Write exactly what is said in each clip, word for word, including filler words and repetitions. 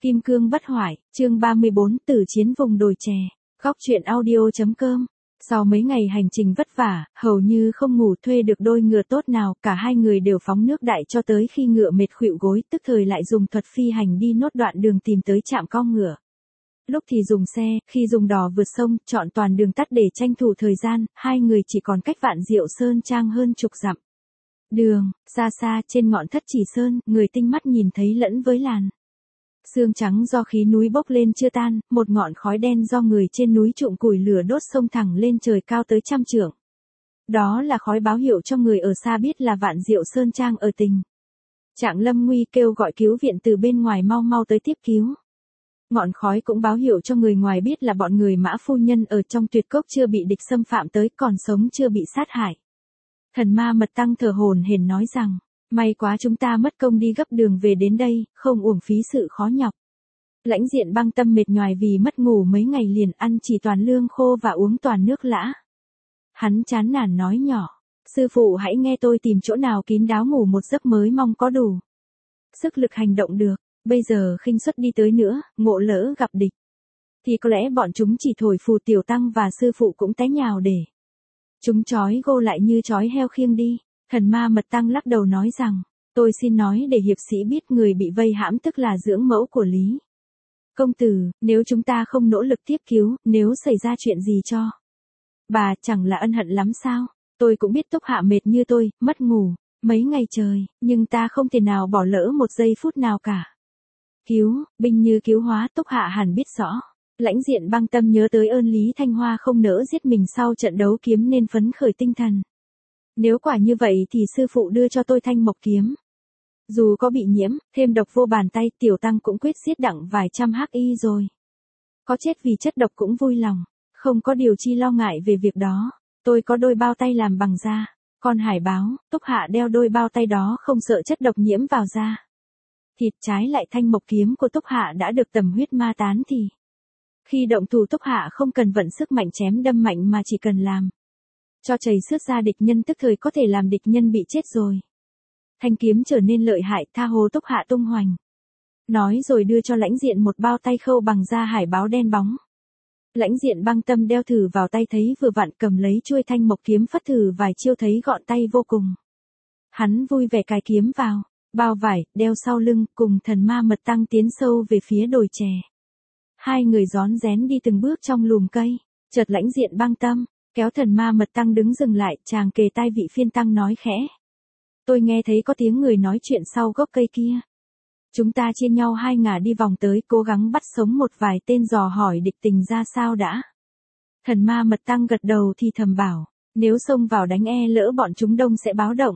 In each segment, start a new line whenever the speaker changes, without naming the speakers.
Kim cương bất hoại, chương ba mươi bốn, tử chiến vùng đồi chè. Góc truyện audio.com. Sau mấy ngày hành trình vất vả, hầu như không ngủ, thuê được đôi ngựa tốt nào, cả hai người đều phóng nước đại cho tới khi ngựa mệt khuỵu gối, tức thời lại dùng thuật phi hành đi nốt đoạn đường tìm tới trạm con ngựa. Lúc thì dùng xe, khi dùng đò vượt sông, chọn toàn đường tắt để tranh thủ thời gian, hai người chỉ còn cách Vạn Diệu Sơn Trang hơn chục dặm. Đường, xa xa trên ngọn Thất Chỉ Sơn, người tinh mắt nhìn thấy lẫn với làn sương trắng do khí núi bốc lên chưa tan, một ngọn khói đen do người trên núi trụm củi lửa đốt xông thẳng lên trời cao tới trăm trượng. Đó là khói báo hiệu cho người ở xa biết là Vạn Diệu Sơn Trang ở tình trạng lâm nguy, kêu gọi cứu viện từ bên ngoài mau mau tới tiếp cứu. Ngọn khói cũng báo hiệu cho người ngoài biết là bọn người Mã phu nhân ở trong tuyệt cốc chưa bị địch xâm phạm tới, còn sống chưa bị sát hại. Thần Ma Mật Tăng thở hổn hển nói rằng, may quá chúng ta mất công đi gấp đường về đến đây, không uổng phí sự khó nhọc. Lãnh Diện Băng Tâm mệt nhoài vì mất ngủ mấy ngày liền, ăn chỉ toàn lương khô và uống toàn nước lã. Hắn chán nản nói nhỏ, sư phụ hãy nghe tôi tìm chỗ nào kín đáo ngủ một giấc mới mong có đủ sức lực hành động được. Bây giờ khinh suất đi tới nữa, ngộ lỡ gặp địch thì có lẽ bọn chúng chỉ thổi phù tiểu tăng và sư phụ cũng té nhào để chúng trói gô lại như trói heo khiêng đi. Thần Ma Mật Tăng lắc đầu nói rằng, tôi xin nói để hiệp sĩ biết, người bị vây hãm tức là dưỡng mẫu của Lý công tử, nếu chúng ta không nỗ lực tiếp cứu, nếu xảy ra chuyện gì cho bà, chẳng là ân hận lắm sao? Tôi cũng biết Túc Hạ mệt như tôi, mất ngủ mấy ngày trời, nhưng ta không thể nào bỏ lỡ một giây phút nào cả. Cứu, binh như cứu hóa, Túc Hạ hẳn biết rõ. Lãnh Diện Băng Tâm nhớ tới ơn Lý Thanh Hoa không nỡ giết mình sau trận đấu kiếm nên phấn khởi tinh thần. Nếu quả như vậy thì sư phụ đưa cho tôi thanh mộc kiếm. Dù có bị nhiễm, thêm độc vô bàn tay, tiểu tăng cũng quyết giết đặng vài trăm hắc y rồi. Có chết vì chất độc cũng vui lòng, không có điều chi lo ngại về việc đó. Tôi có đôi bao tay làm bằng da, còn hải báo, Túc Hạ đeo đôi bao tay đó không sợ chất độc nhiễm vào da thịt. Trái lại thanh mộc kiếm của Túc Hạ đã được tầm huyết ma tán thì khi động thủ Túc Hạ không cần vận sức mạnh chém đâm mạnh mà chỉ cần làm cho chảy xước ra địch nhân, tức thời có thể làm địch nhân bị chết rồi. Thanh kiếm trở nên lợi hại, tha hồ Túc Hạ tung hoành. Nói rồi đưa cho Lãnh Diện một bao tay khâu bằng da hải báo đen bóng. Lãnh Diện Băng Tâm đeo thử vào tay thấy vừa vặn, cầm lấy chuôi thanh mộc kiếm phất thử vài chiêu thấy gọn tay vô cùng. Hắn vui vẻ cài kiếm vào bao vải, đeo sau lưng, cùng Thần Ma Mật Tăng tiến sâu về phía đồi chè. Hai người rón rén đi từng bước trong lùm cây, chợt Lãnh Diện Băng Tâm kéo Thần Ma Mật Tăng đứng dừng lại, chàng kề tai vị phiên tăng nói khẽ. Tôi nghe thấy có tiếng người nói chuyện sau gốc cây kia. Chúng ta chia nhau hai ngả đi vòng tới, cố gắng bắt sống một vài tên, dò hỏi địch tình ra sao đã. Thần Ma Mật Tăng gật đầu thì thầm bảo, nếu xông vào đánh e lỡ bọn chúng đông sẽ báo động.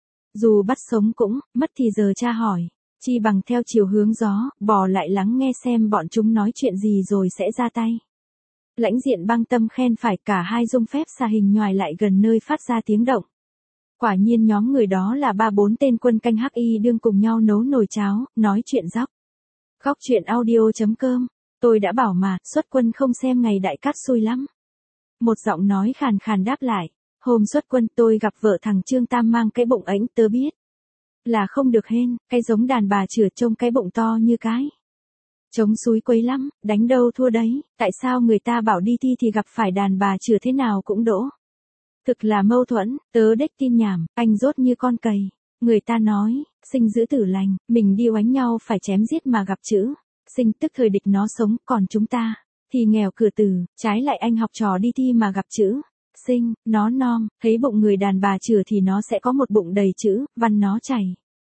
Dù bắt sống cũng, mất thì giờ tra hỏi, chi bằng theo chiều hướng gió, bò lại lắng nghe xem bọn chúng nói chuyện gì rồi sẽ ra tay. Lãnh Diện Băng Tâm khen phải, cả hai dung phép xà hình nhoài lại gần nơi phát ra tiếng động. Quả nhiên nhóm người đó là ba bốn tên quân canh hắc y đương cùng nhau nấu nồi cháo, nói chuyện dóc. Góc truyện audio.com. Tôi đã bảo mà, xuất quân không xem ngày đại cát xui lắm. Một giọng nói khàn khàn đáp lại. Hôm xuất quân tôi gặp vợ thằng Trương Tam mang cái bụng ấy, tớ biết là không được hên, cái giống đàn bà chửa trông cái bụng to như cái trống súi quấy lắm, đánh đâu thua đấy. Tại sao người ta bảo đi thi thì gặp phải đàn bà chửa thế nào cũng đỗ? Thực là mâu thuẫn, tớ đếch tin nhảm, anh rốt như con cầy. Người ta nói, sinh giữ tử lành, mình đi oánh nhau phải chém giết mà gặp chữ sinh, tức thời địch nó sống, còn chúng ta thì nghèo cửa tử. Trái lại anh học trò đi thi mà gặp chữ sinh, nó non, thấy bụng người đàn bà chửa thì nó sẽ có một bụng đầy chữ văn, nó chảy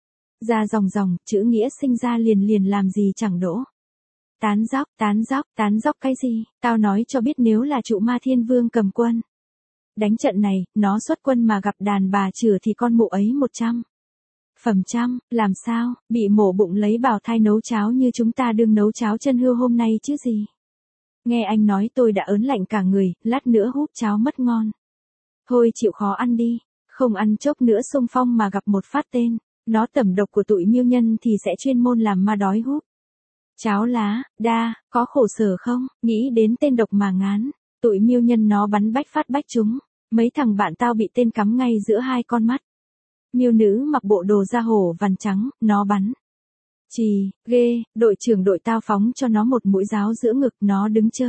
ra dòng dòng, chữ nghĩa sinh ra liền liền làm gì chẳng đỗ. Tán dóc, tán dóc, tán dóc cái gì? Tao nói cho biết, nếu là trụ Ma Thiên Vương cầm quân đánh trận này, nó xuất quân mà gặp đàn bà chửa thì con mụ ấy một trăm phần trăm, làm sao, bị mổ bụng lấy bào thai nấu cháo như chúng ta đương nấu cháo chân hươu hôm nay chứ gì. Nghe anh nói tôi đã ớn lạnh cả người, lát nữa húp cháo mất ngon. Thôi chịu khó ăn đi, không ăn chốc nữa xung phong mà gặp một phát tên nó tẩm độc của tụi miêu nhân thì sẽ chuyên môn làm ma đói húp cháo lá. Đa, có khổ sở không? Nghĩ đến tên độc mà ngán. Tụi miêu nhân nó bắn bách phát bách chúng. Mấy thằng bạn tao bị tên cắm ngay giữa hai con mắt. Miêu nữ mặc bộ đồ da hổ vằn trắng, nó bắn Chì, ghê, đội trưởng đội tao phóng cho nó một mũi giáo giữa ngực, nó đứng chơ.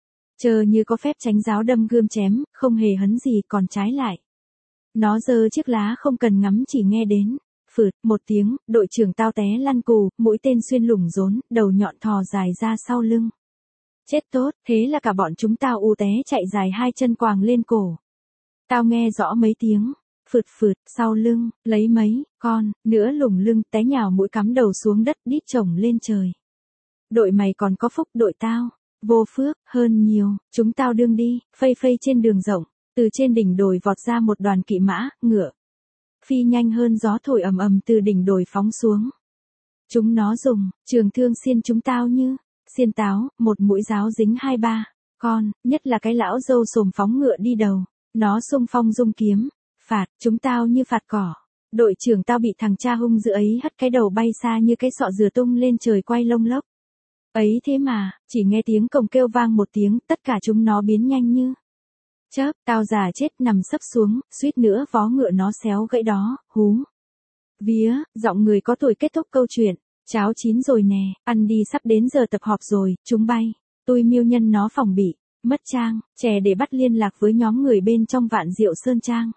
Chờ như có phép tránh giáo đâm gươm chém, không hề hấn gì, còn trái lại. Nó giơ chiếc lá không cần ngắm chỉ nghe đến. Phượt, một tiếng, đội trưởng tao té lăn cù, mũi tên xuyên lủng rốn, đầu nhọn thò dài ra sau lưng. Chết tốt, thế là cả bọn chúng tao u té chạy dài hai chân quàng lên cổ. Tao nghe rõ mấy tiếng. Phượt phượt, sau lưng, lấy mấy, con, nữa lủng lưng, té nhào mũi cắm đầu xuống đất, đít chồng lên trời. Đội mày còn có phúc, đội tao. Vô phước, hơn nhiều, chúng tao đương đi, phây phây trên đường rộng, từ trên đỉnh đồi vọt ra một đoàn kỵ mã, ngựa. Phi nhanh hơn gió thổi ầm ầm từ đỉnh đồi phóng xuống. Chúng nó dùng, trường thương xiên chúng tao như, xiên táo, một mũi giáo dính hai ba, con, nhất là cái lão râu xồm phóng ngựa đi đầu, nó xung phong dung kiếm, phạt, chúng tao như phạt cỏ. Đội trưởng tao bị thằng cha hung dữ ấy hất cái đầu bay xa như cái sọ dừa tung lên trời quay lông lốc. Ấy thế mà, chỉ nghe tiếng cồng kêu vang một tiếng, tất cả chúng nó biến nhanh như chớp, tao già chết nằm sấp xuống, suýt nữa vó ngựa nó xéo gãy đó, hú. Vía, giọng người có tuổi kết thúc câu chuyện, cháo chín rồi nè, ăn đi sắp đến giờ tập họp rồi, chúng bay, tôi miêu nhân nó phòng bị, mất trang, chè để bắt liên lạc với nhóm người bên trong Vạn Diệu Sơn Trang.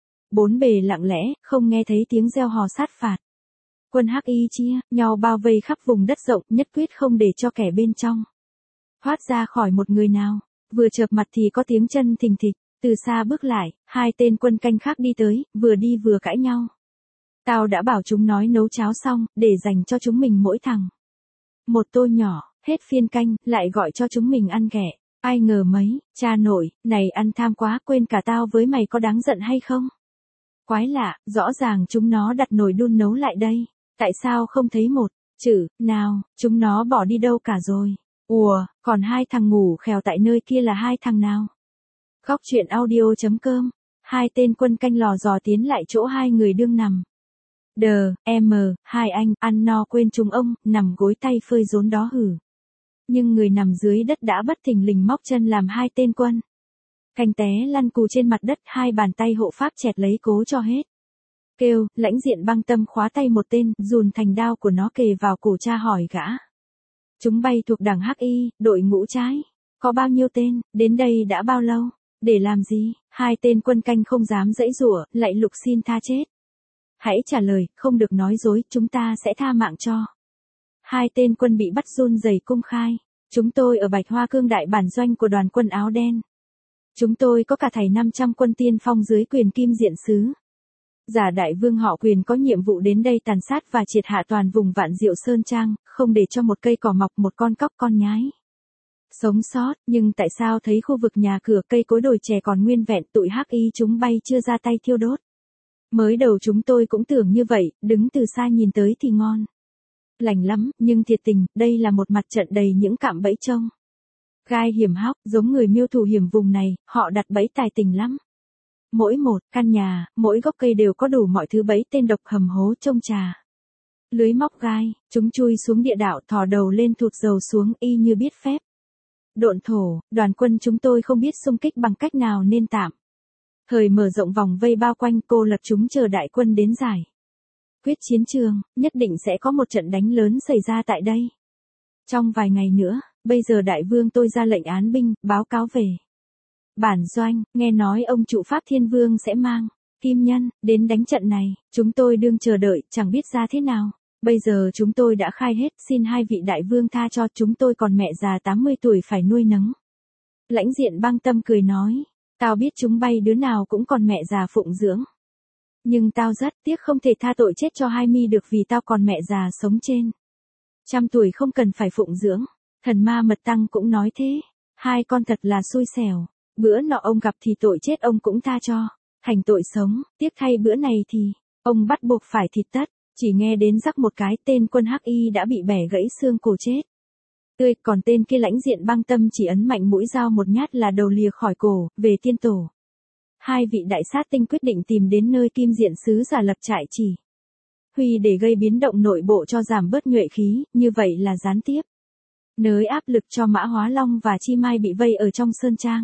Bốn bề lặng lẽ, không nghe thấy tiếng reo hò sát phạt. Quân Hắc Y chia nhau bao vây khắp vùng đất rộng, nhất quyết không để cho kẻ bên trong thoát ra khỏi một người nào. Vừa chợp mặt thì có tiếng chân thình thịch, từ xa bước lại, hai tên quân canh khác đi tới, vừa đi vừa cãi nhau. Tao đã bảo chúng nói nấu cháo xong, để dành cho chúng mình mỗi thằng một tô nhỏ, hết phiên canh, lại gọi cho chúng mình ăn ghẹ. Ai ngờ mấy, cha nội, này ăn tham quá, quên cả tao với mày có đáng giận hay không? Quái lạ, rõ ràng chúng nó đặt nồi đun nấu lại đây, tại sao không thấy một chữ nào, chúng nó bỏ đi đâu cả rồi? Ùa, còn hai thằng ngủ khèo tại nơi kia là hai thằng nào? Góc truyện audio chấm com. Hai tên quân canh lò dò tiến lại chỗ hai người đương nằm. Đờ, em, hai anh, ăn no quên chúng ông, nằm gối tay phơi rốn đó hử. Nhưng người nằm dưới đất đã bất thình lình móc chân làm hai tên quân canh té lăn cù trên mặt đất, hai bàn tay hộ pháp chẹt lấy cố cho hết. Kêu, Lãnh Diện băng tâm khóa tay một tên, dùn thành đao của nó kề vào cổ cha hỏi gã. Chúng bay thuộc đảng Hắc Y, đội ngũ trái. Có bao nhiêu tên, đến đây đã bao lâu? Để làm gì? Hai tên quân canh không dám giãy giụa, lại lục xin tha chết. Hãy trả lời, không được nói dối, chúng ta sẽ tha mạng cho. Hai tên quân bị bắt run rẩy cung khai. Chúng tôi ở Bạch Hoa Cương đại bản doanh của đoàn quân áo đen. Chúng tôi có cả thảy năm trăm quân tiên phong dưới quyền Kim Diện Sứ. Giả đại vương họ Quyền có nhiệm vụ đến đây tàn sát và triệt hạ toàn vùng Vạn Diệu Sơn Trang, không để cho một cây cỏ mọc, một con cóc con nhái sống sót. Nhưng tại sao thấy khu vực nhà cửa cây cối đồi chè còn nguyên vẹn, tụi Hắc Y chúng bay chưa ra tay thiêu đốt? Mới đầu chúng tôi cũng tưởng như vậy, đứng từ xa nhìn tới thì ngon lành lắm, nhưng thiệt tình, đây là một mặt trận đầy những cạm bẫy trông gai hiểm hóc, giống người miêu thủ hiểm vùng này, họ đặt bẫy tài tình lắm. Mỗi một căn nhà, mỗi gốc cây đều có đủ mọi thứ bẫy tên độc, hầm hố trông trà, lưới móc gai. Chúng chui xuống địa đạo, thò đầu lên thụt dầu xuống, y như biết phép độn thổ. Đoàn quân chúng tôi không biết xung kích bằng cách nào nên tạm thời mở rộng vòng vây bao quanh, cô lập chúng chờ đại quân đến giải quyết chiến trường. Nhất định sẽ có một trận đánh lớn xảy ra tại đây trong vài ngày nữa. Bây giờ đại vương tôi ra lệnh án binh, báo cáo về bản doanh, nghe nói ông trụ Pháp Thiên Vương sẽ mang kim nhân đến đánh trận này. Chúng tôi đương chờ đợi, chẳng biết ra thế nào. Bây giờ chúng tôi đã khai hết, xin hai vị đại vương tha cho, chúng tôi còn mẹ già tám mươi tuổi phải nuôi nấng. Lãnh Diện băng tâm cười nói, tao biết chúng bay đứa nào cũng còn mẹ già phụng dưỡng. Nhưng tao rất tiếc không thể tha tội chết cho hai mi được, vì tao còn mẹ già sống trên trăm tuổi không cần phải phụng dưỡng. Thần ma mật tăng cũng nói thế. Hai con thật là xui xẻo. Bữa nọ ông gặp thì tội chết ông cũng tha cho, thành tội sống. Tiếc thay bữa này thì ông bắt buộc phải thịt tất. Chỉ nghe đến rắc một cái, tên quân Hắc Y đã bị bẻ gãy xương cổ chết tươi. Còn tên kia Lãnh Diện băng tâm chỉ ấn mạnh mũi dao một nhát là đầu lìa khỏi cổ. Về tiên tổ, hai vị đại sát tinh quyết định tìm đến nơi Kim Diện Sứ giả lập trại chỉ huy để gây biến động nội bộ cho giảm bớt nhuệ khí. Như vậy là gián tiếp nới áp lực cho Mã Hóa Long và Chi Mai bị vây ở trong sơn trang.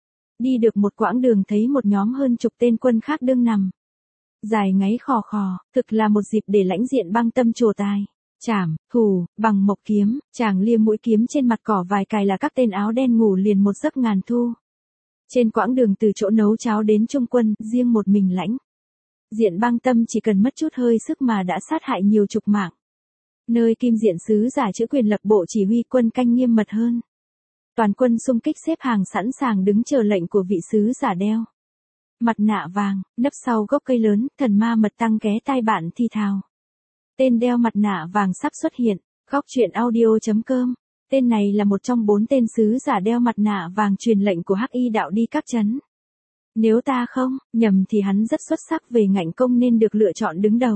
Đi được một quãng đường thấy một nhóm hơn chục tên quân khác đương nằm dài ngáy khò khò. Thực là một dịp để Lãnh Diện băng tâm trổ tài. Chảm, thù, bằng mộc kiếm, chàng lia mũi kiếm trên mặt cỏ vài cài là các tên áo đen ngủ liền một giấc ngàn thu. Trên quãng đường từ chỗ nấu cháo đến trung quân, riêng một mình Lãnh Diện Băng Tâm chỉ cần mất chút hơi sức mà đã sát hại nhiều chục mạng. Nơi Kim Diện sứ giả chữ quyền lập bộ chỉ huy quân canh nghiêm mật hơn. Toàn quân xung kích xếp hàng sẵn sàng đứng chờ lệnh của vị sứ giả đeo mặt nạ vàng, nấp sau gốc cây lớn, thần ma mật tăng ghé tai bạn thi thào. Tên đeo mặt nạ vàng sắp xuất hiện, góc truyện audio.com. Tên này là một trong bốn tên sứ giả đeo mặt nạ vàng truyền lệnh của Hắc Y đạo đi các trấn. Nếu ta không nhầm thì hắn rất xuất sắc về ngạnh công nên được lựa chọn đứng đầu.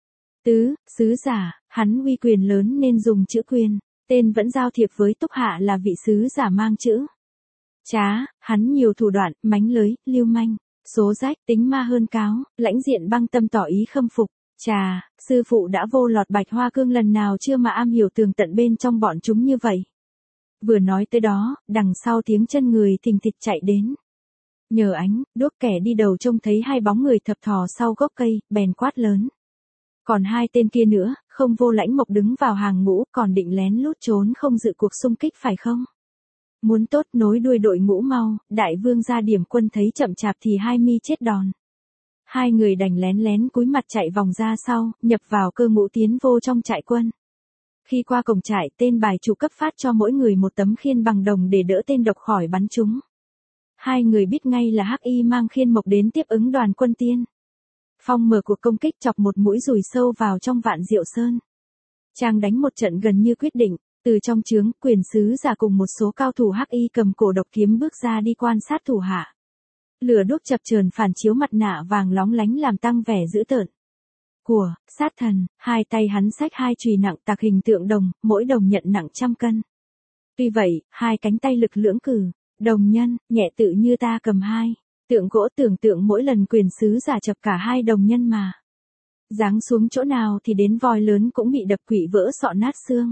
Tứ, sứ giả, hắn uy quyền lớn nên dùng chữ quyền, tên vẫn giao thiệp với Túc Hạ là vị sứ giả mang chữ trá, hắn nhiều thủ đoạn, mánh lới, lưu manh, số rách, tính ma hơn cáo. Lãnh Diện Băng Tâm tỏ ý khâm phục. Chà, sư phụ đã vô lọt Bạch Hoa Cương lần nào chưa mà am hiểu tường tận bên trong bọn chúng như vậy. Vừa nói tới đó, đằng sau tiếng chân người thình thịch chạy đến. Nhờ ánh đuốc kẻ đi đầu trông thấy hai bóng người thập thò sau gốc cây, bèn quát lớn. Còn hai tên kia nữa, không vô Lãnh Mộc đứng vào hàng ngũ, còn định lén lút trốn không dự cuộc xung kích phải không? Muốn tốt nối đuôi đội ngũ mau, đại vương ra điểm quân thấy chậm chạp thì hai mi chết đòn. Hai người đành lén lén cúi mặt chạy vòng ra sau, nhập vào cơ ngũ tiến vô trong trại quân. Khi qua cổng trại, tên bài chủ cấp phát cho mỗi người một tấm khiên bằng đồng để đỡ tên độc khỏi bắn chúng. Hai người biết ngay là Hắc Y mang khiên mộc đến tiếp ứng đoàn quân tiên. Phong mở cuộc công kích chọc một mũi rùi sâu vào trong Vạn Diệu Sơn. Chàng đánh một trận gần như quyết định, từ trong trướng, quyền sứ giả cùng một số cao thủ Hắc Y cầm cổ độc kiếm bước ra đi quan sát thủ hạ. Lửa đuốc chập chờn phản chiếu mặt nạ vàng lóng lánh làm tăng vẻ dữ tợn. Của sát thần, hai tay hắn xách hai chùy nặng tạc hình tượng đồng, mỗi đồng nhận nặng trăm cân. Tuy vậy, hai cánh tay lực lưỡng cử, đồng nhân, nhẹ tự như ta cầm hai tượng gỗ, tưởng tượng mỗi lần quyền sứ giả chập cả hai đồng nhân mà giáng xuống chỗ nào thì đến voi lớn cũng bị đập quỵ vỡ sọ nát xương.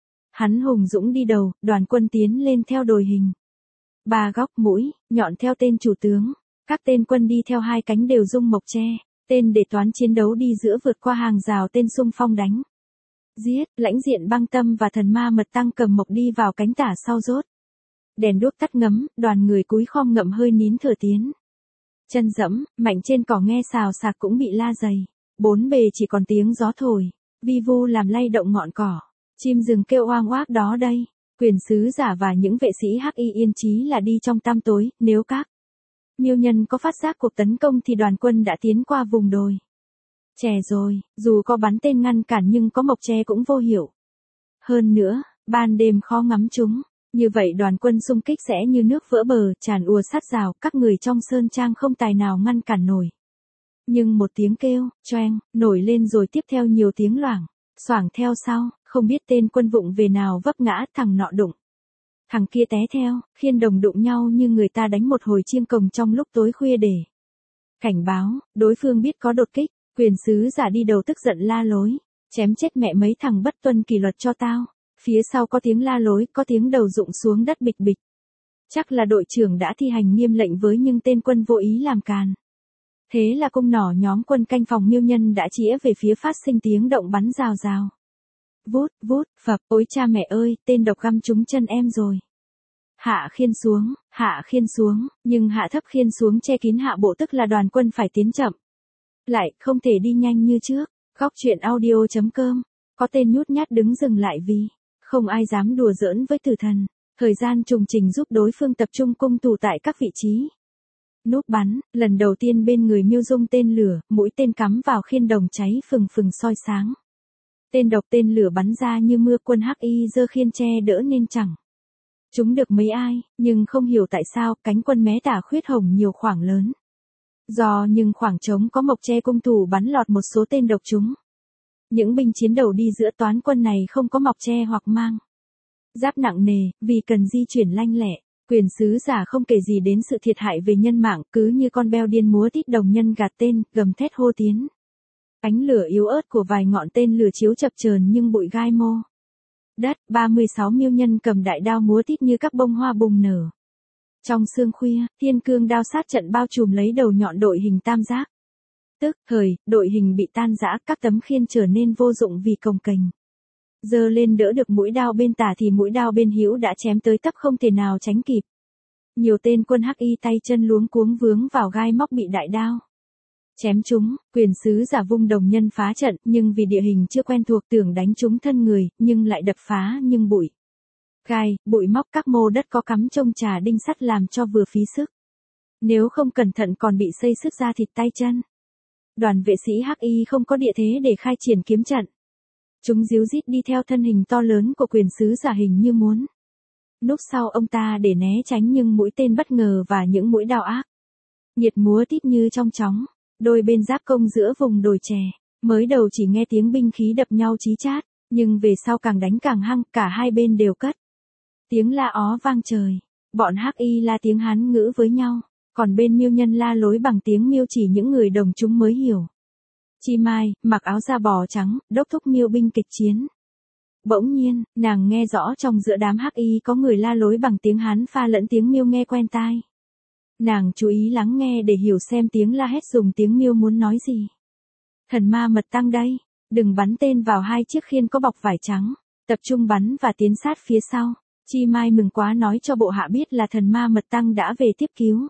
Hắn hùng dũng đi đầu, đoàn quân tiến lên theo đồi hình. Ba góc mũi, nhọn theo tên chủ tướng. Các tên quân đi theo hai cánh đều dung mộc tre. Tên để toán chiến đấu đi giữa vượt qua hàng rào tên xung phong đánh. Giết, Lãnh Diện Băng Tâm và thần ma mật tăng cầm mộc đi vào cánh tả sau rốt. Đèn đuốc tắt ngấm, đoàn người cúi khom ngậm hơi nín thở tiến. Chân dẫm, mạnh trên cỏ nghe xào xạc cũng bị la dày. Bốn bề chỉ còn tiếng gió thổi. Vi vu làm lay động ngọn cỏ. Chim rừng kêu oang oác đó đây. Quyền sứ giả và những vệ sĩ Hắc Y yên chí là đi trong tăm tối, nếu các miêu nhân có phát giác cuộc tấn công thì đoàn quân đã tiến qua vùng đồi. Chè rồi, dù có bắn tên ngăn cản nhưng có mộc tre cũng vô hiệu. Hơn nữa, ban đêm khó ngắm chúng, như vậy đoàn quân xung kích sẽ như nước vỡ bờ, tràn ùa sát rào, các người trong sơn trang không tài nào ngăn cản nổi. Nhưng một tiếng kêu, choeng, nổi lên rồi tiếp theo nhiều tiếng loảng, xoảng theo sau. Không biết tên quân vụng về nào vấp ngã, thằng nọ đụng. Thằng kia té theo, khiên đồng đụng nhau như người ta đánh một hồi chiêng cồng trong lúc tối khuya để cảnh báo, đối phương biết có đột kích. Quyền sứ giả đi đầu tức giận la lối. Chém chết mẹ mấy thằng bất tuân kỷ luật cho tao. Phía sau có tiếng la lối, có tiếng đầu rụng xuống đất bịch bịch. Chắc là đội trưởng đã thi hành nghiêm lệnh với nhưng tên quân vô ý làm càn. Thế là cung nỏ nhóm quân canh phòng miêu nhân đã chĩa về phía phát sinh tiếng động bắn rào rào. Vút, vút, phập, ôi cha mẹ ơi, tên độc găm trúng chân em rồi. Hạ khiên xuống, hạ khiên xuống, nhưng hạ thấp khiên xuống che kín hạ bộ tức là đoàn quân phải tiến chậm. Lại, không thể đi nhanh như trước. Góc truyện audio.com. Có tên nhút nhát đứng dừng lại vì không ai dám đùa giỡn với tử thần. Thời gian trùng trình giúp đối phương tập trung cung tù tại các vị trí. Núp bắn, lần đầu tiên bên người Miêu Dung tên lửa, mũi tên cắm vào khiên đồng cháy phừng phừng soi sáng. Tên độc tên lửa bắn ra như mưa, quân Hắc Y giơ khiên che đỡ nên chẳng chúng được mấy ai, nhưng không hiểu tại sao cánh quân mé tả khuyết hồng nhiều khoảng lớn. Do nhưng khoảng trống có mộc che cung thủ bắn lọt một số tên độc chúng. Những binh chiến đầu đi giữa toán quân này không có mộc che hoặc mang giáp nặng nề, vì cần di chuyển lanh lẹ. Quyền sứ giả không kể gì đến sự thiệt hại về nhân mạng, cứ như con beo điên múa tít đồng nhân gạt tên, gầm thét hô tiến. Ánh lửa yếu ớt của vài ngọn tên lửa chiếu chập chờn nhưng bụi gai mô đất, ba mươi sáu miêu nhân cầm đại đao múa tít như các bông hoa bùng nở. Trong sương khuya, thiên cương đao sát trận bao trùm lấy đầu nhọn đội hình tam giác. Tức thời, đội hình bị tan rã, các tấm khiên trở nên vô dụng vì cồng kềnh. Giơ lên đỡ được mũi đao bên tả thì mũi đao bên hữu đã chém tới tấp không thể nào tránh kịp. Nhiều tên quân hắc y tay chân luống cuống vướng vào gai móc bị đại đao chém trúng, quyền sứ giả vung đồng nhân phá trận, nhưng vì địa hình chưa quen thuộc tưởng đánh trúng thân người, nhưng lại đập phá nhưng bụi gai, bụi móc các mô đất có cắm trông trà đinh sắt làm cho vừa phí sức. Nếu không cẩn thận còn bị xây xước da thịt tay chân. Đoàn vệ sĩ hắc y không có địa thế để khai triển kiếm trận. Chúng díu dít đi theo thân hình to lớn của quyền sứ giả hình như muốn núp sau ông ta để né tránh nhưng mũi tên bất ngờ và những mũi đao ác nghiệt múa tít như trong chóng. Đôi bên giáp công giữa vùng đồi chè, mới đầu chỉ nghe tiếng binh khí đập nhau chí chát, nhưng về sau càng đánh càng hăng, cả hai bên đều cất tiếng la ó vang trời. Bọn hắc y la tiếng Hán ngữ với nhau, còn bên Miêu nhân la lối bằng tiếng Miêu chỉ những người đồng chúng mới hiểu. Chi Mai, mặc áo da bò trắng, đốc thúc Miêu binh kịch chiến. Bỗng nhiên, nàng nghe rõ trong giữa đám hắc y có người la lối bằng tiếng Hán pha lẫn tiếng Miêu nghe quen tai. Nàng chú ý lắng nghe để hiểu xem tiếng la hét dùng tiếng Miêu muốn nói gì. Thần ma mật tăng đây, đừng bắn tên vào hai chiếc khiên có bọc vải trắng, tập trung bắn và tiến sát phía sau. Chi Mai mừng quá nói cho bộ hạ biết là thần ma mật tăng đã về tiếp cứu.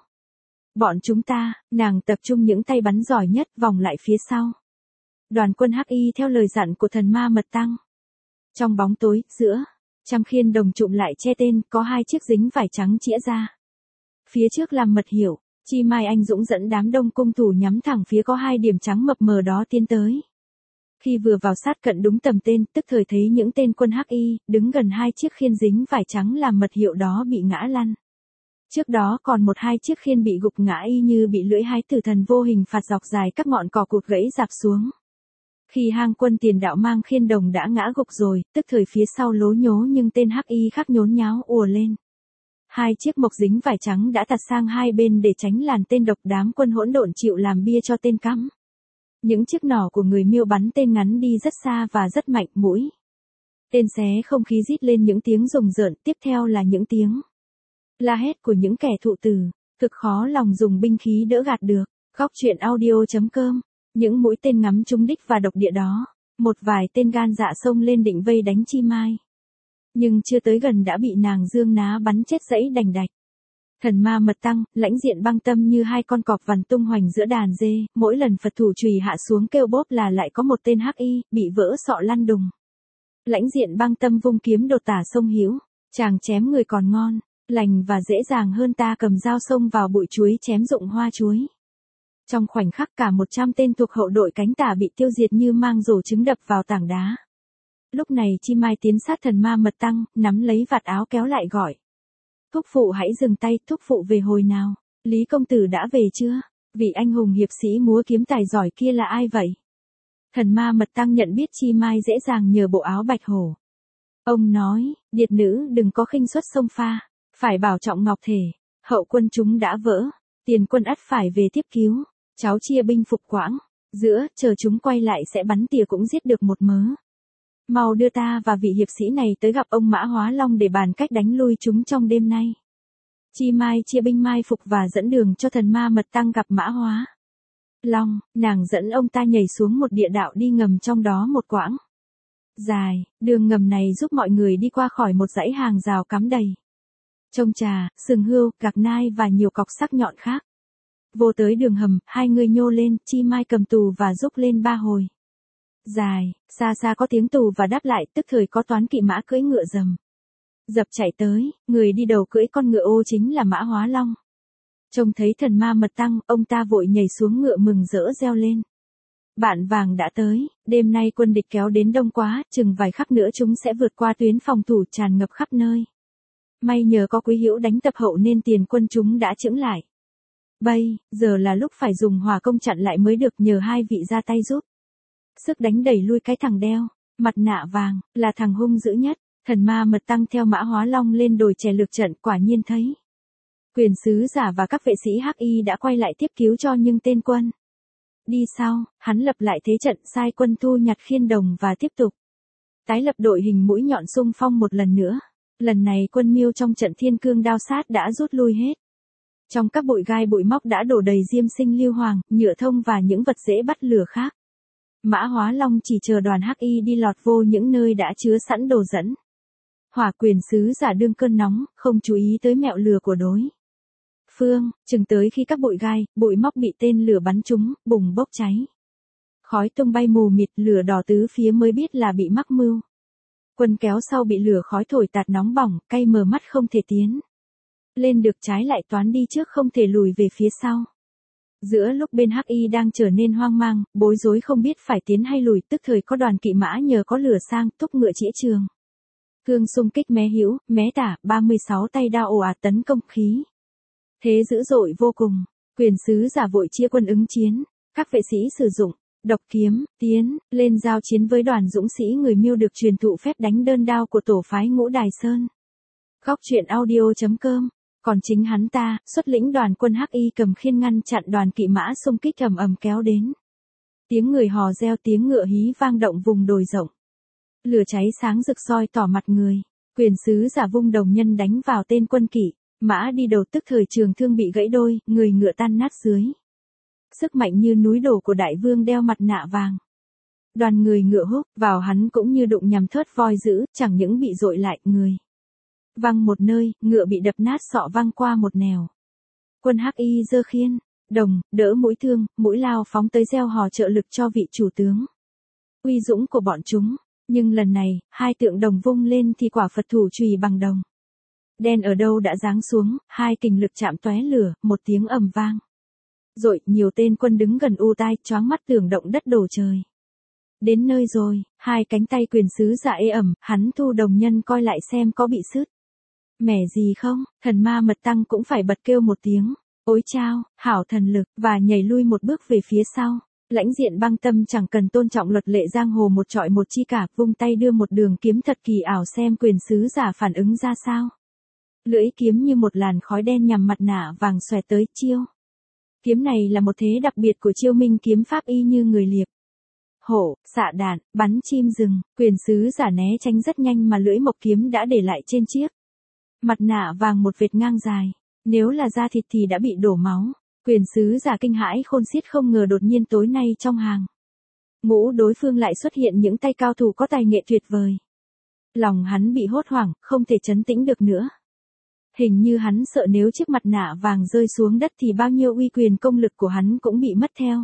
Bọn chúng ta, nàng tập trung những tay bắn giỏi nhất vòng lại phía sau. Đoàn quân hắc y theo lời dặn của thần ma mật tăng. Trong bóng tối, giữa, trăm khiên đồng trụm lại che tên, có hai chiếc dính vải trắng chĩa ra. Phía trước làm mật hiệu, Chi Mai anh dũng dẫn đám đông cung thủ nhắm thẳng phía có hai điểm trắng mập mờ đó tiến tới. Khi vừa vào sát cận đúng tầm tên, tức thời thấy những tên quân hắc y, đứng gần hai chiếc khiên dính vải trắng làm mật hiệu đó bị ngã lăn. Trước đó còn một hai chiếc khiên bị gục ngã y như bị lưỡi hái tử thần vô hình phạt dọc dài các ngọn cỏ cụt gãy rạp xuống. Khi hang quân tiền đạo mang khiên đồng đã ngã gục rồi, tức thời phía sau lố nhố nhưng tên hắc y khác nhốn nháo ùa lên. Hai chiếc mộc dính vải trắng đã tạt sang hai bên để tránh làn tên độc đám quân hỗn độn chịu làm bia cho tên cắm. Những chiếc nỏ của người Miêu bắn tên ngắn đi rất xa và rất mạnh mũi. Tên xé không khí rít lên những tiếng rùng rợn, tiếp theo là những tiếng la hét của những kẻ thụ tử, cực khó lòng dùng binh khí đỡ gạt được. Góc truyện audio chấm com. Những mũi tên ngắm trúng đích và độc địa đó, một vài tên gan dạ xông lên định vây đánh Chi Mai. Nhưng chưa tới gần đã bị nàng dương ná bắn chết dẫy đành đạch. Thần ma mật tăng, lãnh diện băng tâm như hai con cọp vằn tung hoành giữa đàn dê, mỗi lần Phật thủ chùy hạ xuống kêu bốp là lại có một tên hắc y, bị vỡ sọ lăn đùng. Lãnh diện băng tâm vung kiếm đột tả sông hữu, chàng chém người còn ngon, lành và dễ dàng hơn ta cầm dao xông vào bụi chuối chém rụng hoa chuối. Trong khoảnh khắc cả một trăm tên thuộc hậu đội cánh tả bị tiêu diệt như mang rổ trứng đập vào tảng đá. Lúc này Chi Mai tiến sát thần ma mật tăng, nắm lấy vạt áo kéo lại gọi. Thúc phụ hãy dừng tay, thúc phụ về hồi nào, Lý công tử đã về chưa? Vị anh hùng hiệp sĩ múa kiếm tài giỏi kia là ai vậy? Thần ma mật tăng nhận biết Chi Mai dễ dàng nhờ bộ áo bạch hổ. Ông nói, điệt nữ đừng có khinh suất xông pha, phải bảo trọng ngọc thể, hậu quân chúng đã vỡ, tiền quân ắt phải về tiếp cứu, cháu chia binh phục quãng, giữa, chờ chúng quay lại sẽ bắn tỉa cũng giết được một mớ. Mau đưa ta và vị hiệp sĩ này tới gặp ông Mã Hóa Long để bàn cách đánh lui chúng trong đêm nay. Chi Mai chia binh mai phục và dẫn đường cho thần ma mật tăng gặp Mã Hóa Long, nàng dẫn ông ta nhảy xuống một địa đạo đi ngầm trong đó một quãng dài, đường ngầm này giúp mọi người đi qua khỏi một dãy hàng rào cắm đầy trông trà, sừng hươu, gạc nai và nhiều cọc sắc nhọn khác. Vô tới đường hầm, hai người nhô lên, Chi Mai cầm tù và rúc lên ba hồi dài, xa xa có tiếng tù và đáp lại, tức thời có toán kỵ mã cưỡi ngựa rầm dập chạy tới, người đi đầu cưỡi con ngựa ô chính là Mã Hóa Long. Trông thấy thần ma mật tăng, ông ta vội nhảy xuống ngựa mừng rỡ reo lên. Bạn vàng đã tới, đêm nay quân địch kéo đến đông quá, chừng vài khắc nữa chúng sẽ vượt qua tuyến phòng thủ tràn ngập khắp nơi. May nhờ có Quý Hữu đánh tập hậu nên tiền quân chúng đã chững lại. Bây giờ là lúc phải dùng hỏa công chặn lại mới được, nhờ hai vị ra tay giúp. Sức đánh đẩy lui cái thằng đeo mặt nạ vàng, là thằng hung dữ nhất. Thần ma mật tăng theo Mã Hóa Long lên đồi chè lược trận, quả nhiên thấy quyền sứ giả và các vệ sĩ hắc y đã quay lại tiếp cứu cho nhưng tên quân đi sau, hắn lập lại thế trận, sai quân thu nhặt khiên đồng và tiếp tục tái lập đội hình mũi nhọn xung phong một lần nữa. Lần này quân Miêu trong trận thiên cương đao sát đã rút lui hết. Trong các bụi gai bụi móc đã đổ đầy diêm sinh lưu hoàng, nhựa thông và những vật dễ bắt lửa khác. Mã Hóa Long chỉ chờ đoàn hắc y đi lọt vô những nơi đã chứa sẵn đồ dẫn. Hỏa Quyền sứ giả đương cơn nóng, không chú ý tới mẹo lừa của đối phương, chừng tới khi các bụi gai, bụi móc bị tên lửa bắn trúng, bùng bốc cháy. Khói tung bay mù mịt, lửa đỏ tứ phía mới biết là bị mắc mưu. Quân kéo sau bị lửa khói thổi tạt nóng bỏng, cay mờ mắt không thể tiến lên được, trái lại toán đi trước không thể lùi về phía sau. Giữa lúc bên hắc y đang trở nên hoang mang, bối rối không biết phải tiến hay lùi, tức thời có đoàn kỵ mã nhờ có lửa sang, thúc ngựa chĩa trường. Cương xung kích mé hữu, mé tả, ba mươi sáu tay đao ồ ạt tấn công khí. Thế dữ dội vô cùng, Quyền sứ giả vội chia quân ứng chiến, các vệ sĩ sử dụng độc kiếm, tiến lên giao chiến với đoàn dũng sĩ người Miêu được truyền thụ phép đánh đơn đao của tổ phái Ngũ Đài Sơn. Góc truyện audio chấm com. Còn chính hắn ta, xuất lĩnh đoàn quân hắc y cầm khiên ngăn chặn đoàn kỵ mã xung kích ầm ầm kéo đến. Tiếng người hò reo, tiếng ngựa hí vang động vùng đồi rộng. Lửa cháy sáng rực soi tỏ mặt người. Quyền sứ giả vung đồng nhân đánh vào tên quân kỵ mã đi đầu, tức thời trường thương bị gãy đôi, người ngựa tan nát dưới sức mạnh như núi đổ của đại vương đeo mặt nạ vàng. Đoàn người ngựa húc vào hắn cũng như đụng nhằm thớt voi dữ, chẳng những bị dội lại, người văng một nơi, ngựa bị đập nát sọ văng qua một nẻo. Quân hắc y giơ khiên đồng đỡ mũi thương, mũi lao phóng tới gieo hò trợ lực cho vị chủ tướng uy dũng của bọn chúng. Nhưng lần này, hai tượng đồng vung lên thì quả Phật thủ chùy bằng đồng đen ở đâu đã giáng xuống, hai kình lực chạm tóe lửa, một tiếng ầm vang rội, nhiều tên quân đứng gần u tai, choáng mắt tưởng động đất đổ trời. Đến nơi rồi, hai cánh tay quyền sứ giả ê ẩm, hắn thu đồng nhân coi lại xem có bị sứt mẻ gì không, thần ma mật tăng cũng phải bật kêu một tiếng, ối chao, hảo thần lực, và nhảy lui một bước về phía sau. Lãnh Diện Băng Tâm chẳng cần tôn trọng luật lệ giang hồ một trọi một chi cả, vung tay đưa một đường kiếm thật kỳ ảo xem quyền sứ giả phản ứng ra sao. Lưỡi kiếm như một làn khói đen nhằm mặt nạ vàng xòe tới, chiêu kiếm này là một thế đặc biệt của chiêu minh kiếm pháp, y như người liệp hổ, xạ đạn, bắn chim rừng. Quyền sứ giả né tránh rất nhanh mà lưỡi mộc kiếm đã để lại trên chiếc mặt nạ vàng một vệt ngang dài, nếu là da thịt thì đã bị đổ máu. Quyền sứ giả kinh hãi khôn xiết, không ngờ đột nhiên tối nay trong hàng ngũ đối phương lại xuất hiện những tay cao thủ có tài nghệ tuyệt vời. Lòng hắn bị hốt hoảng, không thể trấn tĩnh được nữa. Hình như hắn sợ nếu chiếc mặt nạ vàng rơi xuống đất thì bao nhiêu uy quyền công lực của hắn cũng bị mất theo.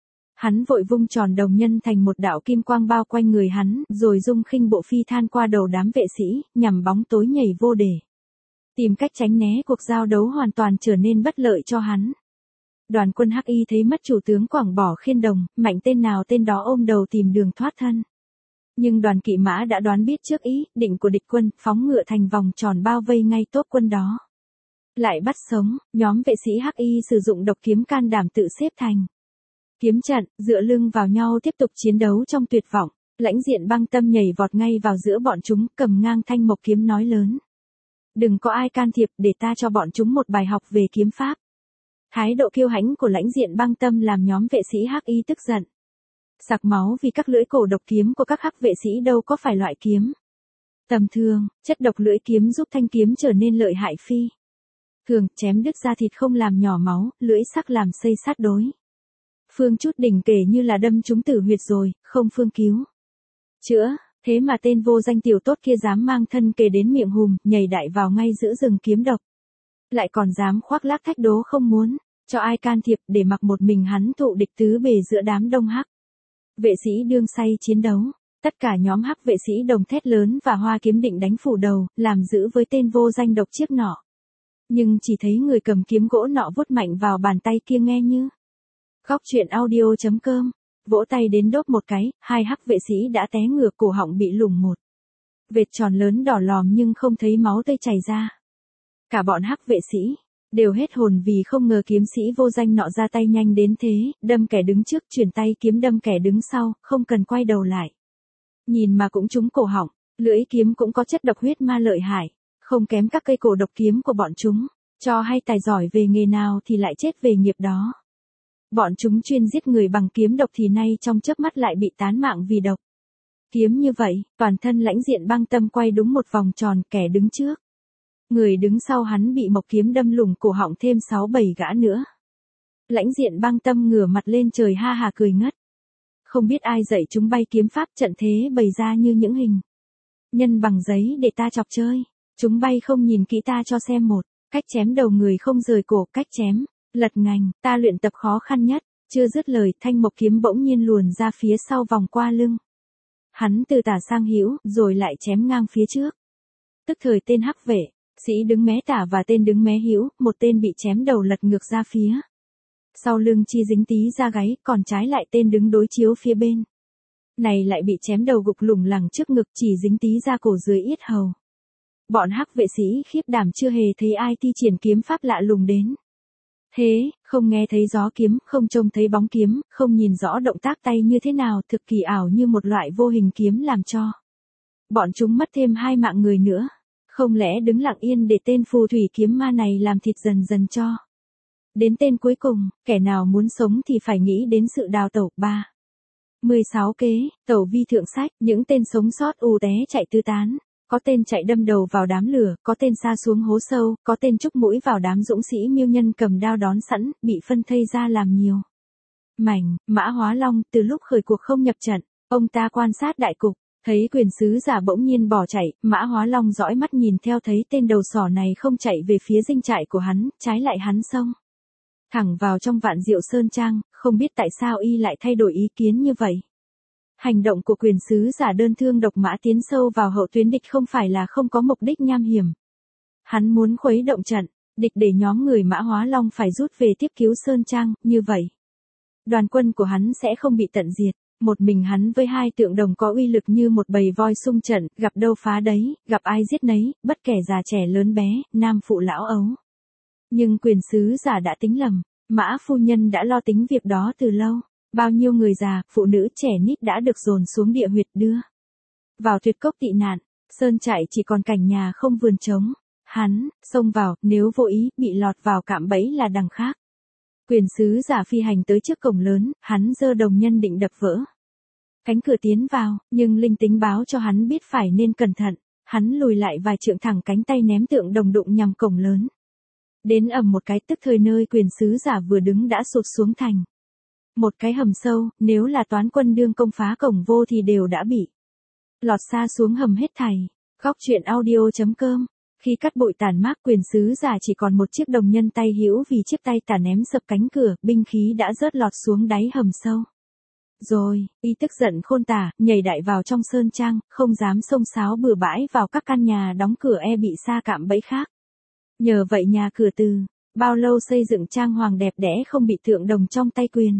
Hắn vội vung tròn đồng nhân thành một đạo kim quang bao quanh người hắn, rồi dung khinh bộ phi than qua đầu đám vệ sĩ, nhằm bóng tối nhảy vô để tìm cách tránh né. Cuộc giao đấu hoàn toàn trở nên bất lợi cho hắn. Đoàn quân hắc y thấy mất chủ tướng quẳng bỏ khiên đồng, mạnh tên nào tên đó ôm đầu tìm đường thoát thân. Nhưng đoàn kỵ mã đã đoán biết trước ý định của địch quân, phóng ngựa thành vòng tròn bao vây ngay tốp quân đó. Lại bắt sống, nhóm vệ sĩ hắc y sử dụng độc kiếm can đảm tự xếp thành kiếm trận, dựa lưng vào nhau tiếp tục chiến đấu trong tuyệt vọng. Lãnh Diện Băng Tâm nhảy vọt ngay vào giữa bọn chúng, cầm ngang thanh mộc kiếm nói lớn: đừng có ai can thiệp, để ta cho bọn chúng một bài học về kiếm pháp. Thái độ kiêu hãnh của Lãnh Diện Băng Tâm làm nhóm vệ sĩ hắc y tức giận, sặc máu vì các lưỡi cổ độc kiếm của các hắc vệ sĩ đâu có phải loại kiếm tầm thường, chất độc lưỡi kiếm giúp thanh kiếm trở nên lợi hại phi thường, chém đứt da thịt không làm nhỏ máu, lưỡi sắc làm xây sát đối phương chút đỉnh, kể như là đâm trúng tử huyệt rồi, không phương cứu chữa. Thế mà tên vô danh tiểu tốt kia dám mang thân kề đến miệng hùm, nhảy đại vào ngay giữa rừng kiếm độc, lại còn dám khoác lác thách đố không muốn cho ai can thiệp, để mặc một mình hắn thụ địch tứ bề giữa đám đông hắc vệ sĩ đương say chiến đấu. Tất cả nhóm hắc vệ sĩ đồng thét lớn và hoa kiếm định đánh phủ đầu, làm giữ với tên vô danh độc chiếc nọ. Nhưng chỉ thấy người cầm kiếm gỗ nọ vút mạnh vào bàn tay kia, nghe như góc truyện audio chấm com. Vỗ tay đến đốp một cái, hai hắc vệ sĩ đã té ngửa, cổ họng bị lủng một vệt tròn lớn đỏ lòm nhưng không thấy máu tươi chảy ra. Cả bọn hắc vệ sĩ đều hết hồn vì không ngờ kiếm sĩ vô danh nọ ra tay nhanh đến thế, đâm kẻ đứng trước, chuyển tay kiếm đâm kẻ đứng sau, không cần quay đầu lại nhìn mà cũng trúng cổ họng. Lưỡi kiếm cũng có chất độc huyết ma lợi hại, không kém các cây cổ độc kiếm của bọn chúng. Cho hay tài giỏi về nghề nào thì lại chết về nghiệp đó. Bọn chúng chuyên giết người bằng kiếm độc thì nay trong chớp mắt lại bị tán mạng vì độc kiếm như vậy. Toàn thân Lãnh Diện Băng Tâm quay đúng một vòng tròn, kẻ đứng trước, người đứng sau hắn bị mộc kiếm đâm lủng cổ họng thêm sáu bảy gã nữa. Lãnh Diện Băng Tâm ngửa mặt lên trời ha hà cười ngất. không biết ai dạy chúng bay kiếm pháp, trận thế bày ra như những hình nhân bằng giấy để ta chọc chơi. Chúng bay không nhìn kỹ ta cho xem một cách chém đầu người không rời cổ, cách chém lật ngành, ta luyện tập khó khăn nhất. Chưa dứt lời, thanh mộc kiếm bỗng nhiên luồn ra phía sau vòng qua lưng hắn từ tả sang hữu, rồi lại chém ngang phía trước. Tức thời tên hắc vệ sĩ đứng mé tả và tên đứng mé hữu, một tên bị chém đầu lật ngược ra phía sau lưng chi dính tí ra gáy, còn trái lại tên đứng đối chiếu phía bên này lại bị chém đầu gục lủng lẳng trước ngực, chỉ dính tí ra cổ dưới yết hầu. Bọn hắc vệ sĩ khiếp đảm chưa hề thấy ai thi triển kiếm pháp lạ lùng đến thế, không nghe thấy gió kiếm, không trông thấy bóng kiếm, không nhìn rõ động tác tay như thế nào, thực kỳ ảo như một loại vô hình kiếm làm cho bọn chúng mất thêm hai mạng người nữa. Không lẽ đứng lặng yên để tên phù thủy kiếm ma này làm thịt dần dần cho đến tên cuối cùng. Kẻ nào muốn sống thì phải nghĩ đến sự đào tẩu. ba mươi sáu kế, tẩu vi thượng sách. Những tên sống sót ù té chạy tứ tán. Có tên chạy đâm đầu vào đám lửa, có tên sa xuống hố sâu, có tên chúc mũi vào đám dũng sĩ miêu nhân cầm đao đón sẵn, bị phân thây ra làm nhiều mảnh. Mã Hóa Long từ lúc khởi cuộc không nhập trận, ông ta quan sát đại cục, thấy quyền sứ giả bỗng nhiên bỏ chạy, Mã Hóa Long dõi mắt nhìn theo, thấy tên đầu sỏ này không chạy về phía dinh trại của hắn, trái lại hắn xông thẳng vào trong Vạn Diệu Sơn Trang, không biết tại sao y lại thay đổi ý kiến như vậy. Hành động của quyền sứ giả đơn thương độc mã tiến sâu vào hậu tuyến địch không phải là không có mục đích nham hiểm. Hắn muốn khuấy động trận địch để nhóm người Mã Hóa Long phải rút về tiếp cứu Sơn Trang, như vậy đoàn quân của hắn sẽ không bị tận diệt. Một mình hắn với hai tượng đồng có uy lực như một bầy voi xung trận, gặp đâu phá đấy, gặp ai giết nấy, bất kể già trẻ lớn bé, nam phụ lão ấu. Nhưng quyền sứ giả đã tính lầm, Mã phu nhân đã lo tính việc đó từ lâu. Bao nhiêu người già, phụ nữ trẻ nít đã được dồn xuống địa huyệt đưa vào tuyệt cốc tị nạn. Sơn trại chỉ còn cảnh nhà không vườn trống. Hắn xông vào, nếu vô ý bị lọt vào cạm bẫy là đằng khác. Quyền sứ giả phi hành tới trước cổng lớn, hắn giơ đồng nhân định đập vỡ cánh cửa tiến vào, nhưng linh tính báo cho hắn biết phải nên cẩn thận. Hắn lùi lại vài trượng, thẳng cánh tay ném tượng đồng đụng nhằm cổng lớn. Đến ầm một cái, tức thời nơi quyền sứ giả vừa đứng đã sụt xuống thành một cái hầm sâu. Nếu là toán quân đương công phá cổng vô thì đều đã bị lọt xa xuống hầm hết thảy. Góc truyện audio chấm com. Khi cắt bụi tàn mát, quyền sứ giả chỉ còn một chiếc đồng nhân tay hữu, vì chiếc tay tả ném sập cánh cửa, binh khí đã rớt lọt xuống đáy hầm sâu. Rồi, y tức giận khôn tả, nhảy đại vào trong sơn trang, không dám xông xáo bừa bãi vào các căn nhà đóng cửa e bị sa cạm bẫy khác. Nhờ vậy nhà cửa từ bao lâu xây dựng trang hoàng đẹp đẽ không bị tượng đồng trong tay quyền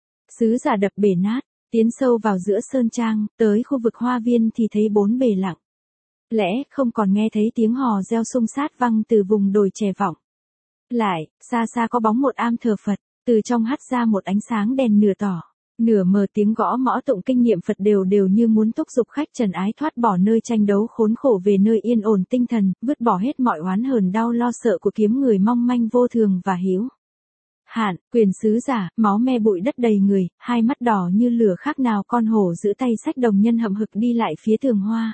sứ giả đập bể nát. Tiến sâu vào giữa sơn trang, tới khu vực hoa viên thì thấy bốn bề lặng lẽ, không còn nghe thấy tiếng hò reo xung sát vang từ vùng đồi chè vọng lại. Xa xa có bóng một am thờ Phật, từ trong hắt ra một ánh sáng đèn nửa tỏ nửa mờ, tiếng gõ mõ tụng kinh niệm Phật đều đều như muốn thúc giục khách trần ái thoát bỏ nơi tranh đấu khốn khổ về nơi yên ổn tinh thần, vứt bỏ hết mọi oán hờn đau lo sợ của kiếm người mong manh vô thường và hiếu hạn. Quyền sứ giả, máu me bụi đất đầy người, hai mắt đỏ như lửa khác nào con hổ giữ tay xách đồng nhân hậm hực đi lại phía tường hoa.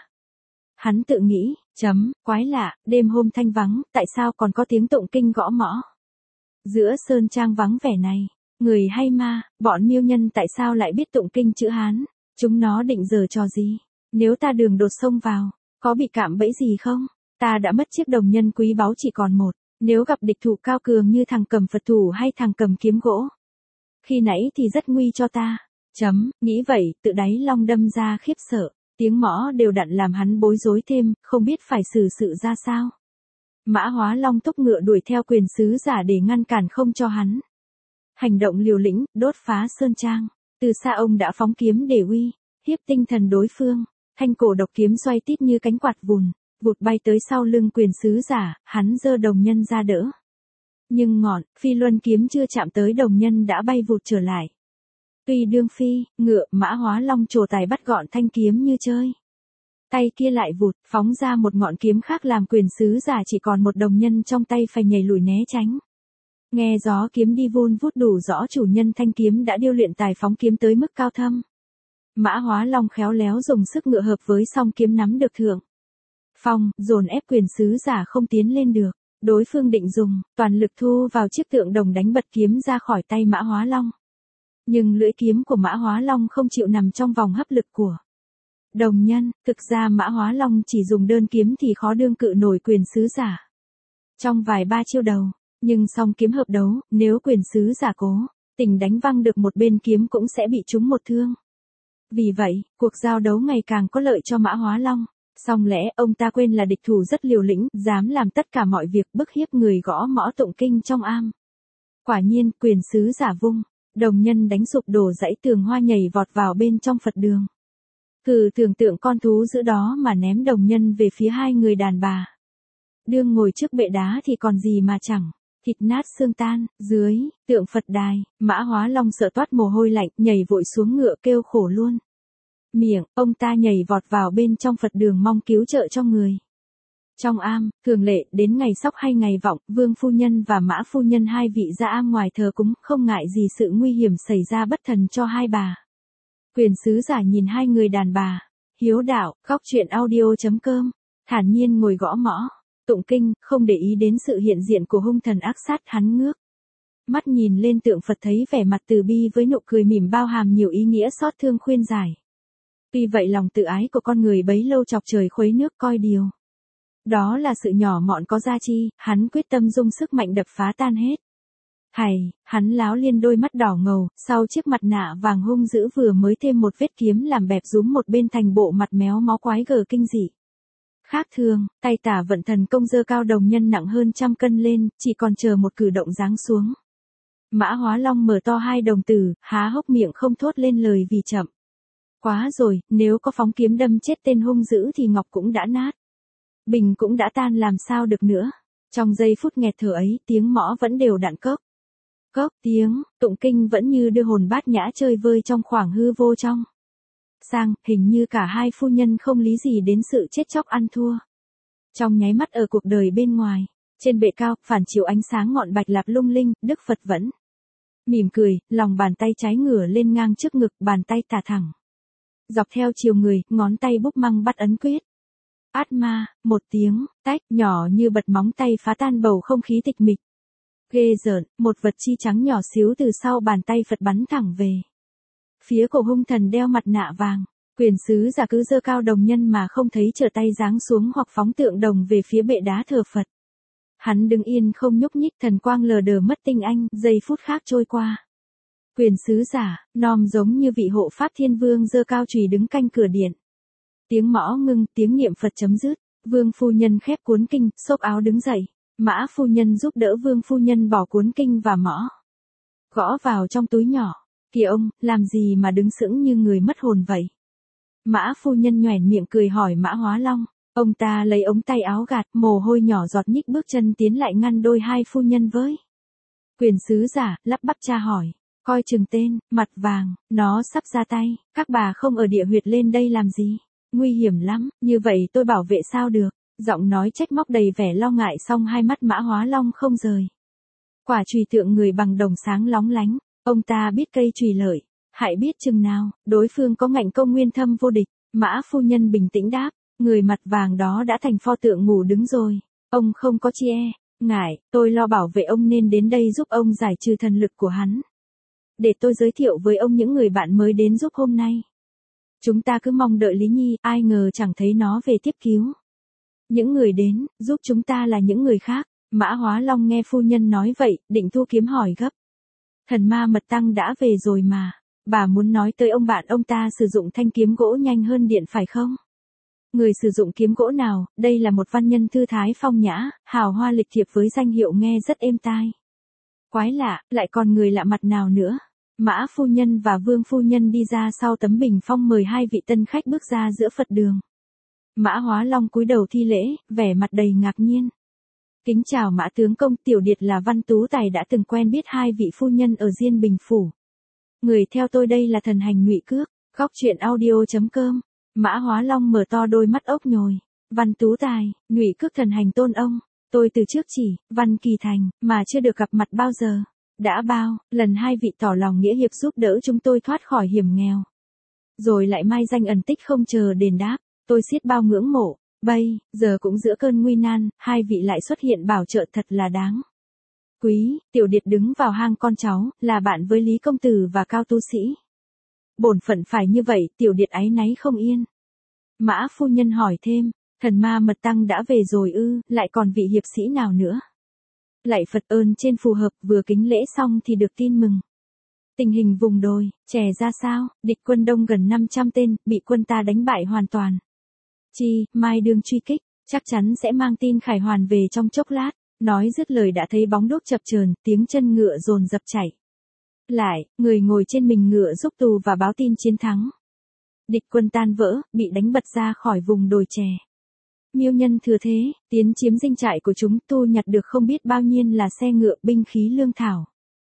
Hắn tự nghĩ, chấm, quái lạ, đêm hôm thanh vắng, tại sao còn có tiếng tụng kinh gõ mõ giữa sơn trang vắng vẻ này? Người hay ma, bọn miêu nhân tại sao lại biết tụng kinh chữ Hán? Chúng nó định giở trò gì? Nếu ta đường đột xông vào, có bị cạm bẫy gì không? Ta đã mất chiếc đồng nhân quý báu chỉ còn một. Nếu gặp địch thủ cao cường như thằng cầm Phật thủ hay thằng cầm kiếm gỗ khi nãy thì rất nguy cho ta. Chấm, nghĩ vậy, tự đáy long đâm ra khiếp sợ. Tiếng mõ đều đặn làm hắn bối rối thêm, không biết phải xử sự ra sao. Mã Hóa Long thúc ngựa đuổi theo quyền sứ giả để ngăn cản không cho hắn hành động liều lĩnh, đốt phá sơn trang. Từ xa ông đã phóng kiếm để uy hiếp tinh thần đối phương. Thanh cổ độc kiếm xoay tít như cánh quạt vùn vụt bay tới sau lưng quyền sứ giả, hắn giơ đồng nhân ra đỡ. Nhưng ngọn phi luân kiếm chưa chạm tới đồng nhân đã bay vụt trở lại. Tuy đương phi ngựa, Mã Hóa Long trổ tài bắt gọn thanh kiếm như chơi. Tay kia lại vụt phóng ra một ngọn kiếm khác, làm quyền sứ giả chỉ còn một đồng nhân trong tay phải nhảy lùi né tránh. Nghe gió kiếm đi vun vút đủ rõ chủ nhân thanh kiếm đã điêu luyện tài phóng kiếm tới mức cao thâm. Mã Hóa Long khéo léo dùng sức ngựa hợp với song kiếm nắm được thượng phong, dồn ép quyền sứ giả không tiến lên được. Đối phương định dùng toàn lực thu vào chiếc tượng đồng đánh bật kiếm ra khỏi tay Mã Hóa Long. Nhưng lưỡi kiếm của Mã Hóa Long không chịu nằm trong vòng hấp lực của đồng nhân, thực ra Mã Hóa Long chỉ dùng đơn kiếm thì khó đương cự nổi quyền sứ giả. Trong vài ba chiêu đầu, nhưng song kiếm hợp đấu, nếu quyền sứ giả cố tình đánh văng được một bên kiếm cũng sẽ bị trúng một thương. Vì vậy, cuộc giao đấu ngày càng có lợi cho Mã Hóa Long. Song lẽ ông ta quên là địch thủ rất liều lĩnh, dám làm tất cả mọi việc bức hiếp người gõ mõ tụng kinh trong am. Quả nhiên, quyền sứ giả vung, đồng nhân đánh sụp đổ dãy tường hoa nhảy vọt vào bên trong Phật đường. Cử tưởng tượng con thú giữa đó mà ném đồng nhân về phía hai người đàn bà. Đương ngồi trước bệ đá thì còn gì mà chẳng, thịt nát xương tan, dưới, tượng Phật đài, Mã Hóa Long sợ toát mồ hôi lạnh, nhảy vội xuống ngựa kêu khổ luôn. Miệng, ông ta nhảy vọt vào bên trong Phật đường mong cứu trợ cho người. Trong am, thường lệ, đến ngày sóc hay ngày vọng, Vương phu nhân và Mã phu nhân hai vị ra am ngoài thờ cúng, không ngại gì sự nguy hiểm xảy ra bất thần cho hai bà. Quyền sứ giả nhìn hai người đàn bà, hiếu đạo, góc truyện audio chấm com, thản nhiên ngồi gõ mõ, tụng kinh, không để ý đến sự hiện diện của hung thần ác sát. Hắn ngước mắt nhìn lên tượng Phật, thấy vẻ mặt từ bi với nụ cười mỉm bao hàm nhiều ý nghĩa xót thương khuyên giải. Tuy vậy lòng tự ái của con người bấy lâu chọc trời khuấy nước coi điều. Đó là sự nhỏ mọn có giá chi, hắn quyết tâm dùng sức mạnh đập phá tan hết. Hày, hắn láo liên đôi mắt đỏ ngầu, sau chiếc mặt nạ vàng hung dữ vừa mới thêm một vết kiếm làm bẹp rúm một bên thành bộ mặt méo mó quái gở kinh dị. Khác thường, tay tả vận thần công giơ cao đồng nhân nặng hơn trăm cân lên, chỉ còn chờ một cử động giáng xuống. Mã Hóa Long mở to hai đồng tử, há hốc miệng không thốt lên lời vì chậm. Quá rồi, nếu có phóng kiếm đâm chết tên hung dữ thì ngọc cũng đã nát. Bình cũng đã tan làm sao được nữa. Trong giây phút nghẹt thở ấy, tiếng mõ vẫn đều đặn cốc. Cốc tiếng, tụng kinh vẫn như đưa hồn bát nhã chơi vơi trong khoảng hư vô trong. Sang, hình như cả hai phu nhân không lý gì đến sự chết chóc ăn thua. Trong nháy mắt ở cuộc đời bên ngoài, trên bệ cao, phản chiếu ánh sáng ngọn bạch lạp lung linh, Đức Phật vẫn mỉm cười, lòng bàn tay trái ngửa lên ngang trước ngực, bàn tay tả thẳng. Dọc theo chiều người, ngón tay búp măng bắt ấn quyết. Át ma, một tiếng, tách, nhỏ như bật móng tay phá tan bầu không khí tịch mịch. Ghê rợn, một vật chi trắng nhỏ xíu từ sau bàn tay Phật bắn thẳng về phía cổ hung thần đeo mặt nạ vàng. Quyền sứ giả cứ giơ cao đồng nhân mà không thấy trở tay giáng xuống hoặc phóng tượng đồng về phía bệ đá thờ Phật. Hắn đứng yên không nhúc nhích, thần quang lờ đờ mất tinh anh, giây phút khác trôi qua. Quyền sứ giả, nom giống như vị hộ pháp thiên vương giơ cao chùy đứng canh cửa điện. Tiếng mõ ngưng, tiếng niệm Phật chấm dứt, Vương phu nhân khép cuốn kinh, xốc áo đứng dậy. Mã phu nhân giúp đỡ Vương phu nhân bỏ cuốn kinh và mõ, gõ vào trong túi nhỏ. Kìa ông, làm gì mà đứng sững như người mất hồn vậy? Mã phu nhân nhoẻn miệng cười hỏi Mã Hóa Long. Ông ta lấy ống tay áo gạt, mồ hôi nhỏ giọt nhích bước chân tiến lại ngăn đôi hai phu nhân với. Quyền sứ giả, lắp bắp tra hỏi. Coi chừng tên, mặt vàng, nó sắp ra tay, các bà không ở địa huyệt lên đây làm gì? Nguy hiểm lắm, như vậy tôi bảo vệ sao được? Giọng nói trách móc đầy vẻ lo ngại, song hai mắt Mã Hóa Long không rời. Quả chùy tượng người bằng đồng sáng lóng lánh, ông ta biết cây chùy lợi, hại biết chừng nào, đối phương có ngạnh công nguyên thâm vô địch. Mã phu nhân bình tĩnh đáp, người mặt vàng đó đã thành pho tượng ngủ đứng rồi, ông không có chi e, ngại, tôi lo bảo vệ ông nên đến đây giúp ông giải trừ thần lực của hắn. Để tôi giới thiệu với ông những người bạn mới đến giúp hôm nay. Chúng ta cứ mong đợi Lý Nhi, ai ngờ chẳng thấy nó về tiếp cứu. Những người đến, giúp chúng ta là những người khác. Mã Hóa Long nghe phu nhân nói vậy, định thu kiếm hỏi gấp. Thần ma mật tăng đã về rồi mà. Bà muốn nói tới ông bạn ông ta sử dụng thanh kiếm gỗ nhanh hơn điện phải không? Người sử dụng kiếm gỗ nào? Đây là một văn nhân thư thái phong nhã, hào hoa lịch thiệp với danh hiệu nghe rất êm tai. Quái lạ, lại còn người lạ mặt nào nữa? Mã phu nhân và Vương phu nhân đi ra sau tấm bình phong mời hai vị tân khách bước ra giữa Phật đường. Mã Hóa Long cúi đầu thi lễ, vẻ mặt đầy ngạc nhiên. Kính chào Mã tướng công, tiểu điệt là Văn Tú Tài đã từng quen biết hai vị phu nhân ở Diên Bình phủ. Người theo tôi đây là thần hành Ngụy Cước, góc truyện audio chấm com. Mã Hóa Long mở to đôi mắt ốc nhồi. Văn Tú Tài, Ngụy Cước thần hành tôn ông. Tôi từ trước chỉ, Văn Kỳ Thành, mà chưa được gặp mặt bao giờ. Đã bao, lần hai vị tỏ lòng nghĩa hiệp giúp đỡ chúng tôi thoát khỏi hiểm nghèo. Rồi lại mai danh ẩn tích không chờ đền đáp, tôi xiết bao ngưỡng mộ. Bây giờ cũng giữa cơn nguy nan, hai vị lại xuất hiện bảo trợ thật là đáng Quý, Tiểu Điệt đứng vào hang con cháu, là bạn với Lý Công Tử và Cao Tu Sĩ. Bổn phận phải như vậy, Tiểu Điệt áy náy không yên. Mã phu nhân hỏi thêm, thần ma mật tăng đã về rồi ư, lại còn vị hiệp sĩ nào nữa? Lạy Phật ơn trên phù hợp, vừa kính lễ xong thì được tin mừng. Tình hình vùng đồi, trẻ ra sao, địch quân đông gần năm trăm tên, bị quân ta đánh bại hoàn toàn. Chi, mai đường truy kích, chắc chắn sẽ mang tin khải hoàn về trong chốc lát. Nói dứt lời đã thấy bóng đuốc chập chờn, tiếng chân ngựa dồn dập chạy. Lại, người ngồi trên mình ngựa giúp tù và báo tin chiến thắng. Địch quân tan vỡ, bị đánh bật ra khỏi vùng đồi chè. Miêu nhân thừa thế, tiến chiếm dinh trại của chúng, tu nhặt được không biết bao nhiêu là xe ngựa, binh khí lương thảo.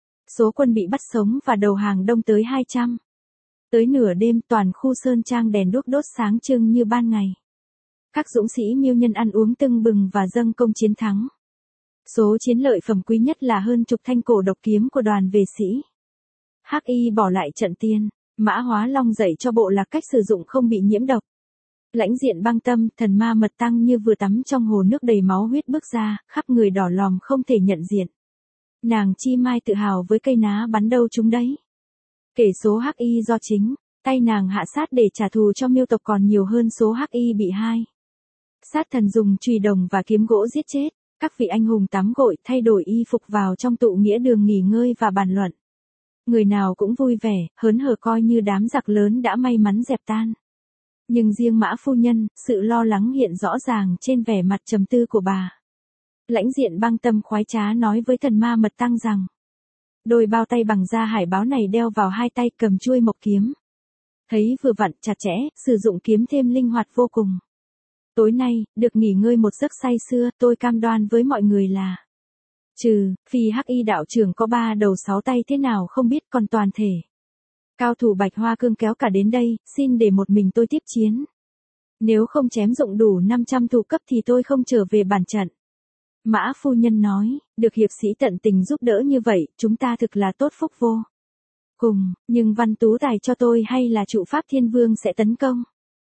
Số quân bị bắt sống và đầu hàng đông tới hai trăm. Tới nửa đêm toàn khu sơn trang đèn đuốc đốt sáng trưng như ban ngày. Các dũng sĩ miêu nhân ăn uống tưng bừng và dâng công chiến thắng. Số chiến lợi phẩm quý nhất là hơn chục thanh cổ độc kiếm của đoàn vệ sĩ. Hắc Y bỏ lại trận tiên, Mã Hóa Long dạy cho bộ lạc cách sử dụng không bị nhiễm độc. Lãnh Diện băng tâm, thần ma mật tăng như vừa tắm trong hồ nước đầy máu huyết bước ra, khắp người đỏ lòm không thể nhận diện. Nàng chi mai tự hào với cây ná bắn đâu chúng đấy. Kể số Hắc Y do chính tay nàng hạ sát để trả thù cho miêu tộc còn nhiều hơn số Hắc Y bị hai sát thần dùng chùy đồng và kiếm gỗ giết chết. Các vị anh hùng tắm gội, thay đổi y phục vào trong tụ nghĩa đường nghỉ ngơi và bàn luận. Người nào cũng vui vẻ, hớn hở coi như đám giặc lớn đã may mắn dẹp tan. Nhưng riêng Mã phu nhân, sự lo lắng hiện rõ ràng trên vẻ mặt trầm tư của bà. Lãnh Diện băng tâm khoái trá nói với thần ma mật tăng rằng, đôi bao tay bằng da hải báo này đeo vào hai tay cầm chuôi mộc kiếm. Thấy vừa vặn chặt chẽ, sử dụng kiếm thêm linh hoạt vô cùng. Tối nay, được nghỉ ngơi một giấc say sưa, tôi cam đoan với mọi người là trừ, phi Hắc Y đạo trưởng có ba đầu sáu tay thế nào không biết, còn toàn thể cao thủ Bạch Hoa Cương kéo cả đến đây, xin để một mình tôi tiếp chiến. Nếu không chém dụng đủ năm trăm thủ cấp thì tôi không trở về bàn trận. Mã phu nhân nói, được hiệp sĩ tận tình giúp đỡ như vậy, chúng ta thực là tốt phúc vô cùng, nhưng Văn Tú Tài cho tôi hay là trụ Pháp Thiên Vương sẽ tấn công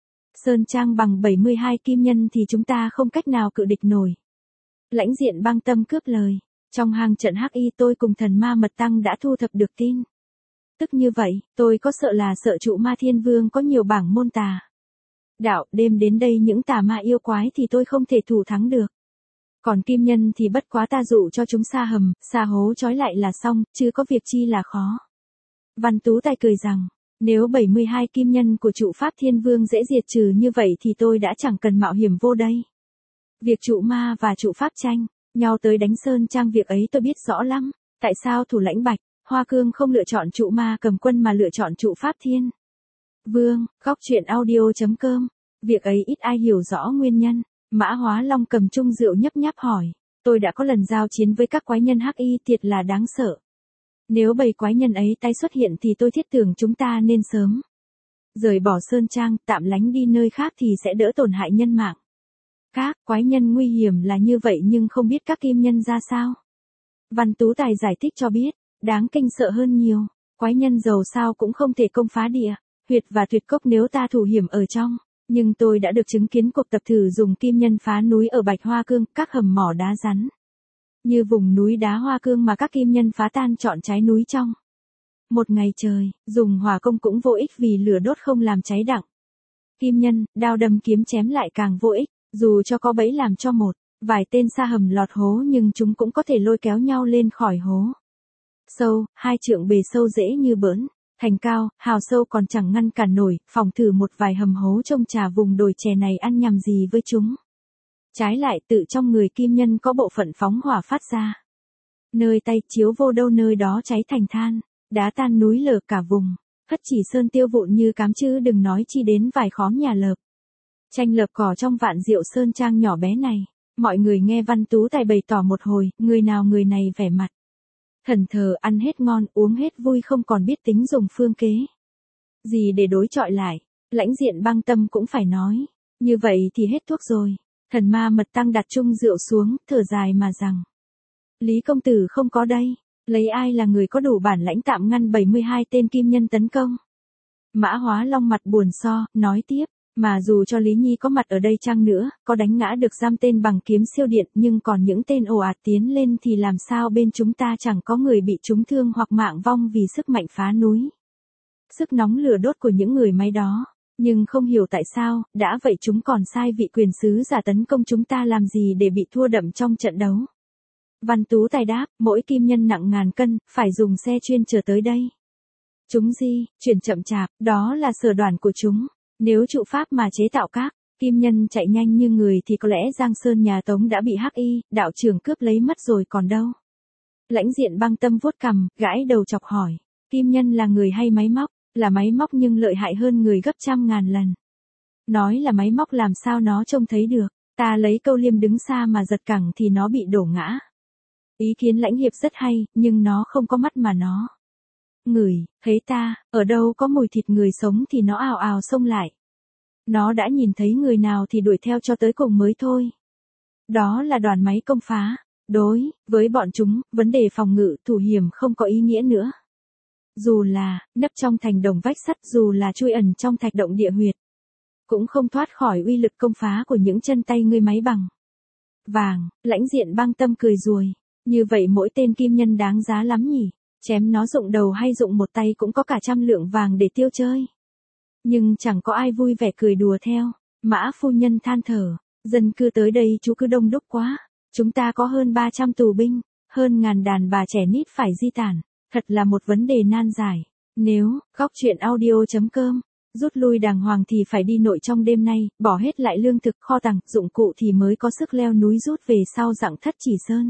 Sơn Trang bằng bảy mươi hai kim nhân thì chúng ta không cách nào cự địch nổi. Lãnh Diện băng tâm cướp lời, trong hàng trận Hắc Y tôi cùng thần ma mật tăng đã thu thập được tin. Tức như vậy, tôi có sợ là sợ trụ Ma Thiên Vương có nhiều bảng môn tà đạo, đêm đến đây những tà ma yêu quái thì tôi không thể thủ thắng được. Còn kim nhân thì bất quá ta dụ cho chúng sa hầm, sa hố trói lại là xong, chứ có việc chi là khó. Văn Tú Tài cười rằng, nếu bảy mươi hai kim nhân của trụ Pháp Thiên Vương dễ diệt trừ như vậy thì tôi đã chẳng cần mạo hiểm vô đây. Việc trụ ma và trụ Pháp tranh nhau tới đánh Sơn Trang, việc ấy tôi biết rõ lắm. Tại sao thủ lãnh Bạch Hoa Cương không lựa chọn trụ ma cầm quân mà lựa chọn trụ Pháp Thiên Vương? Góc truyện audio chấm com. Việc ấy ít ai hiểu rõ nguyên nhân. Mã Hóa Long cầm chung rượu nhấp nháp hỏi, tôi đã có lần giao chiến với các quái nhân Hắc Y thiệt là đáng sợ. Nếu bầy quái nhân ấy tái xuất hiện thì tôi thiết tưởng chúng ta nên sớm rời bỏ Sơn Trang, tạm lánh đi nơi khác thì sẽ đỡ tổn hại nhân mạng. Các quái nhân nguy hiểm là như vậy nhưng không biết các kim nhân ra sao. Văn Tú Tài giải thích cho biết, đáng kinh sợ hơn nhiều, quái nhân dầu sao cũng không thể công phá địa huyệt và tuyệt cốc nếu ta thủ hiểm ở trong. Nhưng tôi đã được chứng kiến cuộc tập thử dùng kim nhân phá núi ở Bạch Hoa Cương, các hầm mỏ đá rắn như vùng núi đá Hoa Cương mà các kim nhân phá tan trọn trái núi trong một ngày trời, dùng hỏa công cũng vô ích vì lửa đốt không làm cháy đặng. Kim nhân, đao đâm kiếm chém lại càng vô ích, dù cho có bẫy làm cho một vài tên sa hầm lọt hố nhưng chúng cũng có thể lôi kéo nhau lên khỏi hố sâu, hai trượng bề sâu dễ như bỡn. Thành cao, hào sâu còn chẳng ngăn cản nổi, phòng thử một vài hầm hố trông trà vùng đồi chè này ăn nhầm gì với chúng. Trái lại tự trong người kim nhân có bộ phận phóng hỏa phát ra. Nơi tay chiếu vô đâu nơi đó cháy thành than, đá tan núi lở cả vùng, phất chỉ sơn tiêu vụn như cám chứ đừng nói chi đến vài khóm nhà lợp. Tranh lợp cỏ trong Vạn Diệu Sơn Trang nhỏ bé này, mọi người nghe Văn Tú Tài bày tỏ một hồi, người nào người này vẻ mặt thần thờ, ăn hết ngon, uống hết vui, không còn biết tính dùng phương kế gì để đối chọi lại. Lãnh Diện băng tâm cũng phải nói, như vậy thì hết thuốc rồi. Thần ma mật tăng đặt chung rượu xuống, thở dài mà rằng, Lý công tử không có đây, lấy ai là người có đủ bản lãnh tạm ngăn bảy mươi hai tên kim nhân tấn công? Mã Hóa Long mặt buồn so, nói tiếp, Mà dù cho Lý Nhi có mặt ở đây chăng nữa, có đánh ngã được giam tên bằng kiếm siêu điện, nhưng còn những tên ồ ạt tiến lên thì làm sao bên chúng ta chẳng có người bị trúng thương hoặc mạng vong vì sức mạnh phá núi. Sức nóng lửa đốt của những người máy đó. Nhưng không hiểu tại sao, đã vậy chúng còn sai vị quyền sứ giả tấn công chúng ta làm gì để bị thua đậm trong trận đấu. Văn Tú Tài đáp, mỗi kim nhân nặng ngàn cân, phải dùng xe chuyên chở tới đây. Chúng di, chuyển chậm chạp, đó là sở đoản của chúng. Nếu trụ pháp mà chế tạo các kim nhân chạy nhanh như người thì có lẽ Giang Sơn nhà Tống đã bị hắc y, đạo trưởng cướp lấy mất rồi còn đâu. Lãnh Diện Băng Tâm vuốt cằm, gãi đầu chọc hỏi, kim nhân là người hay máy móc? Là máy móc nhưng lợi hại hơn người gấp trăm ngàn lần. Nói là máy móc làm sao nó trông thấy được, ta lấy câu liêm đứng xa mà giật cẳng thì nó bị đổ ngã. Ý kiến Lãnh Hiệp rất hay, nhưng nó không có mắt mà nó ngửi, thấy ta, ở đâu có mùi thịt người sống thì nó ào ào xông lại. Nó đã nhìn thấy người nào thì đuổi theo cho tới cùng mới thôi. Đó là đoàn máy công phá. Đối với bọn chúng, vấn đề phòng ngự thủ hiểm không có ý nghĩa nữa. Dù là nấp trong thành đồng vách sắt, dù là chui ẩn trong thạch động địa huyệt, cũng không thoát khỏi uy lực công phá của những chân tay ngươi máy bằng vàng. Lãnh Diện Băng Tâm cười ruồi, như vậy mỗi tên kim nhân đáng giá lắm nhỉ, chém nó dụng đầu hay dụng một tay cũng có cả trăm lượng vàng để tiêu chơi. Nhưng chẳng có ai vui vẻ cười đùa theo. Mã phu nhân than thở, dân cư tới đây chú cứ đông đúc quá, chúng ta có hơn ba trăm tù binh, hơn ngàn đàn bà trẻ nít phải di tản. Thật là một vấn đề nan giải. Nếu, góc chuyện audio chấm com, rút lui đàng hoàng thì phải đi nội trong đêm nay, bỏ hết lại lương thực, kho tàng, dụng cụ thì mới có sức leo núi rút về sau dặng Thất Chỉ Sơn.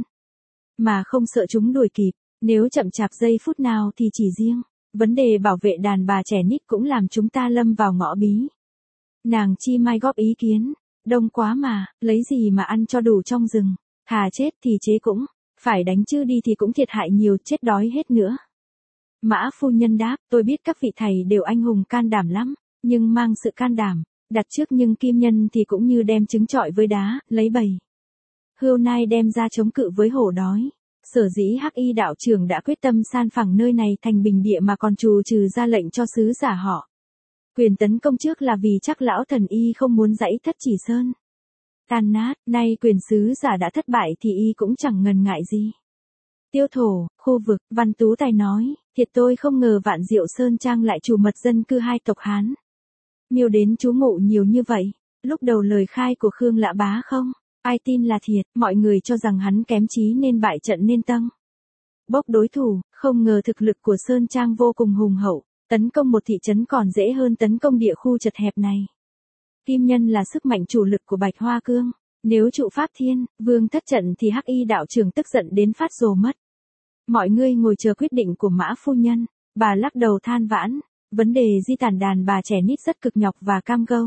Mà không sợ chúng đuổi kịp, nếu chậm chạp giây phút nào thì chỉ riêng vấn đề bảo vệ đàn bà trẻ nít cũng làm chúng ta lâm vào ngõ bí. Nàng Chi Mai góp ý kiến, đông quá mà, lấy gì mà ăn cho đủ trong rừng, thà chết thì chế cũng. Phải đánh chứ đi thì cũng thiệt hại nhiều, chết đói hết nữa. Mã phu nhân đáp, tôi biết các vị thầy đều anh hùng can đảm lắm, nhưng mang sự can đảm, đặt trước nhưng kim nhân thì cũng như đem trứng trọi với đá, lấy bầy hươu nai đem ra chống cự với hổ đói. Sở dĩ hắc y đạo trưởng đã quyết tâm san phẳng nơi này thành bình địa mà còn trù trừ ra lệnh cho sứ giả họ quyền tấn công trước là vì chắc lão thần y không muốn dãy Thất Chỉ Sơn tan nát, nay quyền sứ giả đã thất bại thì y cũng chẳng ngần ngại gì. Tiêu thổ, khu vực, Văn Tú Tài nói, thiệt tôi không ngờ Vạn Diệu Sơn Trang lại trù mật dân cư hai tộc Hán. Miêu đến trú ngụ nhiều như vậy, lúc đầu lời khai của Khương Lã Bá không, ai tin là thiệt, mọi người cho rằng hắn kém trí nên bại trận nên tăng bốc đối thủ, không ngờ thực lực của Sơn Trang vô cùng hùng hậu, tấn công một thị trấn còn dễ hơn tấn công địa khu chật hẹp này. Kim nhân là sức mạnh chủ lực của Bạch Hoa Cương, nếu trụ pháp thiên, vương thất trận thì hắc y đạo trưởng tức giận đến phát rồ mất. Mọi người ngồi chờ quyết định của Mã phu nhân, bà lắc đầu than vãn, vấn đề di tản đàn bà trẻ nít rất cực nhọc và cam go.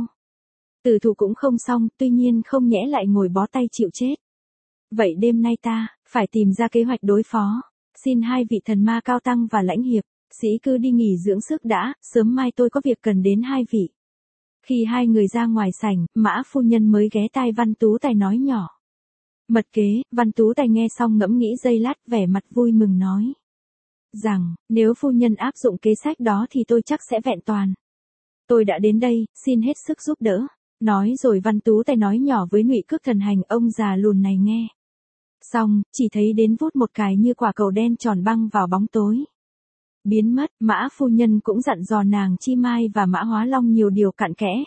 Tử thủ cũng không xong, tuy nhiên không nhẽ lại ngồi bó tay chịu chết. Vậy đêm nay ta, phải tìm ra kế hoạch đối phó, xin hai vị thần ma Cao Tăng và Lãnh Hiệp, sĩ cứ đi nghỉ dưỡng sức đã, sớm mai tôi có việc cần đến hai vị. Khi hai người ra ngoài sảnh, Mã phu nhân mới ghé tai Văn Tú Tài nói nhỏ. Mật kế, Văn Tú Tài nghe xong ngẫm nghĩ giây lát, vẻ mặt vui mừng nói. Rằng, nếu phu nhân áp dụng kế sách đó thì tôi chắc sẽ vẹn toàn. Tôi đã đến đây, xin hết sức giúp đỡ. Nói rồi Văn Tú Tài nói nhỏ với Ngụy Cước Thần Hành, ông già lùn này nghe. Xong, chỉ thấy đến vút một cái như quả cầu đen tròn băng vào bóng tối. Biến mất, Mã phu nhân cũng dặn dò nàng Chi Mai và Mã Hóa Long nhiều điều cặn kẽ.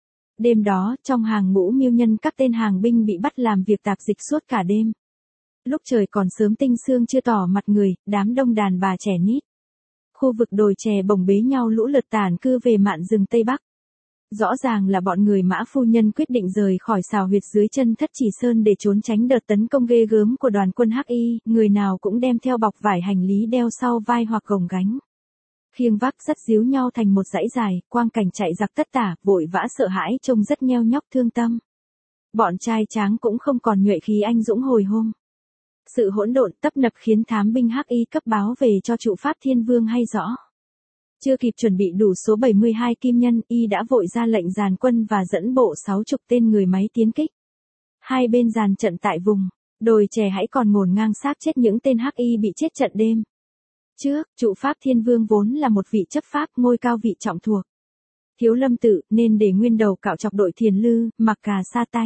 Đêm đó, trong hàng ngũ mưu nhân các tên hàng binh bị bắt làm việc tạp dịch suốt cả đêm. Lúc trời còn sớm tinh sương chưa tỏ mặt người, đám đông đàn bà trẻ nít. Khu vực đồi chè bồng bế nhau lũ lượt tản cư về mạn rừng Tây Bắc. Rõ ràng là bọn người Mã phu nhân quyết định rời khỏi xào huyệt dưới chân Thất Chỉ Sơn để trốn tránh đợt tấn công ghê gớm của đoàn quân hắc y, người nào cũng đem theo bọc vải hành lý đeo sau vai hoặc gồng gánh. Khiêng vác dắt díu nhau thành một dãy dài, quang cảnh chạy giặc tất tả, vội vã sợ hãi trông rất nheo nhóc thương tâm. Bọn trai tráng cũng không còn nhuệ khí anh dũng hồi hôm. Sự hỗn độn tấp nập khiến thám binh hắc y cấp báo về cho trụ pháp Thiên Vương hay rõ. Chưa kịp chuẩn bị đủ số bảy mươi hai kim nhân, y đã vội ra lệnh dàn quân và dẫn bộ sáu chục tên người máy tiến kích. Hai bên dàn trận tại vùng đồi chè hãy còn ngổn ngang xác chết những tên hắc y bị chết trận đêm trước. Trụ pháp Thiên Vương vốn là một vị chấp pháp ngôi cao vị trọng thuộc Thiếu Lâm tự nên để nguyên đầu cạo chọc đội thiền lư, mặc cà sa tay.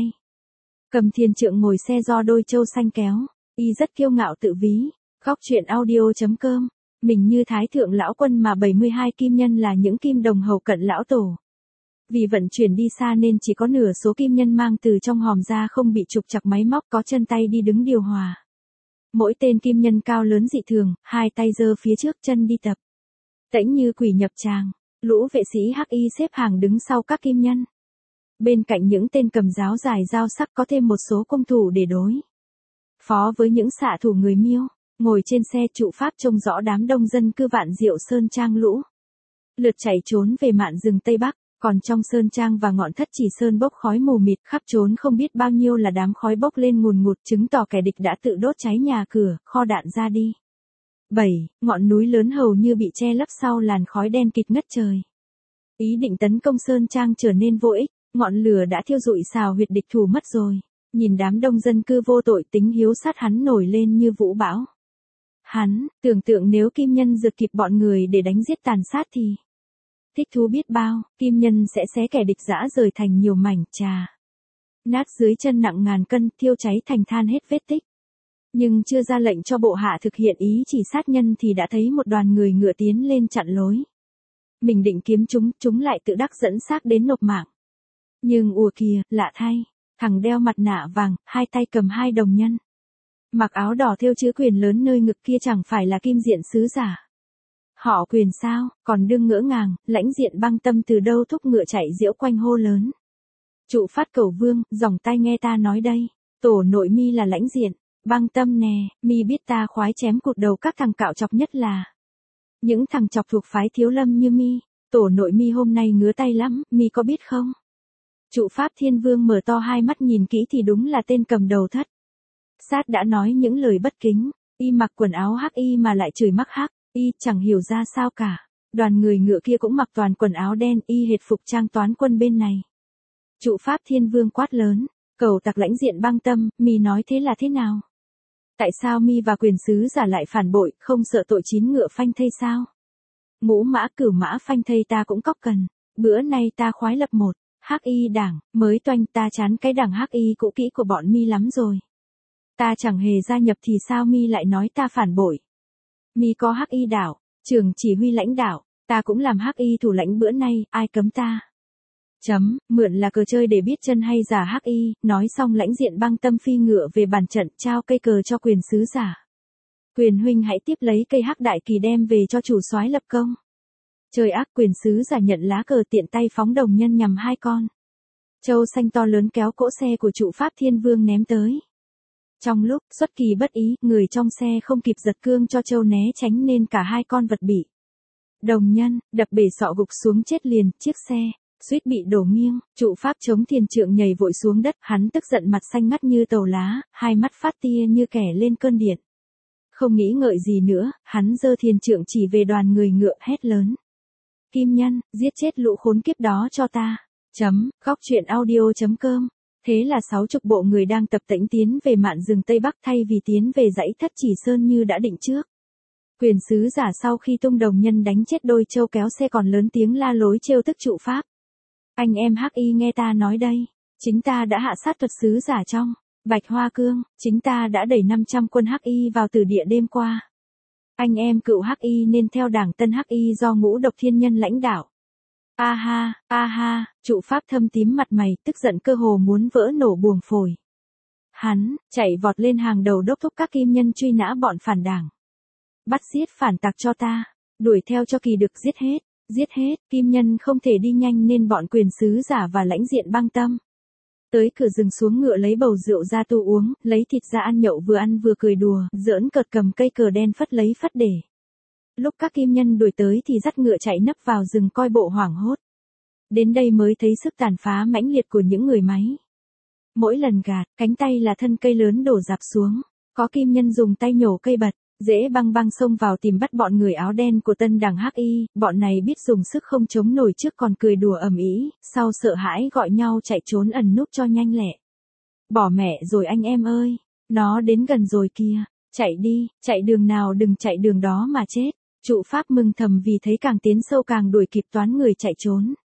Cầm thiền trượng ngồi xe do đôi châu xanh kéo, y rất kiêu ngạo tự ví. Góc truyện audio.com, mình như thái thượng lão quân mà bảy mươi hai kim nhân là những kim đồng hầu cận lão tổ. Vì vận chuyển đi xa nên chỉ có nửa số kim nhân mang từ trong hòm ra không bị trục trặc máy móc, có chân tay đi đứng điều hòa. Mỗi tên kim nhân cao lớn dị thường, hai tay giơ phía trước, chân đi tập. Tễnh như quỷ nhập tràng, lũ vệ sĩ hắc y xếp hàng đứng sau các kim nhân. Bên cạnh những tên cầm giáo dài dao sắc có thêm một số công thủ để đối phó với những xạ thủ người Miêu. Ngồi trên xe trụ pháp trông rõ đám đông dân cư Vạn Diệu Sơn Trang lũ lượt chạy trốn về mạn rừng Tây Bắc, còn trong Sơn Trang và ngọn Thất Chỉ Sơn bốc khói mù mịt, khắp trốn không biết bao nhiêu là đám khói bốc lên ngùn ngụt, chứng tỏ kẻ địch đã tự đốt cháy nhà cửa, kho đạn ra đi. bảy. Ngọn núi lớn hầu như bị che lấp sau làn khói đen kịt ngất trời. Ý định tấn công Sơn Trang trở nên vô ích, ngọn lửa đã thiêu rụi xào huyệt địch thủ mất rồi. Nhìn đám đông dân cư vô tội, tính hiếu sát hắn nổi lên như vũ bão. Hắn tưởng tượng nếu kim nhân rượt kịp bọn người để đánh giết tàn sát thì thích thú biết bao, kim nhân sẽ xé kẻ địch giã rời thành nhiều mảnh, trà nát dưới chân nặng ngàn cân, thiêu cháy thành than hết vết tích. Nhưng chưa ra lệnh cho bộ hạ thực hiện ý chỉ sát nhân thì đã thấy một đoàn người ngựa tiến lên chặn lối. Mình định kiếm chúng, chúng lại tự đắc dẫn xác đến nộp mạng. Nhưng ùa kìa, lạ thay, thằng đeo mặt nạ vàng, hai tay cầm hai đồng nhân, mặc áo đỏ thêu chữ Quyền lớn nơi ngực kia chẳng phải là Kim Diện sứ giả. Họ Quyền sao? Còn đương ngỡ ngàng, Lãnh Diện Băng Tâm từ đâu thúc ngựa chạy diễu quanh hô lớn. Trụ Phát Cẩu Vương, dòng tai nghe ta nói đây, tổ nội mi là Lãnh Diện Băng Tâm nè, mi biết ta khoái chém cụt đầu các thằng cạo chọc, nhất là những thằng chọc thuộc phái Thiếu Lâm như mi, tổ nội mi hôm nay ngứa tay lắm, mi có biết không? Trụ Pháp Thiên Vương mở to hai mắt nhìn kỹ thì đúng là tên cầm đầu Thất Sát đã nói những lời bất kính. Y mặc quần áo hắc y mà lại chửi mắc hắc, y chẳng hiểu ra sao cả. Đoàn người ngựa kia cũng mặc toàn quần áo đen, y hệt phục trang toán quân bên này. Trụ Pháp Thiên Vương quát lớn, Cẩu tặc Lãnh Diện Băng Tâm, mi nói thế là thế nào? Tại sao mi và Quyền sứ giả lại phản bội, không sợ tội chín ngựa phanh thây sao? Ngũ mã cửu mã phanh thây ta cũng cóc cần. Bữa nay ta khoái lập một hắc y đảng mới toanh, ta chán cái đảng hắc y cũ kỹ của bọn mi lắm rồi. Ta chẳng hề gia nhập thì sao mi lại nói ta phản bội? Mi có hắc y đảo, trường chỉ huy lãnh đạo, ta cũng làm hắc y thủ lãnh bữa nay, ai cấm ta? Chấm, mượn là cờ chơi để biết chân hay giả hắc y. Nói xong Lãnh Diện Băng Tâm phi ngựa về bàn trận, trao cây cờ cho Quyền sứ giả. Quyền huynh hãy tiếp lấy cây hắc đại kỳ đem về cho chủ soái lập công. Trời ác, Quyền sứ giả nhận lá cờ tiện tay phóng đồng nhân nhằm hai con châu xanh to lớn kéo cỗ xe của Trụ Pháp Thiên Vương ném tới. Trong lúc xuất kỳ bất ý, người trong xe không kịp giật cương cho châu né tránh nên cả hai con vật bị đồng nhân đập bể sọ gục xuống chết liền. Chiếc xe suýt bị đổ nghiêng. Trụ Pháp chống thiền trượng nhảy vội xuống đất, hắn tức giận mặt xanh ngắt như tàu lá, hai mắt phát tia như kẻ lên cơn điện. Không nghĩ ngợi gì nữa, hắn giơ thiền trượng chỉ về đoàn người ngựa, hét lớn: Kim nhân, giết chết lũ khốn kiếp đó cho ta. Chấm, góc truyện audio.com. Thế là sáu chục bộ người đang tập tễnh tiến về mạn rừng Tây Bắc thay vì tiến về dãy Thất Chỉ Sơn như đã định trước. Quyền sứ giả sau khi tung đồng nhân đánh chết đôi châu kéo xe còn lớn tiếng la lối trêu tức Trụ Pháp. Anh em hắc y nghe ta nói đây, chính ta đã hạ sát thuật sứ giả trong Bạch Hoa Cương, chính ta đã đẩy năm trăm quân hắc y vào Tử Địa đêm qua. Anh em cựu hắc y nên theo đảng Tân hắc y do Ngũ Độc Thiên Nhân lãnh đạo. A ha, a ha, Trụ Pháp thâm tím mặt mày, tức giận cơ hồ muốn vỡ nổ buồng phổi. Hắn chạy vọt lên hàng đầu đốc thúc các kim nhân truy nã bọn phản đảng. Bắt giết phản tặc cho ta, đuổi theo cho kỳ được giết hết, giết hết. Kim nhân không thể đi nhanh nên bọn Quyền sứ giả và Lãnh Diện Băng Tâm tới cửa rừng xuống ngựa lấy bầu rượu ra tu uống, lấy thịt ra ăn nhậu, vừa ăn vừa cười đùa, giỡn cợt, cầm cây cờ đen phất lấy phất để. Lúc các kim nhân đuổi tới thì dắt ngựa chạy nấp vào rừng coi bộ hoảng hốt. Đến đây mới thấy sức tàn phá mãnh liệt của những người máy. Mỗi lần gạt, cánh tay là thân cây lớn đổ rạp xuống. Có kim nhân dùng tay nhổ cây bật, dễ băng băng xông vào tìm bắt bọn người áo đen của Tân đảng hắc y. Bọn này biết dùng sức không chống nổi trước còn cười đùa ầm ĩ, sau sợ hãi gọi nhau chạy trốn ẩn núp cho nhanh lẹ. Bỏ mẹ rồi anh em ơi, nó đến gần rồi kìa, chạy đi, chạy đường nào đừng chạy đường đó mà chết. Trụ Pháp mừng thầm vì thấy càng tiến sâu càng đuổi kịp toán người chạy trốn.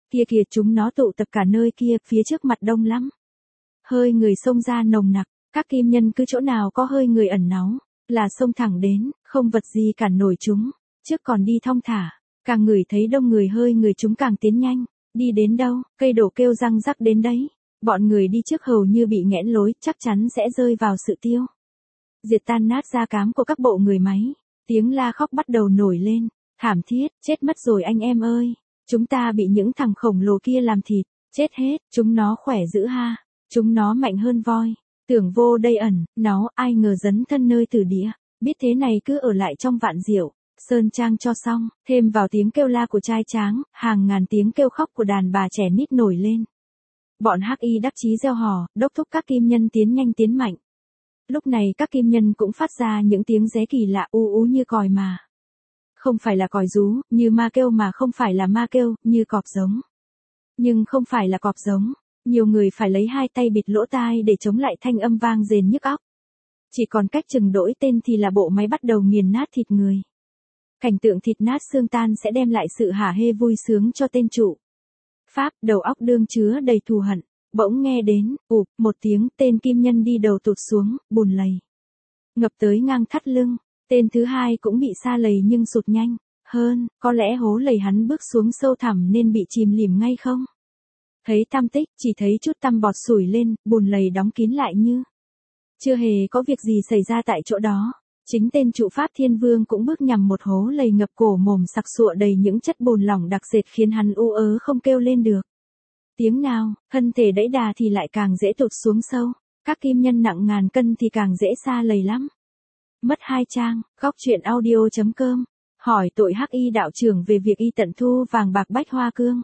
Kia kìa chúng nó tụ tập cả nơi kia, phía trước mặt đông lắm. Hơi người xông ra nồng nặc, các kim nhân cứ chỗ nào có hơi người ẩn náu, là xông thẳng đến, không vật gì cản nổi chúng. Trước còn đi thong thả, càng ngửi thấy đông người hơi người chúng càng tiến nhanh, đi đến đâu, cây đổ kêu răng rắc đến đấy. Bọn người đi trước hầu như bị nghẽn lối, chắc chắn sẽ rơi vào sự tiêu diệt tan nát da cám của các bộ người máy. Tiếng la khóc bắt đầu nổi lên, thảm thiết, chết mất rồi anh em ơi. Chúng ta bị những thằng khổng lồ kia làm thịt, chết hết, chúng nó khỏe dữ ha, chúng nó mạnh hơn voi. Tưởng vô đây ẩn, nó ai ngờ dấn thân nơi tử địa, biết thế này cứ ở lại trong Vạn Diệu Sơn Trang cho xong, thêm vào tiếng kêu la của trai tráng, hàng ngàn tiếng kêu khóc của đàn bà trẻ nít nổi lên. Bọn hắc y đắc chí reo hò, đốc thúc các kim nhân tiến nhanh tiến mạnh. Lúc này các kim nhân cũng phát ra những tiếng ré kỳ lạ u ú như còi mà. Không phải là còi rú, như ma kêu mà không phải là ma kêu, như cọp giống. Nhưng không phải là cọp giống, nhiều người phải lấy hai tay bịt lỗ tai để chống lại thanh âm vang rền nhức óc. Chỉ còn cách chừng đỗi tên thì là bộ máy bắt đầu nghiền nát thịt người. Cảnh tượng thịt nát xương tan sẽ đem lại sự hả hê vui sướng cho tên trụ Pháp, đầu óc đương chứa đầy thù hận. Bỗng nghe đến, ụp, một tiếng, tên kim nhân đi đầu tụt xuống, bùn lầy ngập tới ngang thắt lưng. Tên thứ hai cũng bị sa lầy nhưng sụt nhanh hơn, có lẽ hố lầy hắn bước xuống sâu thẳm nên bị chìm lìm ngay không. Thấy tăm tích, chỉ thấy chút tăm bọt sủi lên, bùn lầy đóng kín lại như chưa hề có việc gì xảy ra tại chỗ đó. Chính tên trụ Pháp Thiên Vương cũng bước nhằm một hố lầy ngập cổ mồm sặc sụa đầy những chất bùn lỏng đặc sệt khiến hắn u ớ không kêu lên được tiếng nào, thân thể đẫy đà thì lại càng dễ tụt xuống sâu, các kim nhân nặng ngàn cân thì càng dễ sa lầy lắm. Mất hai trang, góc truyện audio chấm com, hỏi tội hắc y đạo trưởng về việc y tận thu vàng bạc bách hoa cương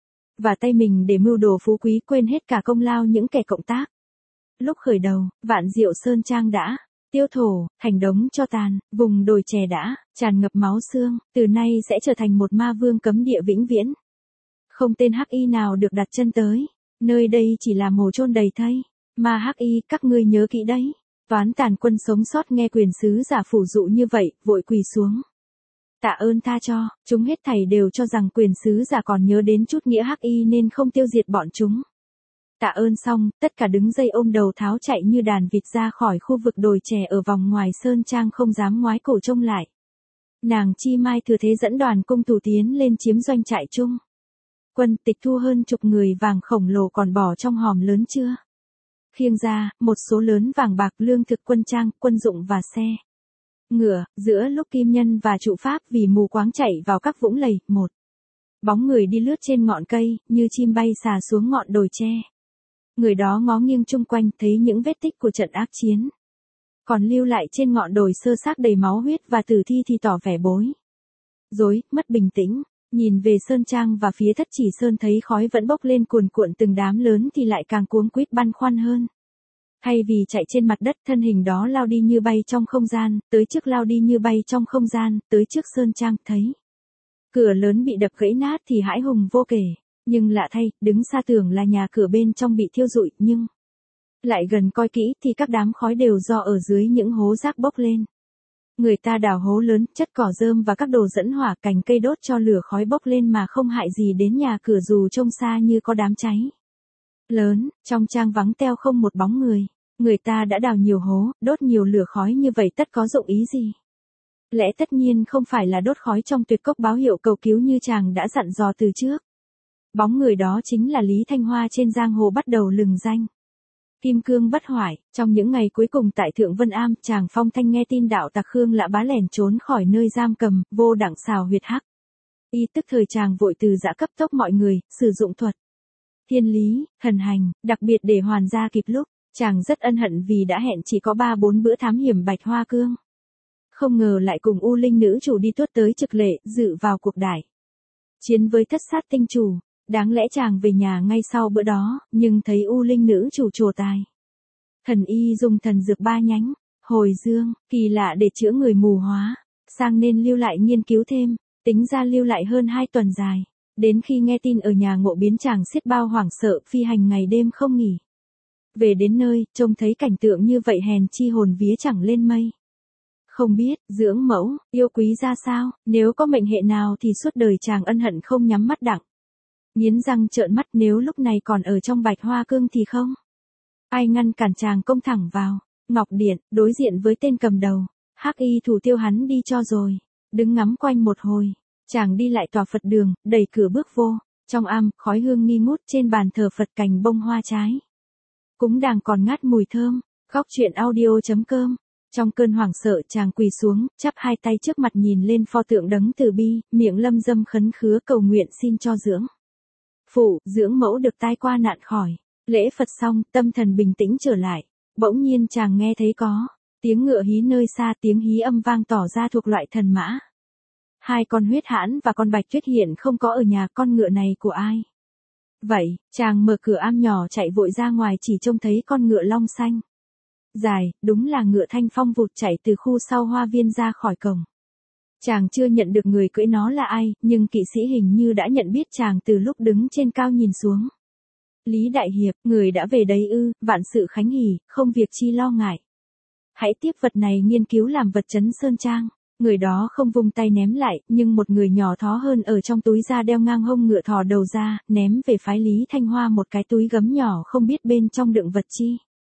và tay mình để mưu đồ phú quý, quên hết cả công lao những kẻ cộng tác. Lúc khởi đầu, Vạn Diệu Sơn Trang đã tiêu thổ, thành đống cho tàn, vùng đồi chè đã tràn ngập máu xương, từ nay sẽ trở thành một ma vương cấm địa vĩnh viễn. Không tên hắc y nào được đặt chân tới, nơi đây chỉ là mồ chôn đầy thây. Ma hắc y, các ngươi nhớ kỹ đấy. Toán tàn quân sống sót nghe quyền sứ giả phủ dụ như vậy, vội quỳ xuống. Tạ ơn tha cho, chúng hết thảy đều cho rằng quyền sứ giả còn nhớ đến chút nghĩa hắc y nên không tiêu diệt bọn chúng. Tạ ơn xong, tất cả đứng dây ôm đầu tháo chạy như đàn vịt ra khỏi khu vực đồi chè ở vòng ngoài sơn trang, không dám ngoái cổ trông lại. Nàng Chi Mai thừa thế dẫn đoàn cung thủ tiến lên chiếm doanh trại chung. Quân tịch thu hơn chục người vàng khổng lồ còn bỏ trong hòm lớn chưa khiêng ra, một số lớn vàng bạc, lương thực, quân trang, quân dụng và xe ngựa. Giữa lúc kim nhân và trụ Pháp vì mù quáng chạy vào các vũng lầy, một bóng người đi lướt trên ngọn cây, như chim bay xà xuống ngọn đồi tre. Người đó ngó nghiêng chung quanh, thấy những vết tích của trận ác chiến còn lưu lại trên ngọn đồi sơ xác đầy máu huyết và tử thi, thì tỏ vẻ bối rối, mất bình tĩnh. Nhìn về sơn trang và phía Thất Chỉ Sơn thấy khói vẫn bốc lên cuồn cuộn từng đám lớn thì lại càng cuống quýt băn khoăn hơn. Thay vì chạy trên mặt đất, thân hình đó lao đi như bay trong không gian, tới trước lao đi như bay trong không gian, tới trước sơn trang, thấy cửa lớn bị đập gãy nát thì hãi hùng vô kể. Nhưng lạ thay, đứng xa tưởng là nhà cửa bên trong bị thiêu rụi, nhưng lại gần coi kỹ thì các đám khói đều do ở dưới những hố rác bốc lên. Người ta đào hố lớn, chất cỏ rơm và các đồ dẫn hỏa, cành cây đốt cho lửa khói bốc lên mà không hại gì đến nhà cửa dù trông xa như có đám cháy lớn. Trong trang vắng teo không một bóng người. Người ta đã đào nhiều hố, đốt nhiều lửa khói như vậy tất có dụng ý gì? Lẽ tất nhiên không phải là đốt khói trong tuyệt cốc báo hiệu cầu cứu như chàng đã dặn dò từ trước. Bóng người đó chính là Lý Thanh Hoa trên giang hồ bắt đầu lừng danh. Kim cương bất hoại. Trong những ngày cuối cùng tại Thượng Vân Am, chàng Phong Thanh nghe tin đạo tặc Khương Lã Bá lẻn trốn khỏi nơi giam cầm, vô đặng xào huyệt hắc y, tức thời chàng vội từ giã cấp tốc mọi người, sử dụng thuật thiên lý, thần hành, đặc biệt để hoàn ra kịp lúc. Chàng rất ân hận vì đã hẹn chỉ có ba bốn bữa thám hiểm Bạch Hoa Cương. Không ngờ lại cùng U Linh nữ chủ đi tuốt tới Trực Lệ, dự vào cuộc đại chiến với Thất Sát Tinh chủ. Đáng lẽ chàng về nhà ngay sau bữa đó, nhưng thấy U Linh nữ chủ trổ tài thần y dùng thần dược ba nhánh, hồi dương, kỳ lạ để chữa người mù hóa, sang nên lưu lại nghiên cứu thêm, tính ra lưu lại hơn hai tuần dài. Đến khi nghe tin ở nhà ngộ biến, chàng xiết bao hoảng sợ, phi hành ngày đêm không nghỉ. Về đến nơi, trông thấy cảnh tượng như vậy hèn chi hồn vía chẳng lên mây. Không biết, dưỡng mẫu, yêu quý ra sao, nếu có mệnh hệ nào thì suốt đời chàng ân hận không nhắm mắt đặng Nghiến răng trợn mắt, nếu lúc này còn ở trong Bạch Hoa Cương thì không. Ai ngăn cản chàng công thẳng vào. Ngọc Điện, đối diện với tên cầm đầu. Hắc y thủ tiêu hắn đi cho rồi. Đứng ngắm quanh một hồi. Chàng đi lại tòa Phật đường, đẩy cửa bước vô. Trong am, khói hương nghi ngút trên bàn thờ Phật cành bông hoa trái. Cúng đàng còn ngát mùi thơm. Góc chuyện audio.com. Trong cơn hoảng sợ chàng quỳ xuống, chắp hai tay trước mặt nhìn lên pho tượng đấng từ bi, miệng lâm dâm khấn khứa cầu nguyện xin cho dưỡng phụ, dưỡng mẫu được tai qua nạn khỏi. Lễ Phật xong, tâm thần bình tĩnh trở lại. Bỗng nhiên chàng nghe thấy có tiếng ngựa hí nơi xa, tiếng hí âm vang tỏ ra thuộc loại thần mã. Hai con huyết hãn và con bạch tuyết hiện không có ở nhà, con ngựa này của ai? Vậy, chàng mở cửa am nhỏ chạy vội ra ngoài, chỉ trông thấy con ngựa long xanh dài, đúng là ngựa Thanh Phong vụt chạy từ khu sau hoa viên ra khỏi cổng. Chàng chưa nhận được người cưỡi nó là ai, nhưng kỵ sĩ hình như đã nhận biết chàng từ lúc đứng trên cao nhìn xuống. Lý Đại Hiệp, người đã về đấy ư? Vạn sự khánh hỉ, không việc chi lo ngại. Hãy tiếp vật này nghiên cứu làm vật trấn sơn trang. Người đó không vung tay ném lại, nhưng một người nhỏ thó hơn ở trong túi da đeo ngang hông ngựa thò đầu ra, ném về phái Lý Thanh Hoa một cái túi gấm nhỏ không biết bên trong đựng vật chi.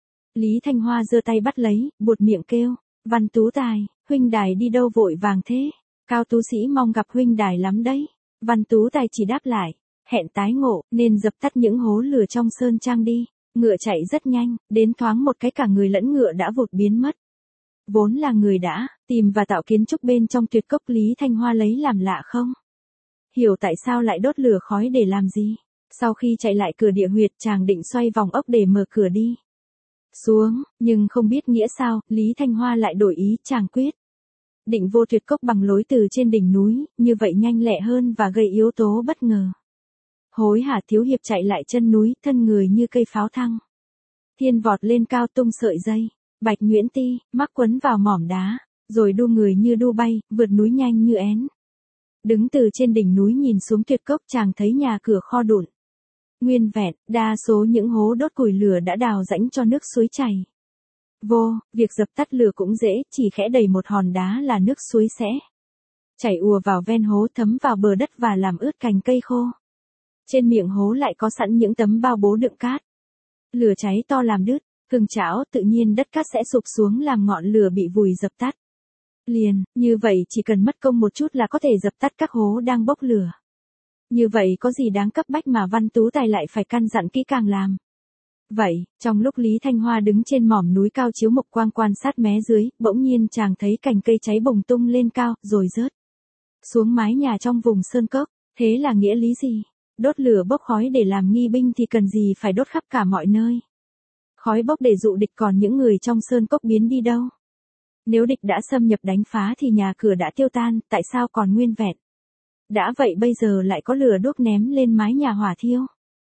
Lý Thanh Hoa giơ tay bắt lấy, buột miệng kêu, Văn Tú Tài, huynh đài đi đâu vội vàng thế? Cao tú sĩ mong gặp huynh đài lắm đấy. Văn Tú Tài chỉ đáp lại, hẹn tái ngộ, nên dập tắt những hố lửa trong sơn trang đi. Ngựa chạy rất nhanh, đến thoáng một cái cả người lẫn ngựa đã vụt biến mất. Vốn là người đã tìm và tạo kiến trúc bên trong tuyệt cốc, Lý Thanh Hoa lấy làm lạ không? Hiểu tại sao lại đốt lửa khói để làm gì? Sau khi chạy lại cửa địa huyệt, chàng định xoay vòng ốc để mở cửa đi xuống, nhưng không biết nghĩa sao, Lý Thanh Hoa lại đổi ý, chàng quyết định vô tuyệt cốc bằng lối từ trên đỉnh núi, như vậy nhanh lẹ hơn và gây yếu tố bất ngờ. Hối hả thiếu hiệp chạy lại chân núi, thân người như cây pháo thăng thiên vọt lên cao, tung sợi dây bạch nhuyễn ti, mắc quấn vào mỏm đá, rồi đu người như đu bay, vượt núi nhanh như én. Đứng từ trên đỉnh núi nhìn xuống tuyệt cốc, chàng thấy nhà cửa kho đụn nguyên vẹn, đa số những hố đốt củi lửa đã đào rãnh cho nước suối chảy vô. Việc dập tắt lửa cũng dễ, chỉ khẽ đẩy một hòn đá là nước suối sẽ chảy ùa vào ven hố, thấm vào bờ đất và làm ướt cành cây khô. Trên miệng hố lại có sẵn những tấm bao bố đựng cát. Lửa cháy to làm đứt cừng chảo, tự nhiên đất cát sẽ sụp xuống làm ngọn lửa bị vùi dập tắt liền. Như vậy chỉ cần mất công một chút là có thể dập tắt các hố đang bốc lửa. Như vậy có gì đáng cấp bách mà Văn Tú Tài lại phải căn dặn kỹ càng làm. Vậy, trong lúc Lý Thanh Hoa đứng trên mỏm núi cao chiếu mục quang quan sát mé dưới, bỗng nhiên chàng thấy cành cây cháy bùng tung lên cao, rồi rớt xuống mái nhà trong vùng sơn cốc. Thế là nghĩa lý gì? Đốt lửa bốc khói để làm nghi binh thì cần gì phải đốt khắp cả mọi nơi? Khói bốc để dụ địch, còn những người trong sơn cốc biến đi đâu? Nếu địch đã xâm nhập đánh phá thì nhà cửa đã tiêu tan, tại sao còn nguyên vẹn? Đã vậy bây giờ lại có lửa đuốc ném lên mái nhà hỏa thiêu.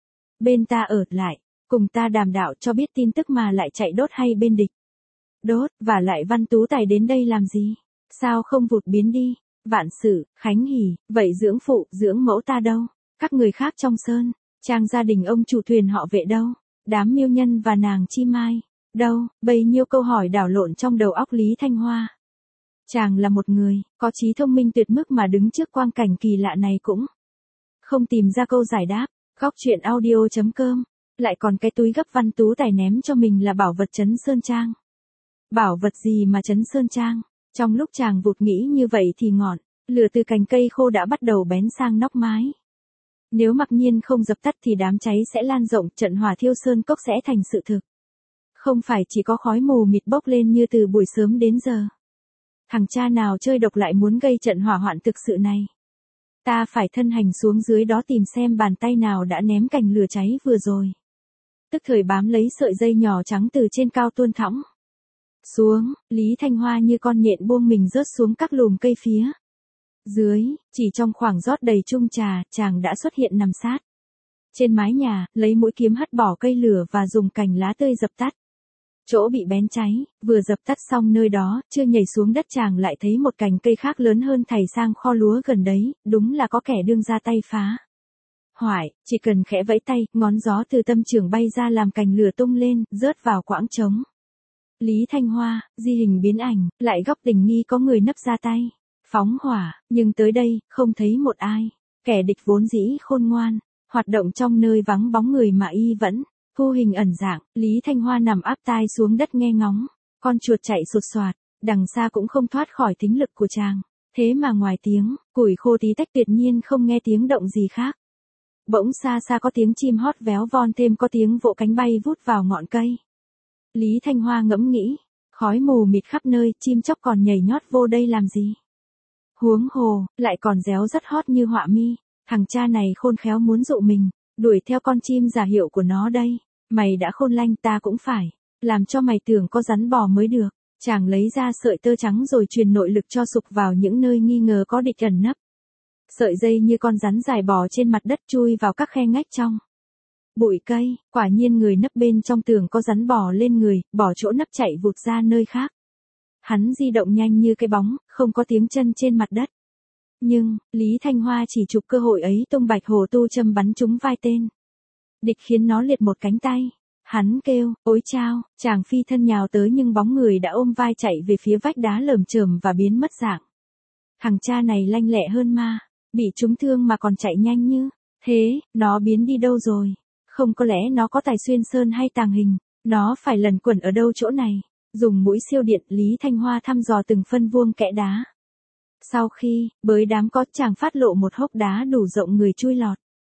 Bên ta ở lại, cùng ta đàm đạo cho biết tin tức mà lại chạy đốt hay bên địch? Đốt, và lại Văn Tú Tài đến đây làm gì? Sao không vụt biến đi? Vạn sự, khánh hỉ, vậy dưỡng phụ, dưỡng mẫu ta đâu? Các người khác trong sơn trang gia đình ông chủ thuyền họ Vệ đâu? Đám miêu nhân và nàng Chi Mai đâu? Bấy nhiêu câu hỏi đảo lộn trong đầu óc Lý Thanh Hoa. Chàng là một người có trí thông minh tuyệt mức mà đứng trước quang cảnh kỳ lạ này cũng không tìm ra câu giải đáp. Góc chuyện audio.com. Lại còn cái túi gấp Văn Tú Tài ném cho mình là bảo vật trấn sơn trang. Bảo vật gì mà trấn sơn trang? Trong lúc chàng vụt nghĩ như vậy thì ngọn lửa từ cành cây khô đã bắt đầu bén sang nóc mái. Nếu mặc nhiên không dập tắt thì đám cháy sẽ lan rộng, trận hỏa thiêu sơn cốc sẽ thành sự thực. Không phải chỉ có khói mù mịt bốc lên như từ buổi sớm đến giờ. Thằng cha nào chơi độc lại muốn gây trận hỏa hoạn thực sự này? Ta phải thân hành xuống dưới đó tìm xem bàn tay nào đã ném cành lửa cháy vừa rồi. Tức thời bám lấy sợi dây nhỏ trắng từ trên cao tuôn thõng xuống, Lý Thanh Hoa như con nhện buông mình rớt xuống các lùm cây phía dưới. Chỉ trong khoảng rót đầy chung trà, chàng đã xuất hiện nằm sát trên mái nhà, lấy mũi kiếm hất bỏ cây lửa và dùng cành lá tươi dập tắt chỗ bị bén cháy. Vừa dập tắt xong nơi đó, chưa nhảy xuống đất chàng lại thấy một cành cây khác lớn hơn thảy sang kho lúa gần đấy, đúng là có kẻ đương ra tay phá hoại. Chỉ cần khẽ vẫy tay, ngón gió từ tâm trường bay ra làm cành lửa tung lên, rớt vào quãng trống. Lý Thanh Hoa, di hình biến ảnh, lại góc tình nghi có người nấp ra tay phóng hỏa, nhưng tới đây, không thấy một ai. Kẻ địch vốn dĩ khôn ngoan, Hoạt động trong nơi vắng bóng người mà y vẫn thu hình ẩn dạng, Lý Thanh Hoa nằm áp tai xuống đất nghe ngóng, con chuột chạy sột soạt, đằng xa cũng không thoát khỏi thính lực của chàng. Thế mà ngoài tiếng củi khô tí tách tuyệt nhiên không nghe tiếng động gì khác. Bỗng xa xa có tiếng chim hót véo von, thêm có tiếng vỗ cánh bay vút vào ngọn cây. Lý Thanh Hoa ngẫm nghĩ, khói mù mịt khắp nơi, chim chóc còn nhảy nhót vô đây làm gì? Huống hồ, lại còn réo rất hót như họa mi, thằng cha này khôn khéo muốn dụ mình, đuổi theo con chim giả hiệu của nó đây. Mày đã khôn lanh, ta cũng phải làm cho mày tưởng có rắn bò mới được. Chàng lấy ra sợi tơ trắng rồi truyền nội lực cho sục vào những nơi nghi ngờ có địch ẩn nấp. Sợi dây như con rắn dài bò trên mặt đất chui vào các khe ngách trong bụi cây, quả nhiên người nấp bên trong tường có rắn bò lên người, bỏ chỗ nấp chạy vụt ra nơi khác. Hắn di động nhanh như cái bóng, không có tiếng chân trên mặt đất. Nhưng, Lý Thanh Hoa chỉ chụp cơ hội ấy tung bạch hồ tu châm bắn trúng vai tên địch khiến nó liệt một cánh tay. Hắn kêu, ôi chao, chàng phi thân nhào tới nhưng bóng người đã ôm vai chạy về phía vách đá lởm chởm và biến mất dạng. Thằng cha này lanh lẹ hơn ma, bị trúng thương mà còn chạy nhanh như thế, nó biến đi đâu rồi? Không có lẽ nó có tài xuyên sơn hay tàng hình, nó phải lẩn quẩn ở đâu chỗ này? Dùng mũi siêu điện, Lý Thanh Hoa thăm dò từng phân vuông kẽ đá. Sau khi bới đám có, chàng phát lộ một hốc đá đủ rộng người chui lọt.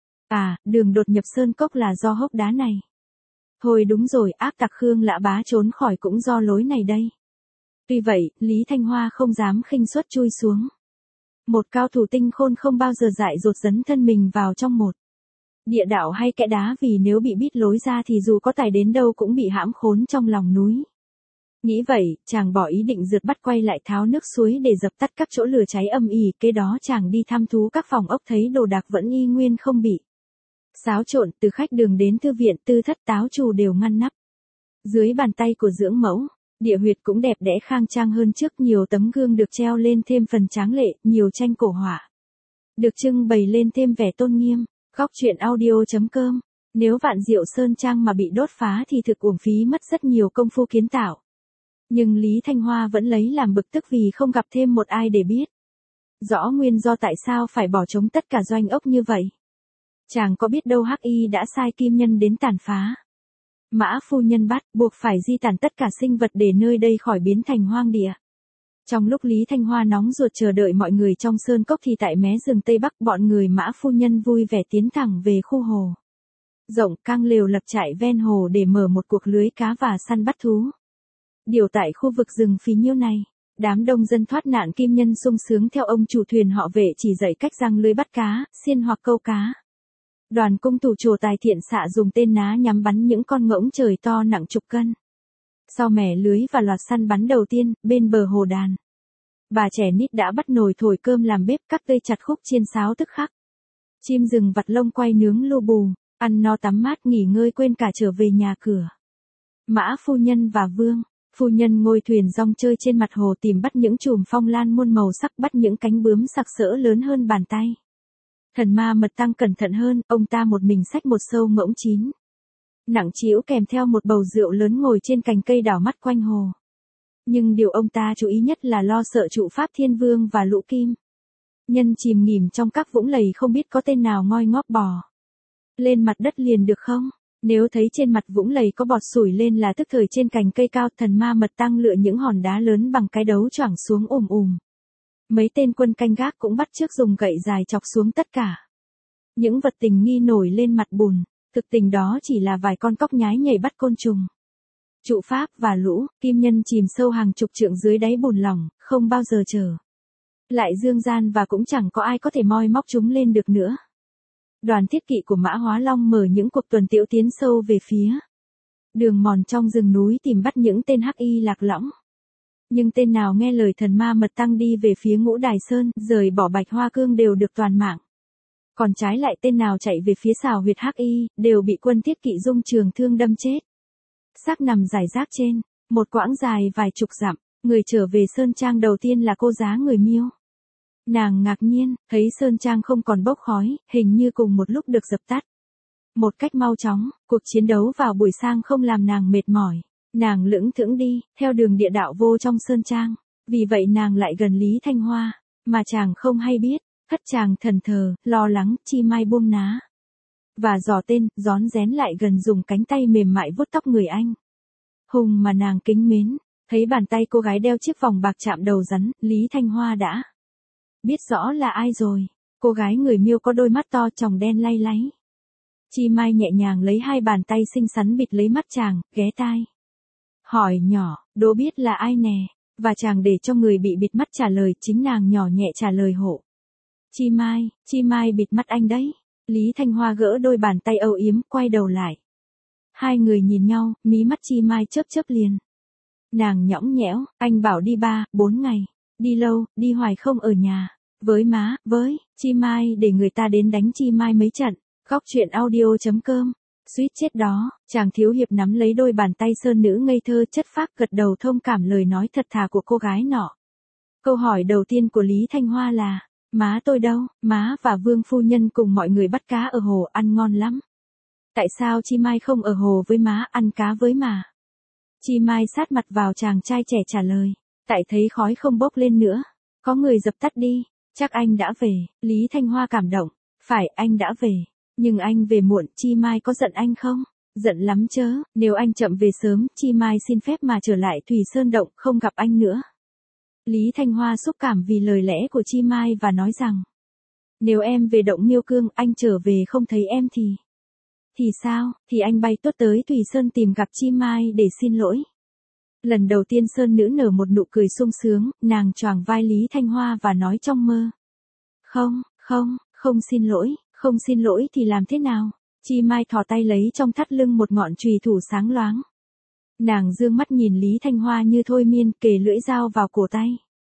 À, đường đột nhập sơn cốc là do hốc đá này. Thôi đúng rồi, ác tặc Khương Lã Bá trốn khỏi cũng do lối này đây. Tuy vậy, Lý Thanh Hoa không dám khinh suất chui xuống. Một cao thủ tinh khôn không bao giờ dại dột dấn thân mình vào trong một địa đạo hay kẽ đá, vì nếu bị biết lối ra thì dù có tài đến đâu cũng bị hãm khốn trong lòng núi. Nghĩ vậy, chàng bỏ ý định rượt bắt quay lại tháo nước suối để dập tắt các chỗ lửa cháy âm ỉ. Kế đó chàng đi thăm thú các phòng ốc, thấy đồ đạc vẫn y nguyên không bị xáo trộn, từ khách đường đến thư viện, tư thất táo trù đều ngăn nắp. Dưới bàn tay của dưỡng mẫu, địa huyệt cũng đẹp đẽ khang trang hơn trước, nhiều tấm gương được treo lên thêm phần tráng lệ, nhiều tranh cổ họa được trưng bày lên thêm vẻ tôn nghiêm. Góc truyện audio chấm com. Nếu Vạn Diệu Sơn Trang mà bị đốt phá thì thực uổng phí mất rất nhiều công phu kiến tạo. Nhưng Lý Thanh Hoa vẫn lấy làm bực tức vì không gặp thêm một ai để biết rõ nguyên do tại sao phải bỏ trống tất cả doanh ốc như vậy. Chàng có biết đâu Hắc Y đã sai kim nhân đến tàn phá. Mã phu nhân bắt buộc phải di tản tất cả sinh vật để nơi đây khỏi biến thành hoang địa. Trong lúc Lý Thanh Hoa nóng ruột chờ đợi mọi người trong sơn cốc thì tại mé rừng Tây Bắc, bọn người Mã phu nhân vui vẻ tiến thẳng về khu hồ rộng, căng lều lập trại ven hồ để mở một cuộc lưới cá và săn bắt thú. Điều tại khu vực rừng phí nhiêu này, đám đông dân thoát nạn kim nhân sung sướng theo ông chủ thuyền họ Vệ chỉ dạy cách giăng lưới bắt cá, xiên hoặc câu cá. Đoàn cung thủ trồ tài thiện xạ dùng tên ná nhắm bắn những con ngỗng trời to nặng chục cân. Sau mẻ lưới và loạt săn bắn đầu tiên, bên bờ hồ đàn, bà trẻ nít đã bắt nồi thổi cơm làm bếp, cắt tây chặt khúc chiên sáo tức khắc. Chim rừng vặt lông quay nướng lu bù, ăn no tắm mát nghỉ ngơi quên cả trở về nhà cửa. Mã phu nhân và Vương phu nhân ngồi thuyền rong chơi trên mặt hồ tìm bắt những chùm phong lan muôn màu sắc, bắt những cánh bướm sặc sỡ lớn hơn bàn tay. Thần ma mật tăng cẩn thận hơn, ông ta một mình xách một sâu ngỗng chín nặng trĩu kèm theo một bầu rượu lớn ngồi trên cành cây đảo mắt quanh hồ. Nhưng điều ông ta chú ý nhất là lo sợ trụ Pháp Thiên Vương và Lũ Kim Nhân chìm nghỉm trong các vũng lầy, không biết có tên nào ngoi ngóp bò lên mặt đất liền được không. Nếu thấy trên mặt vũng lầy có bọt sủi lên là tức thời trên cành cây cao, thần ma mật tăng lựa những hòn đá lớn bằng cái đấu choảng xuống ùm ùm. Mấy tên quân canh gác cũng bắt chước dùng gậy dài chọc xuống tất cả những vật tình nghi nổi lên mặt bùn. Thực tình đó chỉ là vài con cóc nhái nhảy bắt côn trùng. Trụ Pháp và Lũ Kim Nhân chìm sâu hàng chục trượng dưới đáy bùn lỏng, không bao giờ trở lại dương gian, và cũng chẳng có ai có thể moi móc chúng lên được nữa. Đoàn thiết kỵ của Mã Hóa Long mở những cuộc tuần tiễu tiến sâu về phía đường mòn trong rừng núi tìm bắt những tên hắc y lạc lõng. Nhưng tên nào nghe lời thần ma mật tăng đi về phía Ngũ Đài Sơn, rời bỏ Bạch Hoa Cương đều được toàn mạng. Còn trái lại tên nào chạy về phía xào huyệt hắc y, đều bị quân thiết kỵ dung trường thương đâm chết. Xác nằm rải rác trên một quãng dài vài chục dặm. Người trở về Sơn Trang đầu tiên là cô giá người Miêu. Nàng ngạc nhiên, thấy Sơn Trang không còn bốc khói, hình như cùng một lúc được dập tắt. Một cách mau chóng, cuộc chiến đấu vào buổi sáng không làm nàng mệt mỏi. Nàng lững thững đi, theo đường địa đạo vô trong Sơn Trang. Vì vậy nàng lại gần Lý Thanh Hoa, mà chàng không hay biết. Thất chàng thần thờ, lo lắng, chi mai buông ná. và dò tên, rón rén lại gần dùng cánh tay mềm mại vuốt tóc người anh. Hùng mà nàng kính mến, thấy bàn tay cô gái đeo chiếc vòng bạc chạm đầu rắn, Lý Thanh Hoa đã biết rõ là ai rồi. Cô gái người Miêu có đôi mắt to tròng đen lay láy. Chi Mai nhẹ nhàng lấy hai bàn tay xinh xắn bịt lấy mắt chàng, ghé tai. Hỏi nhỏ, đố biết là ai nè, và chàng để cho người bị bịt mắt trả lời, chính nàng nhỏ nhẹ trả lời hộ. Chi Mai, Chi Mai bịt mắt anh đấy. Lý Thanh Hoa gỡ đôi bàn tay âu yếm, quay đầu lại. Hai người nhìn nhau, mí mắt Chi Mai chớp chớp liền. Nàng nhõng nhẽo, anh bảo đi ba, bốn ngày. Đi lâu, đi hoài không ở nhà. Với má, với, Chi Mai để người ta đến đánh Chi Mai mấy trận. Góc truyện audio chấm com. Suýt chết đó, chàng thiếu hiệp nắm lấy đôi bàn tay sơn nữ ngây thơ chất phác gật đầu thông cảm lời nói thật thà của cô gái nọ. Câu hỏi đầu tiên của Lý Thanh Hoa là, má tôi đâu? Má và Vương phu nhân cùng mọi người bắt cá ở hồ ăn ngon lắm. Tại sao Chi Mai không ở hồ với má ăn cá với mà? Chi Mai sát mặt vào chàng trai trẻ trả lời, tại thấy khói không bốc lên nữa, có người dập tắt đi, chắc anh đã về. Lý Thanh Hoa cảm động, phải anh đã về, nhưng anh về muộn, Chi Mai có giận anh không? Giận lắm chớ, nếu anh chậm về sớm, Chi Mai xin phép mà trở lại Thủy Sơn Động, không gặp anh nữa. Lý Thanh Hoa xúc cảm vì lời lẽ của Chi Mai và nói rằng, nếu em về Động Miêu Cương, anh trở về không thấy em thì... Thì sao, thì anh bay tốt tới Thủy Sơn tìm gặp Chi Mai để xin lỗi. Lần đầu tiên Sơn nữ nở một nụ cười sung sướng, nàng choàng vai Lý Thanh Hoa và nói trong mơ. Không, không, không xin lỗi, không xin lỗi thì làm thế nào? Chi Mai thò tay lấy trong thắt lưng một ngọn chùy thủ sáng loáng. Nàng dương mắt nhìn Lý Thanh Hoa như thôi miên, kề lưỡi dao vào cổ tay.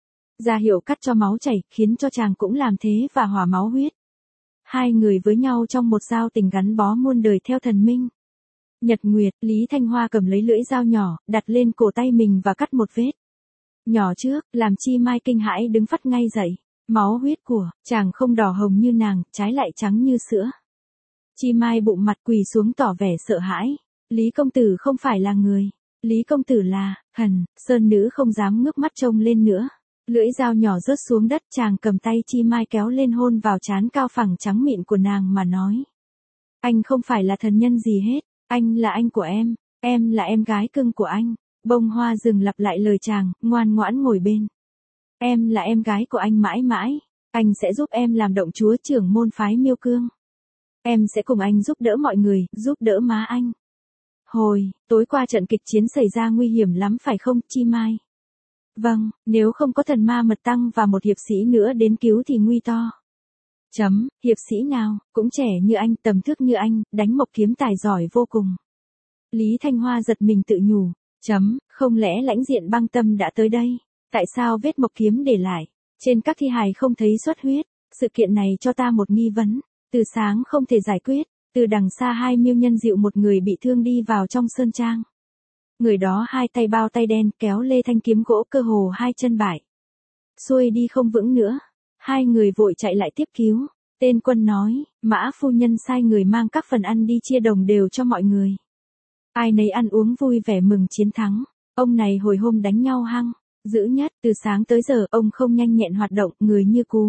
Ra hiệu cắt cho máu chảy, khiến cho chàng cũng làm thế và hòa máu huyết. Hai người với nhau trong một giao tình gắn bó muôn đời theo thần minh. Nhật Nguyệt, Lý Thanh Hoa cầm lấy lưỡi dao nhỏ, đặt lên cổ tay mình và cắt một vết nhỏ trước, làm Chi Mai kinh hãi đứng phắt ngay dậy. Máu huyết của chàng không đỏ hồng như nàng, trái lại trắng như sữa. Chi Mai bụng mặt quỳ xuống tỏ vẻ sợ hãi. Lý công tử không phải là người. Lý công tử là thần. Sơn nữ không dám ngước mắt trông lên nữa. Lưỡi dao nhỏ rớt xuống đất, chàng cầm tay Chi Mai kéo lên hôn vào trán cao phẳng trắng mịn của nàng mà nói. Anh không phải là thần nhân gì hết. Anh là anh của em. Em là em gái cưng của anh. Bông hoa rừng lặp lại lời chàng, ngoan ngoãn ngồi bên. Em là em gái của anh mãi mãi. Anh sẽ giúp em làm động chúa trưởng môn phái Miêu Cương. Em sẽ cùng anh giúp đỡ mọi người, giúp đỡ má anh. Hồi, tối qua trận kịch chiến xảy ra nguy hiểm lắm phải không, Chi Mai? Vâng, nếu không có thần ma mật tăng và một hiệp sĩ nữa đến cứu thì nguy to. Chấm, hiệp sĩ nào, cũng trẻ như anh, tầm thước như anh, đánh mộc kiếm tài giỏi vô cùng. Lý Thanh Hoa giật mình tự nhủ. Chấm, không lẽ lãnh diện Băng Tâm đã tới đây? Tại sao vết mộc kiếm để lại trên các thi hài không thấy xuất huyết? Sự kiện này cho ta một nghi vấn. Từ sáng không thể giải quyết. Từ đằng xa hai miêu nhân dịu một người bị thương đi vào trong sơn trang. Người đó hai tay bao tay đen kéo lê thanh kiếm gỗ cơ hồ hai chân bại. Xuôi đi không vững nữa. Hai người vội chạy lại tiếp cứu. Tên quân nói, Mã phu nhân sai người mang các phần ăn đi chia đồng đều cho mọi người. Ai nấy ăn uống vui vẻ mừng chiến thắng. Ông này hồi hôm đánh nhau hăng, dữ nhất, từ sáng tới giờ ông không nhanh nhẹn hoạt động, người như cú.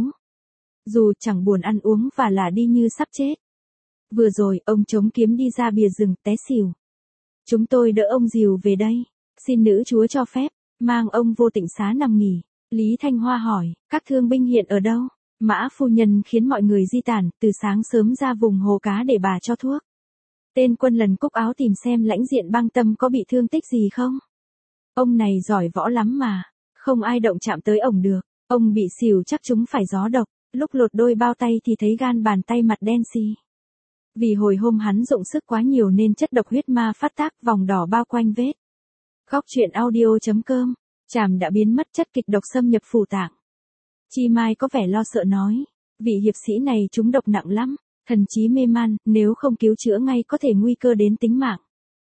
Dù chẳng buồn ăn uống và là đi như sắp chết. Vừa rồi, ông chống kiếm đi ra bìa rừng, té xỉu. Chúng tôi đỡ ông dìu về đây. Xin nữ chúa cho phép, mang ông vô tịnh xá nằm nghỉ. Lý Thanh Hoa hỏi, các thương binh hiện ở đâu? Mã phu nhân khiến mọi người di tản, từ sáng sớm ra vùng hồ cá để bà cho thuốc. Tên quân lần cúc áo tìm xem lãnh diện Băng Tâm có bị thương tích gì không? Ông này giỏi võ lắm mà, không ai động chạm tới ổng được. Ông bị xỉu chắc chúng phải gió độc, lúc lột đôi bao tay thì thấy gan bàn tay mặt đen xì. Vì hồi hôm hắn dụng sức quá nhiều nên chất độc huyết ma phát tác, vòng đỏ bao quanh vết. Góc truyện audio chấm com. Chàm đã biến mất, chất kịch độc xâm nhập phủ tạng. Chi Mai có vẻ lo sợ nói, vị hiệp sĩ này trúng độc nặng lắm, thần trí mê man, nếu không cứu chữa ngay có thể nguy cơ đến tính mạng.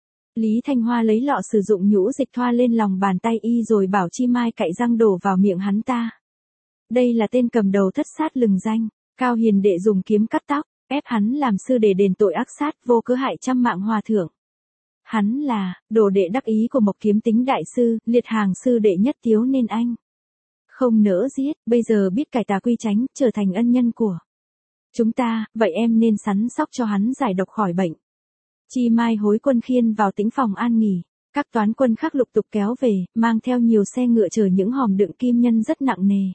Lý Thanh Hoa lấy lọ sử dụng nhũ dịch thoa lên lòng bàn tay y rồi bảo Chi Mai cạy răng đổ vào miệng hắn ta. Đây là tên cầm đầu thất sát lừng danh, Cao Hiền Đệ dùng kiếm cắt tóc, ép hắn làm sư để đền tội ác sát vô cớ hại trăm mạng hòa thượng. Hắn là đồ đệ đắc ý của Mộc Kiếm Tính đại sư, liệt hàng sư đệ nhất thiếu nên anh không nỡ giết, bây giờ biết cải tà quy chánh, trở thành ân nhân của Chúng ta, vậy em nên sắn sóc cho hắn giải độc khỏi bệnh. Chi Mai hối Quân Khiên vào tĩnh phòng an nghỉ. Các toán quân khác lục tục kéo về, mang theo nhiều xe ngựa chở những hòm đựng kim nhân rất nặng nề.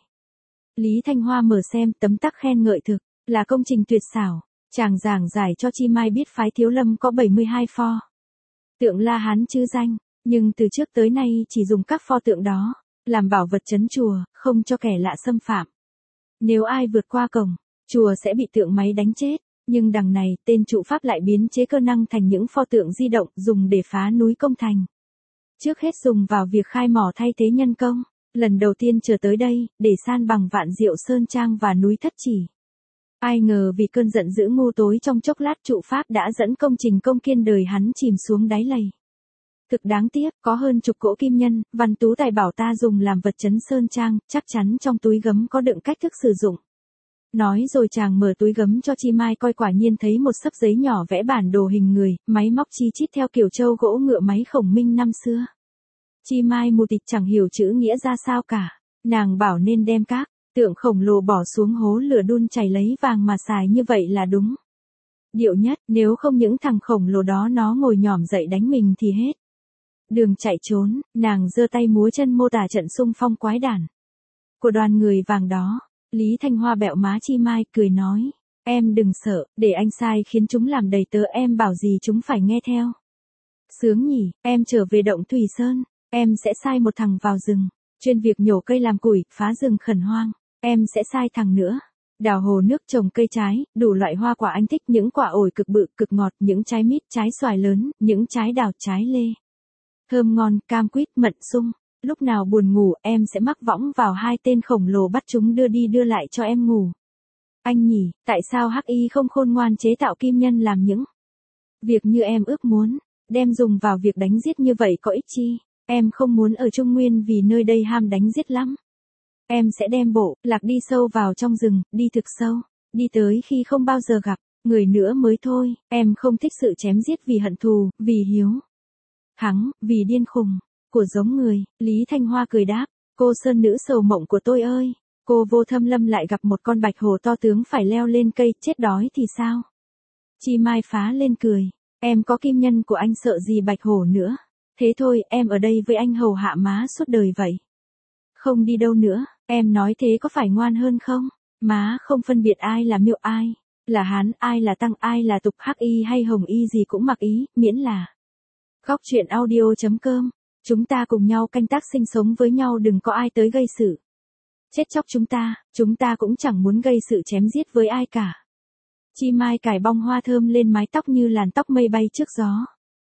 Lý Thanh Hoa mở xem tấm tắc khen ngợi thực, là công trình tuyệt xảo. Chàng giảng giải cho Chi Mai biết phái Thiếu Lâm có bảy mươi hai pho tượng La Hán chữ danh, nhưng từ trước tới nay chỉ dùng các pho tượng đó làm bảo vật trấn chùa, không cho kẻ lạ xâm phạm. Nếu ai vượt qua cổng, chùa sẽ bị tượng máy đánh chết, nhưng đằng này tên trụ pháp lại biến chế cơ năng thành những pho tượng di động dùng để phá núi công thành. Trước hết dùng vào việc khai mỏ thay thế nhân công, lần đầu tiên trở tới đây, để san bằng Vạn Diệu Sơn Trang và núi Thất Chỉ. Ai ngờ vì cơn giận dữ ngu tối trong chốc lát trụ pháp đã dẫn công trình công kiên đời hắn chìm xuống đáy lầy. Thực đáng tiếc, có hơn chục cỗ kim nhân, Văn Tú Tài bảo ta dùng làm vật trấn Sơn Trang, chắc chắn trong túi gấm có đựng cách thức sử dụng. Nói rồi chàng mở túi gấm cho Chi Mai coi, quả nhiên thấy một xấp giấy nhỏ vẽ bản đồ hình người, máy móc chi chít theo kiểu trâu gỗ ngựa máy khổng minh năm xưa. Chi Mai mù tịt chẳng hiểu chữ nghĩa ra sao cả, nàng bảo nên đem các tượng khổng lồ bỏ xuống hố lửa đun chảy lấy vàng mà xài như vậy là đúng. Điệu nhất, nếu không những thằng khổng lồ đó nó ngồi nhỏm dậy đánh mình thì hết đường chạy trốn. Nàng giơ tay múa chân mô tả trận xung phong quái đản của đoàn người vàng đó. Lý Thanh Hoa bẹo má Chi Mai cười nói, em đừng sợ, để anh sai khiến chúng làm đầy tớ, em bảo gì chúng phải nghe theo. Sướng nhỉ, em trở về động Thủy Sơn, em sẽ sai một thằng vào rừng, chuyên việc nhổ cây làm củi, phá rừng khẩn hoang. Em sẽ sai thằng nữa đào hồ nước trồng cây trái, đủ loại hoa quả anh thích, những quả ổi cực bự cực ngọt, những trái mít, trái xoài lớn, những trái đào, trái lê thơm ngon, cam quýt, mận sung. Lúc nào buồn ngủ em sẽ mắc võng vào hai tên khổng lồ, bắt chúng đưa đi đưa lại cho em ngủ. Anh nhỉ, tại sao Hắc Y không khôn ngoan chế tạo kim nhân làm những việc như em ước muốn, đem dùng vào việc đánh giết như vậy có ích chi? Em không muốn ở Trung Nguyên vì nơi đây ham đánh giết lắm. Em sẽ đem bộ lạc đi sâu vào trong rừng, đi thực sâu, đi tới khi không bao giờ gặp người nữa mới thôi. Em không thích sự chém giết vì hận thù, vì hiếu thắng, vì điên khùng của giống người. Lý Thanh Hoa cười đáp, cô sơn nữ sầu mộng của tôi ơi, cô vô thâm lâm lại gặp một con bạch hổ to tướng phải leo lên cây, chết đói thì sao? Chi Mai phá lên cười, em có kim nhân của anh sợ gì bạch hổ nữa. Thế thôi, em ở đây với anh hầu hạ má suốt đời vậy, không đi đâu nữa. Em nói thế có phải ngoan hơn không? Má không phân biệt ai là Miêu, ai là Hán, ai là Tăng, ai là Tục, Hắc Y hay Hồng Y gì cũng mặc ý, miễn là Góc Truyện Audio chấm com. Chúng ta cùng nhau canh tác sinh sống với nhau, đừng có ai tới gây sự chết chóc chúng ta, chúng ta cũng chẳng muốn gây sự chém giết với ai cả. Chi Mai cài bông hoa thơm lên mái tóc như làn tóc mây bay trước gió.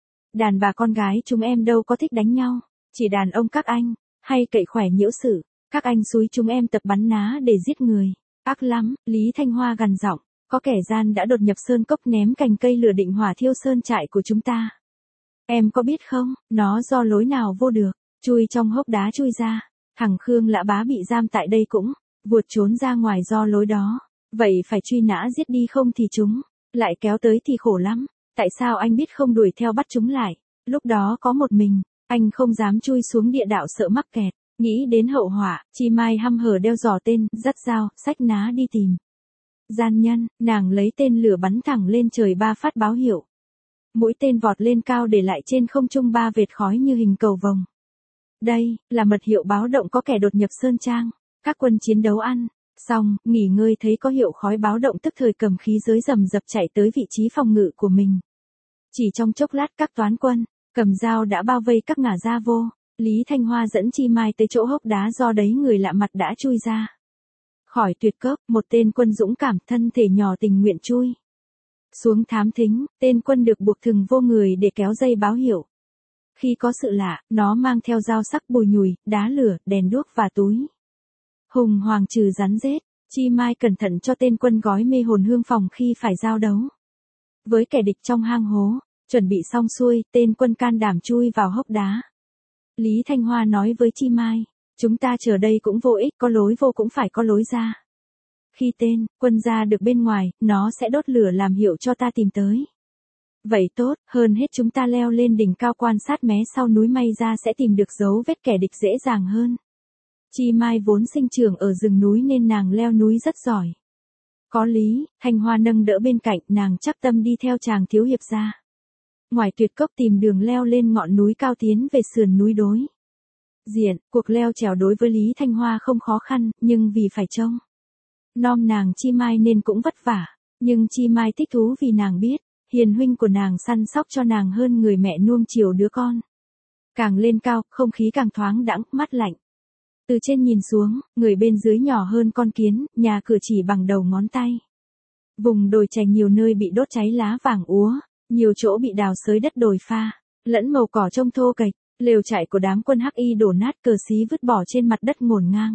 Đàn bà con gái chúng em đâu có thích đánh nhau, chỉ đàn ông các anh hay cậy khỏe nhiễu sự. Các anh xúi chúng em tập bắn ná để giết người, ác lắm. Lý Thanh Hoa gằn giọng, có kẻ gian đã đột nhập sơn cốc ném cành cây lửa định hỏa thiêu sơn trại của chúng ta. Em có biết không, nó do lối nào vô được, chui trong hốc đá chui ra. Thằng Khương Lã Bá bị giam tại đây cũng vụt trốn ra ngoài do lối đó. Vậy phải truy nã giết đi, không thì chúng lại kéo tới thì khổ lắm. Tại sao anh biết không đuổi theo bắt chúng lại? Lúc đó có một mình, anh không dám chui xuống địa đạo sợ mắc kẹt. Nghĩ đến hậu họa, Chi Mai hăm hở đeo giò tên, dắt dao, xách ná đi tìm gian nhân. Nàng lấy tên lửa bắn thẳng lên trời ba phát báo hiệu. Mũi tên vọt lên cao để lại trên không trung ba vệt khói như hình cầu vồng. Đây là mật hiệu báo động có kẻ đột nhập sơn trang. Các quân chiến đấu ăn xong, nghỉ ngơi thấy có hiệu khói báo động, tức thời cầm khí giới rầm rập chạy tới vị trí phòng ngự của mình. Chỉ trong chốc lát các toán quân cầm dao đã bao vây các ngả ra vô. Lý Thanh Hoa dẫn Chi Mai tới chỗ hốc đá, do đấy người lạ mặt đã chui ra khỏi tuyệt cốc. Một tên quân dũng cảm, thân thể nhỏ tình nguyện chui xuống thám thính. Tên quân được buộc thừng vô người để kéo dây báo hiệu. Khi có sự lạ, nó mang theo dao sắc, bùi nhùi, đá lửa, đèn đuốc và túi hùng hoàng trừ rắn rết. Chi Mai cẩn thận cho tên quân gói mê hồn hương phòng khi phải giao đấu với kẻ địch trong hang hố. Chuẩn bị xong xuôi, tên quân can đảm chui vào hốc đá. Lý Thanh Hoa nói với Chi Mai, chúng ta chờ đây cũng vô ích, có lối vô cũng phải có lối ra. Khi tên quân ra được bên ngoài, nó sẽ đốt lửa làm hiệu cho ta tìm tới. Vậy tốt, hơn hết chúng ta leo lên đỉnh cao quan sát mé sau núi, may ra sẽ tìm được dấu vết kẻ địch dễ dàng hơn. Chi Mai vốn sinh trưởng ở rừng núi nên nàng leo núi rất giỏi. Có lý, Thanh Hoa nâng đỡ bên cạnh, nàng chắc tâm đi theo chàng thiếu hiệp ra. Ngoài tuyệt cốc tìm đường leo lên ngọn núi cao tiến về sườn núi đối diện, cuộc leo trèo đối với Lý Thanh Hoa không khó khăn, nhưng vì phải trông nom nàng Chi Mai nên cũng vất vả. Nhưng Chi Mai thích thú vì nàng biết, hiền huynh của nàng săn sóc cho nàng hơn người mẹ nuông chiều đứa con. Càng lên cao, không khí càng thoáng đãng, mát lạnh. Từ trên nhìn xuống, người bên dưới nhỏ hơn con kiến, nhà cửa chỉ bằng đầu ngón tay. Vùng đồi chè nhiều nơi bị đốt cháy lá vàng úa, nhiều chỗ bị đào xới đất đồi pha, lẫn màu cỏ trông thô kệch, lều trại của đám quân Hắc Y đổ nát, cờ xí vứt bỏ trên mặt đất ngổn ngang.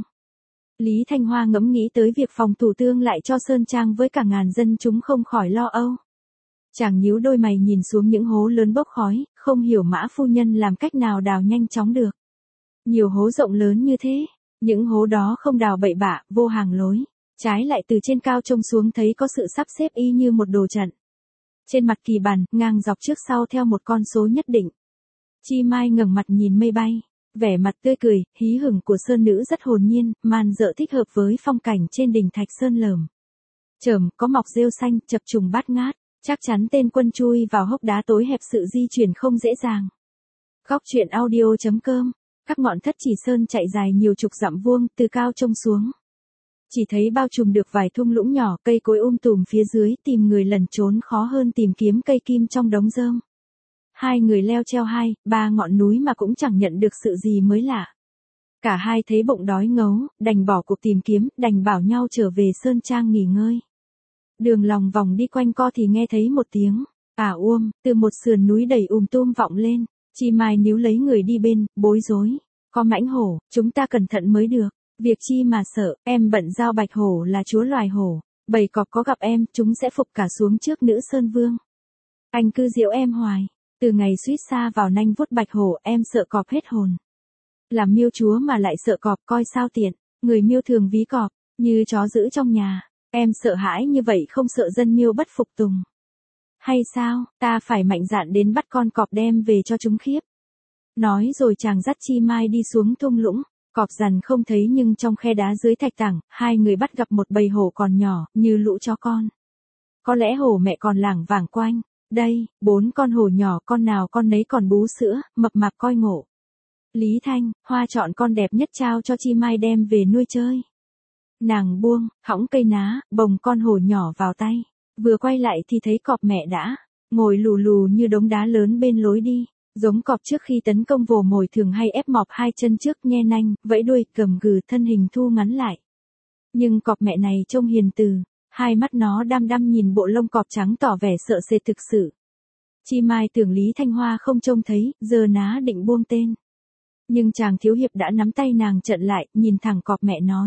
Lý Thanh Hoa ngẫm nghĩ tới việc phòng thủ tương lại cho Sơn Trang với cả ngàn dân chúng không khỏi lo âu. Chàng nhíu đôi mày nhìn xuống những hố lớn bốc khói, không hiểu Mã phu nhân làm cách nào đào nhanh chóng được. Nhiều hố rộng lớn như thế, những hố đó không đào bậy bạ, vô hàng lối, trái lại từ trên cao trông xuống thấy có sự sắp xếp y như một đồ trận. Trên mặt kỳ bàn, ngang dọc trước sau theo một con số nhất định. Chi Mai ngẩng mặt nhìn mây bay, vẻ mặt tươi cười, hí hửng của sơn nữ rất hồn nhiên, man dợ thích hợp với phong cảnh trên đỉnh Thạch Sơn lởm chởm, có mọc rêu xanh, chập trùng bát ngát, chắc chắn tên quân chui vào hốc đá tối hẹp sự di chuyển không dễ dàng. Góc truyện audio chấm com. Các ngọn Thất Chỉ Sơn chạy dài nhiều chục dặm vuông, từ cao trông xuống. Chỉ thấy bao trùm được vài thung lũng nhỏ, cây cối um tùm phía dưới, tìm người lẩn trốn khó hơn tìm kiếm cây kim trong đống rơm. Hai người leo treo hai, ba ngọn núi mà cũng chẳng nhận được sự gì mới lạ. Cả hai thấy bụng đói ngấu, đành bỏ cuộc tìm kiếm, đành bảo nhau trở về Sơn Trang nghỉ ngơi. Đường lòng vòng đi quanh co thì nghe thấy một tiếng ả uôm, từ một sườn núi đầy ùm tôm vọng lên. Chi Mai níu lấy người đi bên, bối rối. Có mãnh hổ, chúng ta cẩn thận mới được. Việc chi mà sợ, em bận giao bạch hổ là chúa loài hổ. Bầy cọp có gặp em, chúng sẽ phục cả xuống trước nữ sơn vương. Anh cứ giễu em hoài. Từ ngày suýt xa vào nanh vuốt bạch hổ, em sợ cọp hết hồn. Làm miêu chúa mà lại sợ cọp, coi sao tiện. Người miêu thường ví cọp như chó giữ trong nhà. Em sợ hãi như vậy không sợ dân miêu bất phục tùng. Hay sao, ta phải mạnh dạn đến bắt con cọp đem về cho chúng khiếp. Nói rồi chàng dắt Chi Mai đi xuống thung lũng, cọp dằn không thấy nhưng trong khe đá dưới thạch tảng, hai người bắt gặp một bầy hổ còn nhỏ, như lũ chó con. Có lẽ hổ mẹ còn lảng vảng quanh, đây, bốn con hổ nhỏ con nào con nấy còn bú sữa, mập mạp coi ngộ. Lý Thanh Hoa chọn con đẹp nhất trao cho Chi Mai đem về nuôi chơi. Nàng buông, hõng cây ná, bồng con hổ nhỏ vào tay. Vừa quay lại thì thấy cọp mẹ đã ngồi lù lù như đống đá lớn bên lối đi, giống cọp trước khi tấn công vồ mồi thường hay ép mọp hai chân trước nhe nanh, vẫy đuôi, gầm gừ, thân hình thu ngắn lại. Nhưng cọp mẹ này trông hiền từ, hai mắt nó đăm đăm nhìn bộ lông cọp trắng tỏ vẻ sợ sệt thực sự. Chi Mai tưởng Lý Thanh Hoa không trông thấy, giờ ná định buông tên. Nhưng chàng thiếu hiệp đã nắm tay nàng chặn lại, nhìn thẳng cọp mẹ nói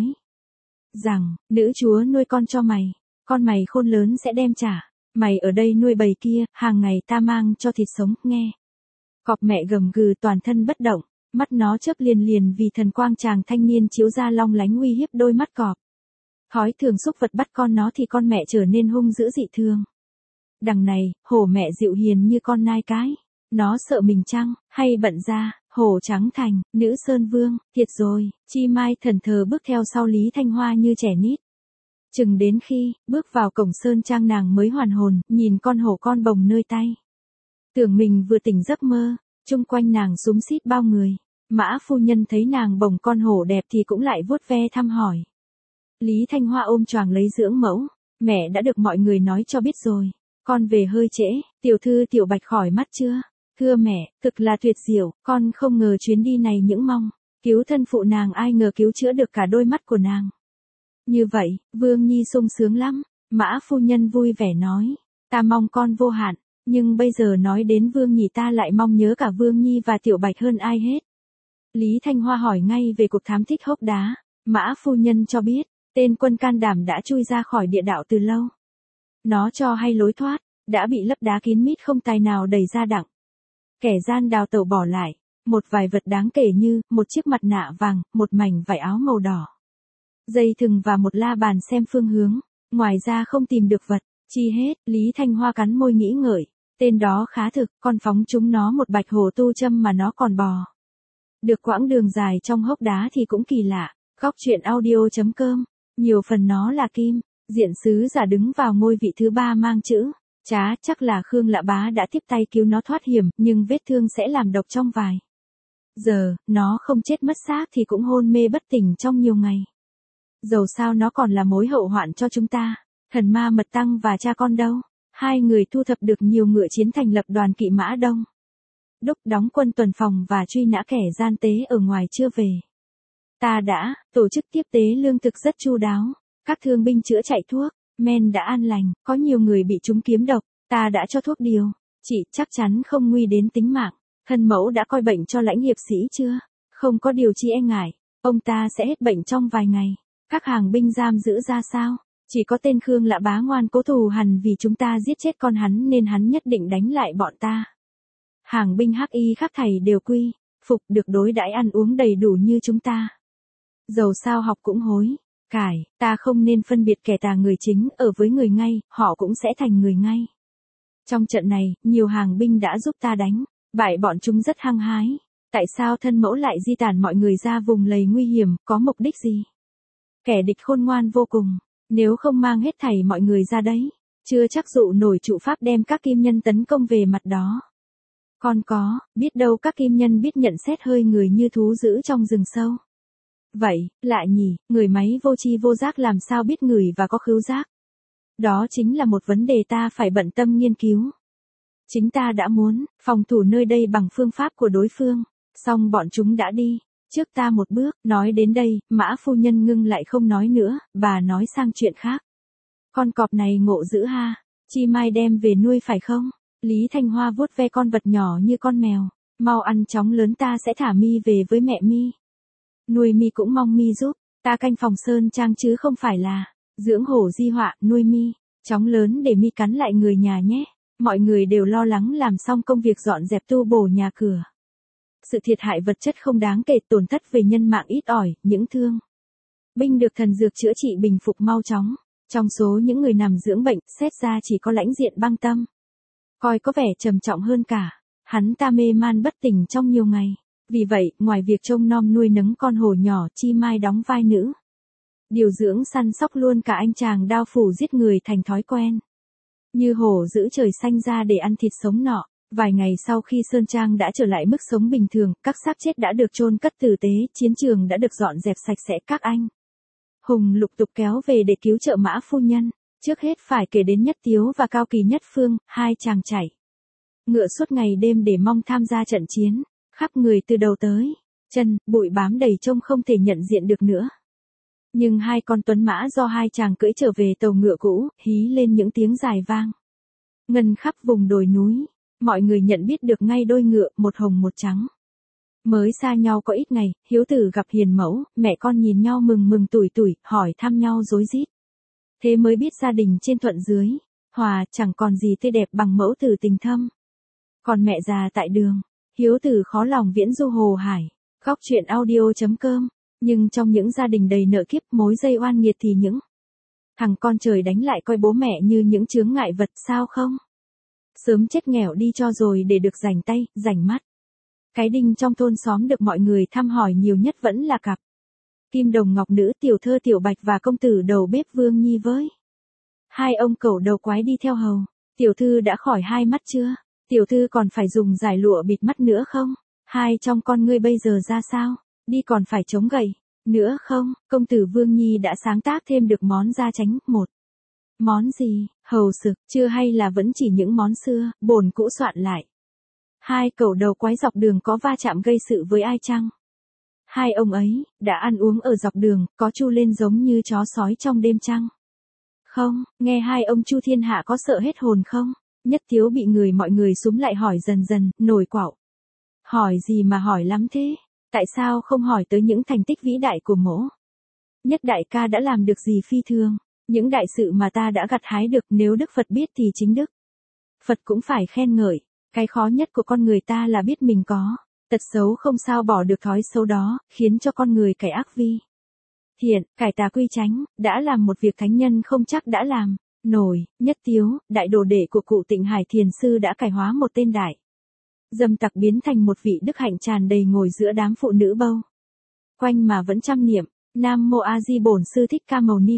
rằng, nữ chúa nuôi con cho mày. Con mày khôn lớn sẽ đem trả. Mày ở đây nuôi bầy kia, hàng ngày ta mang cho thịt sống, nghe. Cọp mẹ gầm gừ toàn thân bất động, mắt nó chớp liền liền vì thần quang chàng thanh niên chiếu ra long lánh uy hiếp đôi mắt cọp. Thói thường xúc vật bắt con nó thì con mẹ trở nên hung dữ dị thường. Đằng này, hổ mẹ dịu hiền như con nai cái. Nó sợ mình chăng, hay bận ra, hổ trắng thành, nữ sơn vương, thiệt rồi. Chi Mai thần thờ bước theo sau Lý Thanh Hoa như trẻ nít. Chừng đến khi, bước vào cổng Sơn Trang nàng mới hoàn hồn, nhìn con hổ con bồng nơi tay. Tưởng mình vừa tỉnh giấc mơ, chung quanh nàng xúm xít bao người. Mã phu nhân thấy nàng bồng con hổ đẹp thì cũng lại vuốt ve thăm hỏi. Lý Thanh Hoa ôm choàng lấy dưỡng mẫu, mẹ đã được mọi người nói cho biết rồi. Con về hơi trễ, tiểu thư tiểu bạch khỏi mắt chưa? Thưa mẹ, thực là tuyệt diệu, con không ngờ chuyến đi này những mong cứu thân phụ nàng ai ngờ cứu chữa được cả đôi mắt của nàng. Như vậy, Vương Nhi sung sướng lắm, Mã phu nhân vui vẻ nói, ta mong con vô hạn, nhưng bây giờ nói đến Vương Nhi ta lại mong nhớ cả Vương Nhi và Tiểu Bạch hơn ai hết. Lý Thanh Hoa hỏi ngay về cuộc thám thích hốc đá, Mã phu nhân cho biết, tên quân can đảm đã chui ra khỏi địa đạo từ lâu. Nó cho hay lối thoát, đã bị lấp đá kín mít không tài nào đẩy ra đặng. Kẻ gian đào tẩu bỏ lại, một vài vật đáng kể như, một chiếc mặt nạ vàng, một mảnh vải áo màu đỏ. Dây thừng và một la bàn xem phương hướng, ngoài ra không tìm được vật, chi hết, Lý Thanh Hoa cắn môi nghĩ ngợi, tên đó khá thực, con phóng chúng nó một bạch hồ tu châm mà nó còn bò. Được quãng đường dài trong hốc đá thì cũng kỳ lạ, góc truyện audio chấm com, nhiều phần nó là kim. Diện sứ giả đứng vào ngôi vị thứ ba mang chữ, chá, chắc là Khương Lạ Bá đã tiếp tay cứu nó thoát hiểm, nhưng vết thương sẽ làm độc trong vài giờ, nó không chết mất xác thì cũng hôn mê bất tỉnh trong nhiều ngày. Dầu sao nó còn là mối hậu hoạn cho chúng ta. Thần ma Mật Tăng và cha con đâu? Hai người thu thập được nhiều ngựa chiến thành lập đoàn kỵ mã đông đúc đóng quân tuần phòng và truy nã kẻ gian tế ở ngoài chưa về. Ta đã tổ chức tiếp tế lương thực rất chu đáo, các thương binh chữa chạy thuốc, men đã an lành, có nhiều người bị trúng kiếm độc, ta đã cho thuốc điều, chị chắc chắn không nguy đến tính mạng. Thân mẫu đã coi bệnh cho lãnh hiệp sĩ chưa? Không có điều chi e ngại, ông ta sẽ hết bệnh trong vài ngày. Các hàng binh giam giữ ra sao? Chỉ có tên Khương Lạ Bá ngoan cố thù hằn vì chúng ta giết chết con hắn nên hắn nhất định đánh lại bọn ta. Hàng binh hắc y khắp thảy đều quy, phục được đối đãi ăn uống đầy đủ như chúng ta. Dầu sao học cũng hối, cải, ta không nên phân biệt kẻ tà người chính ở với người ngay, họ cũng sẽ thành người ngay. Trong trận này, nhiều hàng binh đã giúp ta đánh, bại bọn chúng rất hăng hái. Tại sao thân mẫu lại di tản mọi người ra vùng lầy nguy hiểm, có mục đích gì? Kẻ địch khôn ngoan vô cùng, nếu không mang hết thảy mọi người ra đấy, chưa chắc dụ nổi trụ pháp đem các kim nhân tấn công về mặt đó. Còn có, biết đâu các kim nhân biết nhận xét hơi người như thú dữ trong rừng sâu. Vậy, lạ nhỉ, người máy vô tri vô giác làm sao biết ngửi và có khứu giác? Đó chính là một vấn đề ta phải bận tâm nghiên cứu. Chính ta đã muốn phòng thủ nơi đây bằng phương pháp của đối phương, song bọn chúng đã đi trước ta một bước. Nói đến đây, Mã phu nhân ngưng lại không nói nữa, bà nói sang chuyện khác. Con cọp này ngộ dữ ha, chi mai đem về nuôi phải không? Lý Thanh Hoa vuốt ve con vật nhỏ như con mèo, mau ăn chóng lớn ta sẽ thả mi về với mẹ mi. Nuôi mi cũng mong mi giúp, ta canh phòng sơn trang chứ không phải là dưỡng hổ di họa. Nuôi mi chóng lớn để mi cắn lại người nhà nhé. Mọi người đều lo lắng làm xong công việc dọn dẹp tu bổ nhà cửa. Sự thiệt hại vật chất không đáng kể, tổn thất về nhân mạng ít ỏi, những thương binh được thần dược chữa trị bình phục mau chóng. Trong số những người nằm dưỡng bệnh, xét ra chỉ có Lãnh Diện băng tâm coi có vẻ trầm trọng hơn cả. Hắn ta mê man bất tỉnh trong nhiều ngày. Vì vậy, ngoài việc trông nom nuôi nấng con hổ nhỏ, Chi Mai đóng vai nữ điều dưỡng săn sóc luôn cả anh chàng đao phủ giết người thành thói quen. Như hổ giữ trời xanh ra để ăn thịt sống nọ. Vài ngày sau khi Sơn Trang đã trở lại mức sống bình thường, các xác chết đã được chôn cất tử tế, chiến trường đã được dọn dẹp sạch sẽ. Các anh hùng lục tục kéo về để cứu trợ Mã phu nhân. Trước hết phải kể đến Nhất Tiếu và Cao Kỳ Nhất Phương, hai chàng chạy ngựa suốt ngày đêm để mong tham gia trận chiến. Khắp người từ đầu tới chân, bụi bám đầy trông không thể nhận diện được nữa. Nhưng hai con tuấn mã do hai chàng cưỡi trở về tàu ngựa cũ, hí lên những tiếng dài vang ngân khắp vùng đồi núi. Mọi người nhận biết được ngay đôi ngựa, một hồng một trắng. Mới xa nhau có ít ngày, Hiếu Tử gặp Hiền Mẫu, mẹ con nhìn nhau mừng mừng tủi tủi, hỏi thăm nhau rối rít. Thế mới biết gia đình trên thuận dưới hòa, chẳng còn gì tươi đẹp bằng mẫu tử tình thâm. Còn mẹ già tại đường, Hiếu Tử khó lòng viễn du Hồ Hải. Góc truyện audio chấm com. Nhưng trong những gia đình đầy nợ kiếp mối dây oan nghiệt thì những thằng con trời đánh lại coi bố mẹ như những chướng ngại vật, sao không? Sớm chết nghèo đi cho rồi để được rảnh tay, rảnh mắt. Cái đinh trong thôn xóm được mọi người thăm hỏi nhiều nhất vẫn là cặp Kim Đồng Ngọc Nữ, Tiểu Thơ Tiểu Bạch và công tử đầu bếp Vương Nhi với hai ông cẩu đầu quái đi theo hầu. Tiểu thư đã khỏi hai mắt chưa? Tiểu thư còn phải dùng giải lụa bịt mắt nữa không? Hai trong con ngươi bây giờ ra sao? Đi còn phải chống gậy nữa không? Công tử Vương Nhi đã sáng tác thêm được món gia chánh. Một món gì? Hầu sực, chưa hay là vẫn chỉ những món xưa, bổn cũ soạn lại. Hai cẩu đầu quái dọc đường có va chạm gây sự với ai chăng? Hai ông ấy đã ăn uống ở dọc đường, có chu lên giống như chó sói trong đêm trăng không? Nghe hai ông Chu Thiên Hạ có sợ hết hồn không? Nhất Tiếu bị người mọi người súm lại hỏi dần dần, nổi quạo. Hỏi gì mà hỏi lắm thế? Tại sao không hỏi tới những thành tích vĩ đại của mỗ? Nhất đại ca đã làm được gì phi thường? Những đại sự mà ta đã gặt hái được, nếu Đức Phật biết thì chính Đức Phật cũng phải khen ngợi. Cái khó nhất của con người ta là biết mình có tật xấu, không sao bỏ được thói xấu đó, khiến cho con người cải ác vi thiện, cải tà quy chánh, đã làm một việc thánh nhân không chắc đã làm nổi. Nhất Tiếu, đại đồ đệ của cụ Tịnh Hải Thiền sư đã cải hóa một tên đại dâm tặc biến thành một vị đức hạnh tràn đầy, ngồi giữa đám phụ nữ bâu quanh mà vẫn chăm niệm Nam Mô A Di Bổn Sư Thích Ca Mâu Ni Phật.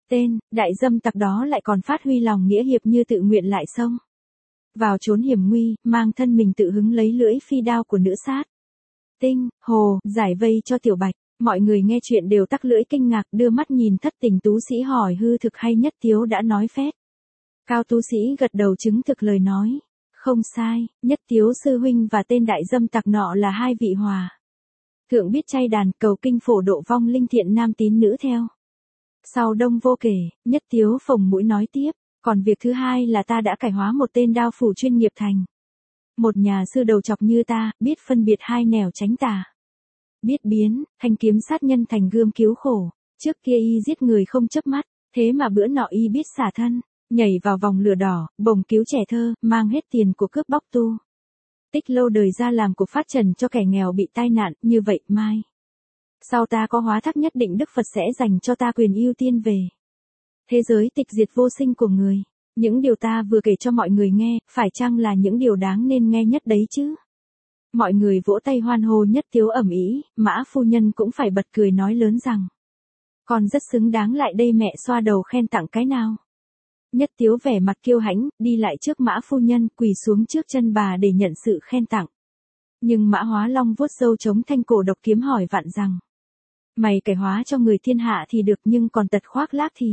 Tên, đại dâm tặc đó lại còn phát huy lòng nghĩa hiệp như tự nguyện lại xông vào trốn hiểm nguy, mang thân mình tự hứng lấy lưỡi phi đao của nữ sát. Tinh, hồ, giải vây cho Tiểu Bạch, mọi người nghe chuyện đều tắc lưỡi kinh ngạc đưa mắt nhìn thất tình tú sĩ hỏi hư thực hay Nhất Tiếu đã nói phét. Cao tú sĩ gật đầu chứng thực lời nói. Không sai, Nhất Tiếu sư huynh và tên đại dâm tặc nọ là hai vị hòa thượng biết chay đàn cầu kinh phổ độ vong linh thiện nam tín nữ theo. Sau đông vô kể, Nhất Tiếu phồng mũi nói tiếp, còn việc thứ hai là ta đã cải hóa một tên đao phủ chuyên nghiệp thành một nhà sư đầu chọc như ta, biết phân biệt hai nẻo tránh tà, biết biến thanh kiếm sát nhân thành gươm cứu khổ. Trước kia y giết người không chớp mắt, thế mà bữa nọ y biết xả thân, nhảy vào vòng lửa đỏ, bồng cứu trẻ thơ, mang hết tiền của cướp bóc tu tích lâu đời ra làm cuộc phát trần cho kẻ nghèo bị tai nạn. Như vậy mai sau ta có hóa thác nhất định Đức Phật sẽ dành cho ta quyền ưu tiên về thế giới tịch diệt vô sinh của người. Những điều ta vừa kể cho mọi người nghe, phải chăng là những điều đáng nên nghe nhất đấy chứ? Mọi người vỗ tay hoan hô. Nhất Tiếu ầm ĩ, Mã phu nhân cũng phải bật cười nói lớn rằng, con rất xứng đáng, lại đây mẹ xoa đầu khen tặng cái nào. Nhất Tiếu vẻ mặt kiêu hãnh, đi lại trước Mã phu nhân, quỳ xuống trước chân bà để nhận sự khen tặng. Nhưng Mã Hóa Long vuốt râu chống thanh cổ độc kiếm hỏi vặn rằng, mày cải hóa cho người thiên hạ thì được, nhưng còn tật khoác lác thì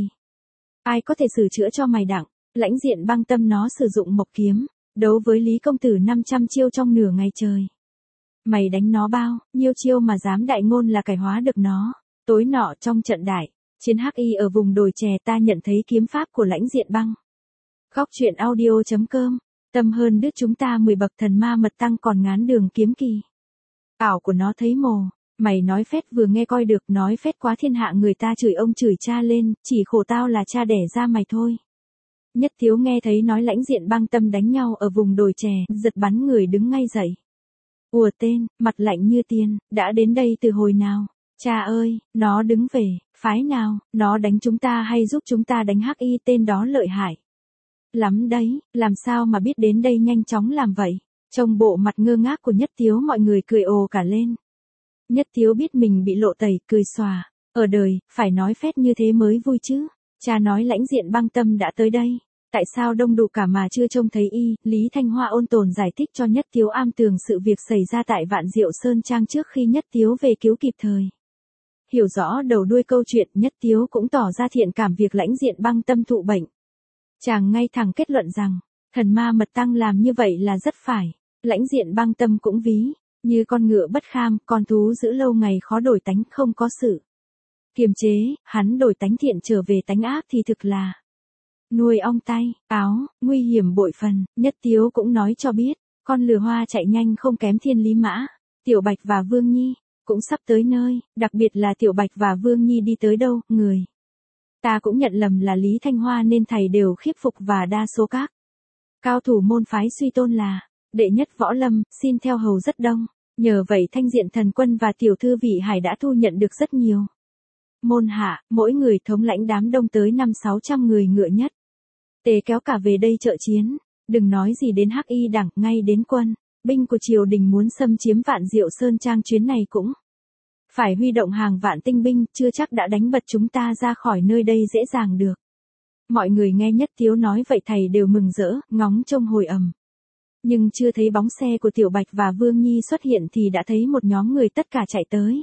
ai có thể sửa chữa cho mày đặng. Lãnh Diện Băng Tâm nó sử dụng mộc kiếm, đấu với Lý công tử năm trăm chiêu trong nửa ngày trời. Mày đánh nó bao nhiêu chiêu mà dám đại ngôn là cải hóa được nó. Tối nọ trong trận đại chiến hắc y ở vùng đồi chè, ta nhận thấy kiếm pháp của Lãnh Diện Băng. Góc truyện audio chấm com. Tâm hơn đứt chúng ta mười bậc thần ma mật tăng còn ngán đường kiếm kỳ. Ảo của nó thấy mồ. Mày nói phét vừa nghe coi được, nói phét quá thiên hạ người ta chửi ông chửi cha lên, chỉ khổ tao là cha đẻ ra mày thôi. Nhất Tiếu nghe thấy nói Lãnh Diện Băng Tâm đánh nhau ở vùng đồi chè, giật bắn người đứng ngay dậy. Ùa tên, mặt lạnh như tiền, đã đến đây từ hồi nào? Cha ơi, nó đứng về phái nào? Nó đánh chúng ta hay giúp chúng ta đánh hắc y? Tên đó lợi hại lắm đấy, làm sao mà biết đến đây nhanh chóng làm vậy? Trông bộ mặt ngơ ngác của Nhất Tiếu, mọi người cười ồ cả lên. Nhất Tiếu biết mình bị lộ tẩy, cười xòa. Ở đời, phải nói phét như thế mới vui chứ. Cha nói Lãnh Diện Băng Tâm đã tới đây, tại sao đông đủ cả mà chưa trông thấy y? Lý Thanh Hoa ôn tồn giải thích cho Nhất Tiếu am tường sự việc xảy ra tại Vạn Diệu Sơn Trang trước khi Nhất Tiếu về cứu kịp thời. Hiểu rõ đầu đuôi câu chuyện, Nhất Tiếu cũng tỏ ra thiện cảm việc Lãnh Diện Băng Tâm thụ bệnh. Chàng ngay thẳng kết luận rằng, thần ma mật tăng làm như vậy là rất phải. Lãnh Diện Băng Tâm cũng ví như con ngựa bất kham, con thú giữ lâu ngày khó đổi tánh, không có sự kiềm chế, hắn đổi tánh thiện trở về tánh ác thì thực là nuôi ong tay, áo, nguy hiểm bội phần. Nhất Tiếu cũng nói cho biết, con lừa hoa chạy nhanh không kém Thiên Lý Mã, Tiểu Bạch và Vương Nhi cũng sắp tới nơi, đặc biệt là Tiểu Bạch và Vương Nhi đi tới đâu, người ta cũng nhận lầm là Lý Thanh Hoa nên thầy đều khiếp phục, và đa số các cao thủ môn phái suy tôn là đệ nhất võ lâm, xin theo hầu rất đông. Nhờ vậy Thanh Diện Thần Quân và tiểu thư Vị Hải đã thu nhận được rất nhiều môn hạ, mỗi người thống lãnh đám đông tới năm sáu trăm người ngựa nhất tề kéo cả về đây trợ chiến. Đừng nói gì đến hắc y đảng, ngay đến quân binh của triều đình muốn xâm chiếm Vạn Diệu Sơn Trang chuyến này cũng phải huy động hàng vạn tinh binh, chưa chắc đã đánh bật chúng ta ra khỏi nơi đây dễ dàng được. Mọi người nghe Nhất Tiếu nói vậy thầy đều mừng rỡ, ngóng trông hồi ầm. Nhưng chưa thấy bóng xe của Tiểu Bạch và Vương Nhi xuất hiện thì đã thấy một nhóm người tất cả chạy tới.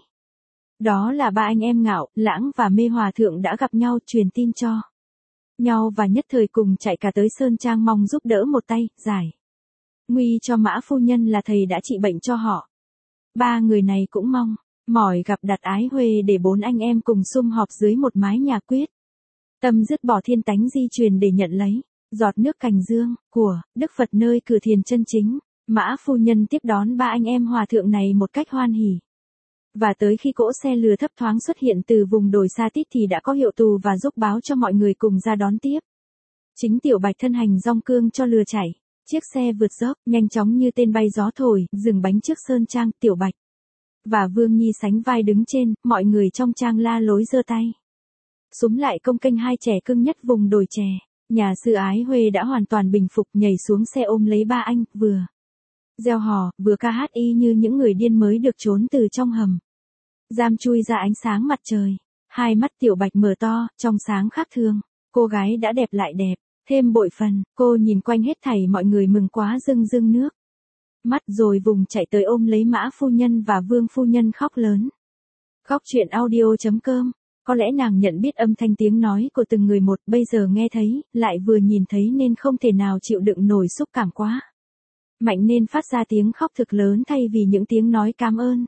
Đó là ba anh em Ngạo, Lãng và Mê Hòa Thượng đã gặp nhau, truyền tin cho nhau và nhất thời cùng chạy cả tới Sơn Trang mong giúp đỡ một tay, giải nguy cho Mã phu nhân là thầy đã trị bệnh cho họ. Ba người này cũng mong mỏi gặp đặt ái huê để bốn anh em cùng sum họp dưới một mái nhà quyết tâm dứt bỏ thiên tánh di truyền để nhận lấy giọt nước cành dương của Đức Phật nơi cửa thiền chân chính. Mã phu nhân tiếp đón ba anh em hòa thượng này một cách hoan hỉ. Và tới khi cỗ xe lừa thấp thoáng xuất hiện từ vùng đồi xa tít thì đã có hiệu tù và giúp báo cho mọi người cùng ra đón tiếp. Chính Tiểu Bạch thân hành dong cương cho lừa chạy. Chiếc xe vượt dốc, nhanh chóng như tên bay gió thổi, dừng bánh trước Sơn Trang. Tiểu Bạch và Vương Nhi sánh vai đứng trên, mọi người trong trang la lối giơ tay súm lại công kênh hai trẻ cưng nhất vùng đồi chè. Nhà sư Ái Huê đã hoàn toàn bình phục, nhảy xuống xe ôm lấy ba anh, vừa reo hò, vừa ca hát y như những người điên mới được trốn từ trong hầm giam chui ra ánh sáng mặt trời. Hai mắt Tiểu Bạch mở to, trong sáng khác thường. Cô gái đã đẹp lại đẹp, thêm bội phần, cô nhìn quanh hết thảy mọi người mừng quá rưng rưng nước mắt rồi vùng chạy tới ôm lấy Mã phu nhân và Vương phu nhân khóc lớn. Khóc chuyện audio chấm com. Có lẽ nàng nhận biết âm thanh tiếng nói của từng người một, bây giờ nghe thấy, lại vừa nhìn thấy nên không thể nào chịu đựng nổi xúc cảm quá mạnh nên phát ra tiếng khóc thực lớn thay vì những tiếng nói cảm ơn.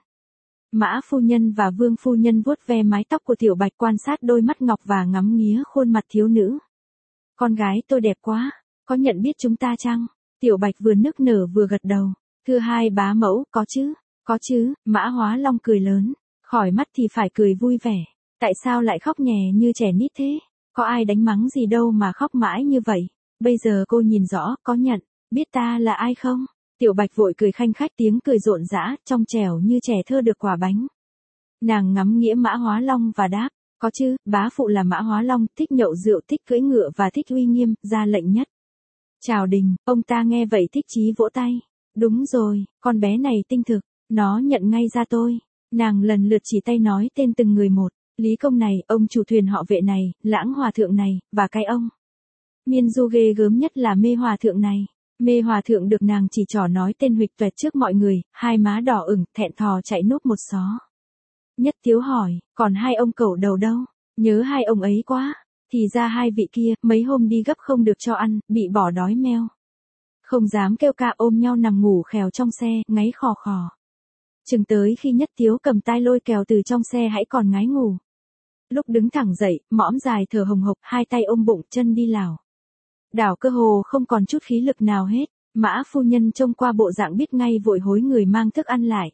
Mã phu nhân và Vương phu nhân vuốt ve mái tóc của Tiểu Bạch, quan sát đôi mắt ngọc và ngắm nghía khuôn mặt thiếu nữ. Con gái tôi đẹp quá, có nhận biết chúng ta chăng? Tiểu Bạch vừa nức nở vừa gật đầu. Thưa hai bá mẫu, có chứ, có chứ. Mã Hóa Long cười lớn, khỏi mắt thì phải cười vui vẻ. Tại sao lại khóc nhè như trẻ nít thế? Có ai đánh mắng gì đâu mà khóc mãi như vậy. Bây giờ cô nhìn rõ, có nhận biết ta là ai không? Tiểu Bạch vội cười khanh khách, tiếng cười rộn rã, trong trẻo như trẻ thơ được quả bánh. Nàng ngắm nghĩa Mã Hóa Long và đáp, có chứ, bá phụ là Mã Hóa Long, thích nhậu rượu, thích cưỡi ngựa và thích uy nghiêm, ra lệnh nhất. Chào đình, ông ta nghe vậy thích chí vỗ tay. Đúng rồi, con bé này tinh thực, nó nhận ngay ra tôi. Nàng lần lượt chỉ tay nói tên từng người một. Lý công này, ông chủ thuyền họ Vệ này, Lãng hòa thượng này, và cái ông Miên Du ghê gớm nhất là Mê hòa thượng này. Mê hòa thượng được nàng chỉ trỏ nói tên huỵch toẹt trước mọi người, hai má đỏ ửng, thẹn thò chạy núp một xó. Nhất Tiếu hỏi, còn hai ông cẩu đầu đâu? Nhớ hai ông ấy quá. Thì ra hai vị kia, mấy hôm đi gấp không được cho ăn, bị bỏ đói meo. Không dám kêu ca, ôm nhau nằm ngủ khèo trong xe, ngáy khò khò. Chừng tới khi Nhất Tiếu cầm tai lôi kéo từ trong xe hãy còn ngái ngủ. Lúc đứng thẳng dậy, mõm dài thở hồng hộc, hai tay ôm bụng, chân đi lảo đảo cơ hồ không còn chút khí lực nào hết. Mã phu nhân trông qua bộ dạng biết ngay, vội hối người mang thức ăn lại.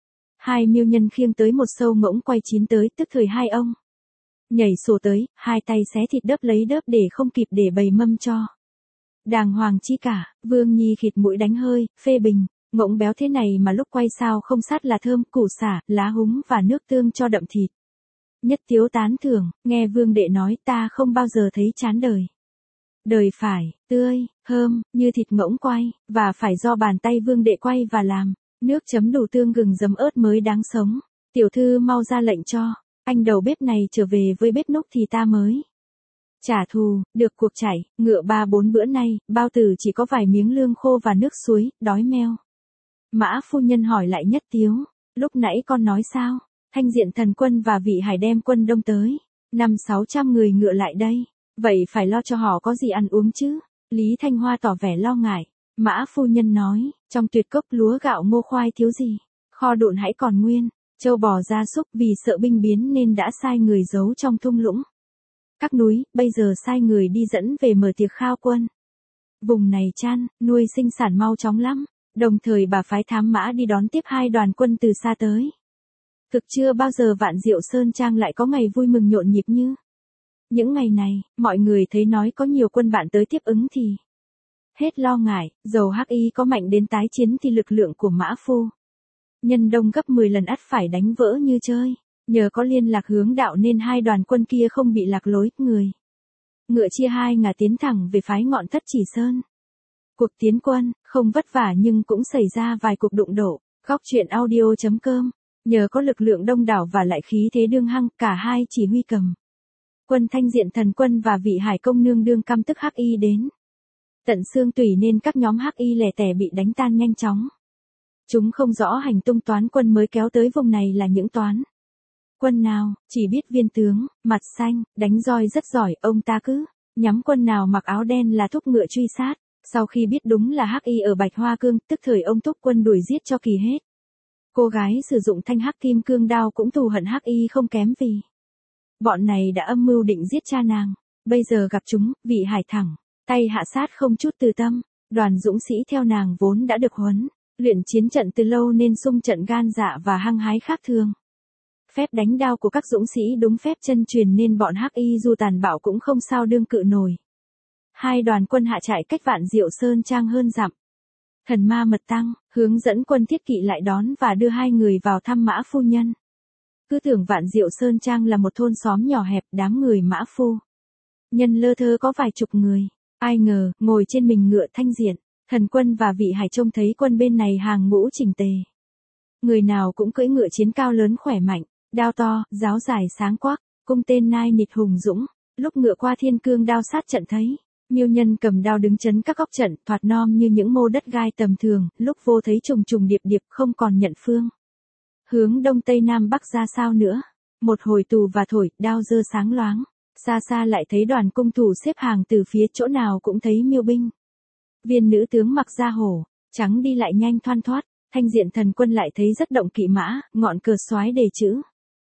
Hai miêu nhân khiêng tới một sâu ngỗng quay chín tới, tức thời hai ông nhảy sổ tới, hai tay xé thịt đớp lấy đớp để không kịp để bày mâm cho. Đàng hoàng chi cả. Vương Nhi khịt mũi đánh hơi, phê bình, ngỗng béo thế này mà lúc quay sao không sát là thơm, củ sả, lá húng và nước tương cho đậm thịt. Nhất Tiếu tán thưởng, nghe Vương đệ nói ta không bao giờ thấy chán đời. Đời phải, tươi, thơm, như thịt ngỗng quay, và phải do bàn tay Vương đệ quay và làm, nước chấm đủ tương gừng giấm ớt mới đáng sống. Tiểu thư mau ra lệnh cho, anh đầu bếp này trở về với bếp núc thì ta mới trả thù, được cuộc chạy, ngựa ba bốn bữa nay, bao tử chỉ có vài miếng lương khô và nước suối, đói meo. Mã phu nhân hỏi lại Nhất Tiếu, lúc nãy con nói sao? Thanh Diện thần quân và Vị Hải đem quân đông tới, năm sáu trăm người ngựa lại đây, vậy phải lo cho họ có gì ăn uống chứ? Lý Thanh Hoa tỏ vẻ lo ngại. Mã phu nhân nói, trong tuyệt cốc lúa gạo ngô khoai thiếu gì, kho độn hãy còn nguyên, châu bò gia súc, vì sợ binh biến nên đã sai người giấu trong thung lũng các núi, bây giờ sai người đi dẫn về mở tiệc khao quân. Vùng này chăn nuôi sinh sản mau chóng lắm, đồng thời bà phái thám mã đi đón tiếp hai đoàn quân từ xa tới. Thực chưa bao giờ Vạn Diệu Sơn Trang lại có ngày vui mừng nhộn nhịp như những ngày này. Mọi người thấy nói có nhiều quân bạn tới tiếp ứng thì hết lo ngại, dầu Hắc Y có mạnh đến tái chiến thì lực lượng của Mã phu nhân đông gấp mười lần, ắt phải đánh vỡ như chơi. Nhờ có liên lạc hướng đạo nên hai đoàn quân kia không bị lạc lối, người ngựa chia hai ngả tiến thẳng về phái Ngọn Thất Chỉ Sơn. Cuộc tiến quân không vất vả nhưng cũng xảy ra vài cuộc đụng độ. Góc truyện audio chấm com. Nhờ có lực lượng đông đảo và lại khí thế đương hăng, cả hai chỉ huy cầm quân Thanh Diện thần quân và Vị Hải công nương đương căm tức Hắc Y đến tận xương tủy nên các nhóm Hắc Y lẻ tẻ bị đánh tan nhanh chóng. Chúng không rõ hành tung toán quân mới kéo tới vùng này là những toán quân nào, chỉ biết viên tướng, mặt xanh, đánh roi rất giỏi, ông ta cứ nhắm quân nào mặc áo đen là thúc ngựa truy sát. Sau khi biết đúng là Hắc Y ở Bạch Hoa Cương, tức thời ông thúc quân đuổi giết cho kỳ hết. Cô gái sử dụng thanh hắc kim cương đao cũng thù hận Hắc Y không kém vì bọn này đã âm mưu định giết cha nàng. Bây giờ gặp chúng, Vị Hải thẳng tay hạ sát không chút từ tâm. Đoàn dũng sĩ theo nàng vốn đã được huấn luyện chiến trận từ lâu nên xung trận gan dạ và hăng hái khác thường. Phép đánh đao của các dũng sĩ đúng phép chân truyền nên bọn Hắc Y dù tàn bạo cũng không sao đương cự nổi. Hai đoàn quân hạ trại cách Vạn Diệu Sơn Trang hơn dặm. Thần ma mật tăng hướng dẫn quân thiết kỵ lại đón và đưa hai người vào thăm Mã phu nhân. Cứ tưởng Vạn Diệu Sơn Trang là một thôn xóm nhỏ hẹp, đám người Mã phu nhân lơ thơ có vài chục người. Ai ngờ, ngồi trên mình ngựa Thanh Diện thần quân và Vị Hải trông thấy quân bên này hàng ngũ chỉnh tề. Người nào cũng cưỡi ngựa chiến cao lớn khỏe mạnh, đao to, giáo dài sáng quắc, cung tên nai nịt hùng dũng, lúc ngựa qua thiên cương đao sát trận thấy. Miêu nhân cầm đao đứng chấn các góc trận, thoạt non như những mô đất gai tầm thường, lúc vô thấy trùng trùng điệp điệp không còn nhận phương. Hướng đông tây nam bắc ra sao nữa? Một hồi tù và thổi, đao dơ sáng loáng. Xa xa lại thấy đoàn cung thủ xếp hàng từ phía chỗ nào cũng thấy miêu binh. Viên nữ tướng mặc da hổ, trắng đi lại nhanh thoăn thoát, Thanh Diện Thần Quân lại thấy rất động kỵ mã, ngọn cờ soái đề chữ.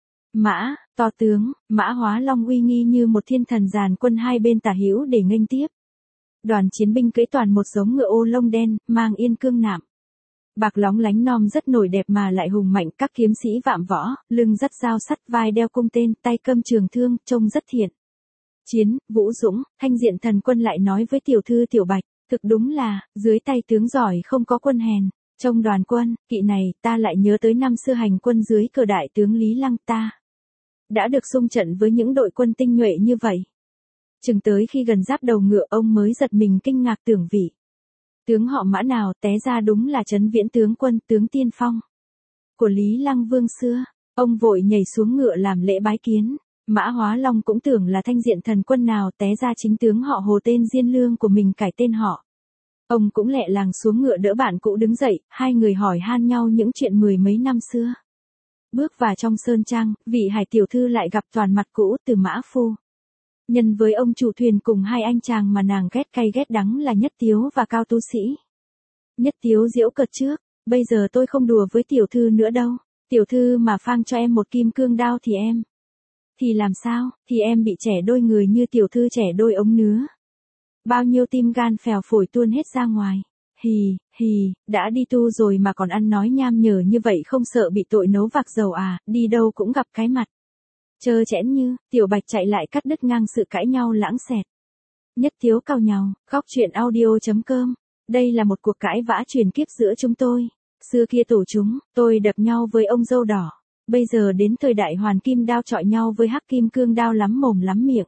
Mã, to tướng, mã hóa long uy nghi như một thiên thần dàn quân hai bên tả hữu để nghênh tiếp. Đoàn chiến binh cưỡi toàn một giống ngựa ô lông đen, mang yên cương nạm. Bạc lóng lánh non rất nổi đẹp mà lại hùng mạnh, các kiếm sĩ vạm võ, lưng dắt dao sắt, vai đeo cung tên, tay cầm trường thương, trông rất thiện. Chiến, vũ dũng, Thanh Diện Thần Quân lại nói với tiểu thư Tiểu Bạch, thực đúng là, dưới tay tướng giỏi không có quân hèn. Trong đoàn quân, kỵ này, ta lại nhớ tới năm xưa hành quân dưới cờ đại tướng Lý Lăng ta. Đã được xung trận với những đội quân tinh nhuệ như vậy. Chừng tới khi gần giáp đầu ngựa ông mới giật mình kinh ngạc tưởng vị. Tướng họ Mã nào té ra đúng là Trấn Viễn tướng quân tướng tiên phong của Lý Lăng Vương xưa. Ông vội nhảy xuống ngựa làm lễ bái kiến. Mã Hóa Long cũng tưởng là Thanh Diện Thần Quân nào té ra chính tướng họ Hồ tên Diên Lương của mình cải tên họ. Ông cũng lẹ làng xuống ngựa đỡ bạn cũ đứng dậy, hai người hỏi han nhau những chuyện mười mấy năm xưa. Bước vào trong sơn trang, vị hải tiểu thư lại gặp toàn mặt cũ từ Mã Phu. Nhân với ông chủ thuyền cùng hai anh chàng mà nàng ghét cay ghét đắng là Nhất Tiếu và Cao Tu Sĩ. Nhất Tiếu giễu cợt trước, bây giờ tôi không đùa với tiểu thư nữa đâu, tiểu thư mà phang cho em một kim cương đao thì em. Thì làm sao, thì em bị trẻ đôi người như tiểu thư trẻ đôi ống nứa. Bao nhiêu tim gan phèo phổi tuôn hết ra ngoài. Hì, hì, đã đi tu rồi mà còn ăn nói nham nhở như vậy không sợ bị tội nấu vạc dầu à, đi đâu cũng gặp cái mặt. Chơ chẽn như, Tiểu Bạch chạy lại cắt đứt ngang sự cãi nhau lãng xẹt. Nhất Tiếu cau nhàu, góc chuyện audio chấm com. Đây là một cuộc cãi vã truyền kiếp giữa chúng tôi. Xưa kia tổ chúng, tôi đập nhau với ông dâu đỏ. Bây giờ đến thời đại hoàn kim đao chọi nhau với hắc kim cương đao lắm mồm lắm miệng.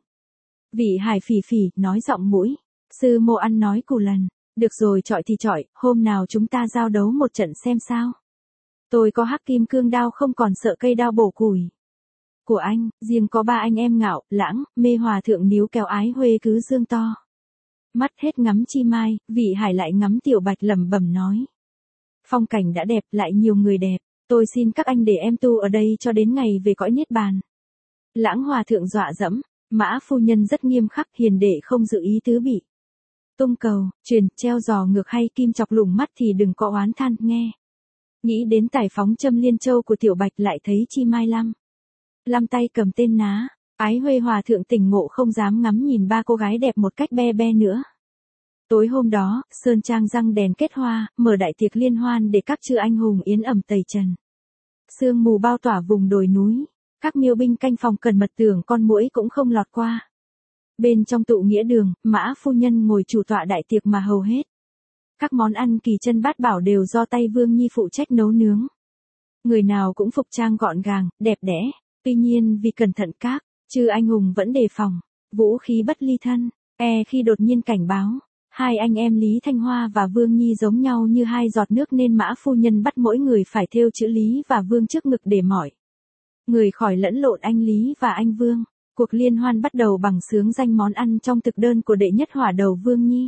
Vị hải phỉ phỉ, nói giọng mũi. Sư mô ăn nói cù lần. Được rồi chọi thì chọi, hôm nào chúng ta giao đấu một trận xem sao. Tôi có hắc kim cương đao không còn sợ cây đao bổ củi. Của anh, riêng có ba anh em Ngạo, Lãng, Mê Hòa thượng níu kéo Ái Huê cứ dương to. Mắt hết ngắm chi mai, vị hải lại ngắm Tiểu Bạch lẩm bẩm nói. Phong cảnh đã đẹp, lại nhiều người đẹp. Tôi xin các anh để em tu ở đây cho đến ngày về cõi niết bàn. Lãng Hòa thượng dọa dẫm, Mã phu nhân rất nghiêm khắc, hiền đệ không dự ý tứ bị. Tung cầu, truyền, treo giò ngược hay kim chọc lủng mắt thì đừng có oán than, nghe. Nghĩ đến tài phóng châm liên châu của Tiểu Bạch lại thấy chi mai lăm. Lăm tay cầm tên ná, Ái Huê Hòa thượng tỉnh ngộ không dám ngắm nhìn ba cô gái đẹp một cách be be nữa. Tối hôm đó, sơn trang răng đèn kết hoa, mở đại tiệc liên hoan để các chư anh hùng yến ẩm tẩy trần. Sương mù bao tỏa vùng đồi núi, các miêu binh canh phòng cẩn mật tưởng con muỗi cũng không lọt qua. Bên trong tụ nghĩa đường, Mã phu nhân ngồi chủ tọa đại tiệc mà hầu hết. Các món ăn kỳ chân bát bảo đều do tay Vương Nhi phụ trách nấu nướng. Người nào cũng phục trang gọn gàng, đẹp đẽ. Tuy nhiên vì cẩn thận các chư anh hùng vẫn đề phòng, vũ khí bất ly thân, e khi đột nhiên cảnh báo. Hai anh em Lý Thanh Hoa và Vương Nhi giống nhau như hai giọt nước nên Mã phu nhân bắt mỗi người phải thêu chữ Lý và Vương trước ngực để mỏi. Người khỏi lẫn lộn anh Lý và anh Vương. Cuộc liên hoan bắt đầu bằng xướng danh món ăn trong thực đơn của đệ nhất hỏa đầu Vương Nhi.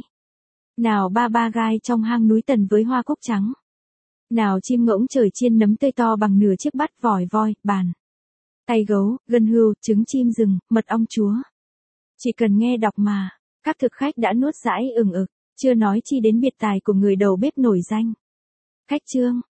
Nào ba ba gai trong hang núi tần với hoa cúc trắng. Nào chim ngỗng trời chiên nấm tươi to bằng nửa chiếc bát vòi voi, bàn. Tay gấu, gân hươu, trứng chim rừng, mật ong chúa. Chỉ cần nghe đọc mà, các thực khách đã nuốt dãi ừng ực, chưa nói chi đến biệt tài của người đầu bếp nổi danh. Khách trương,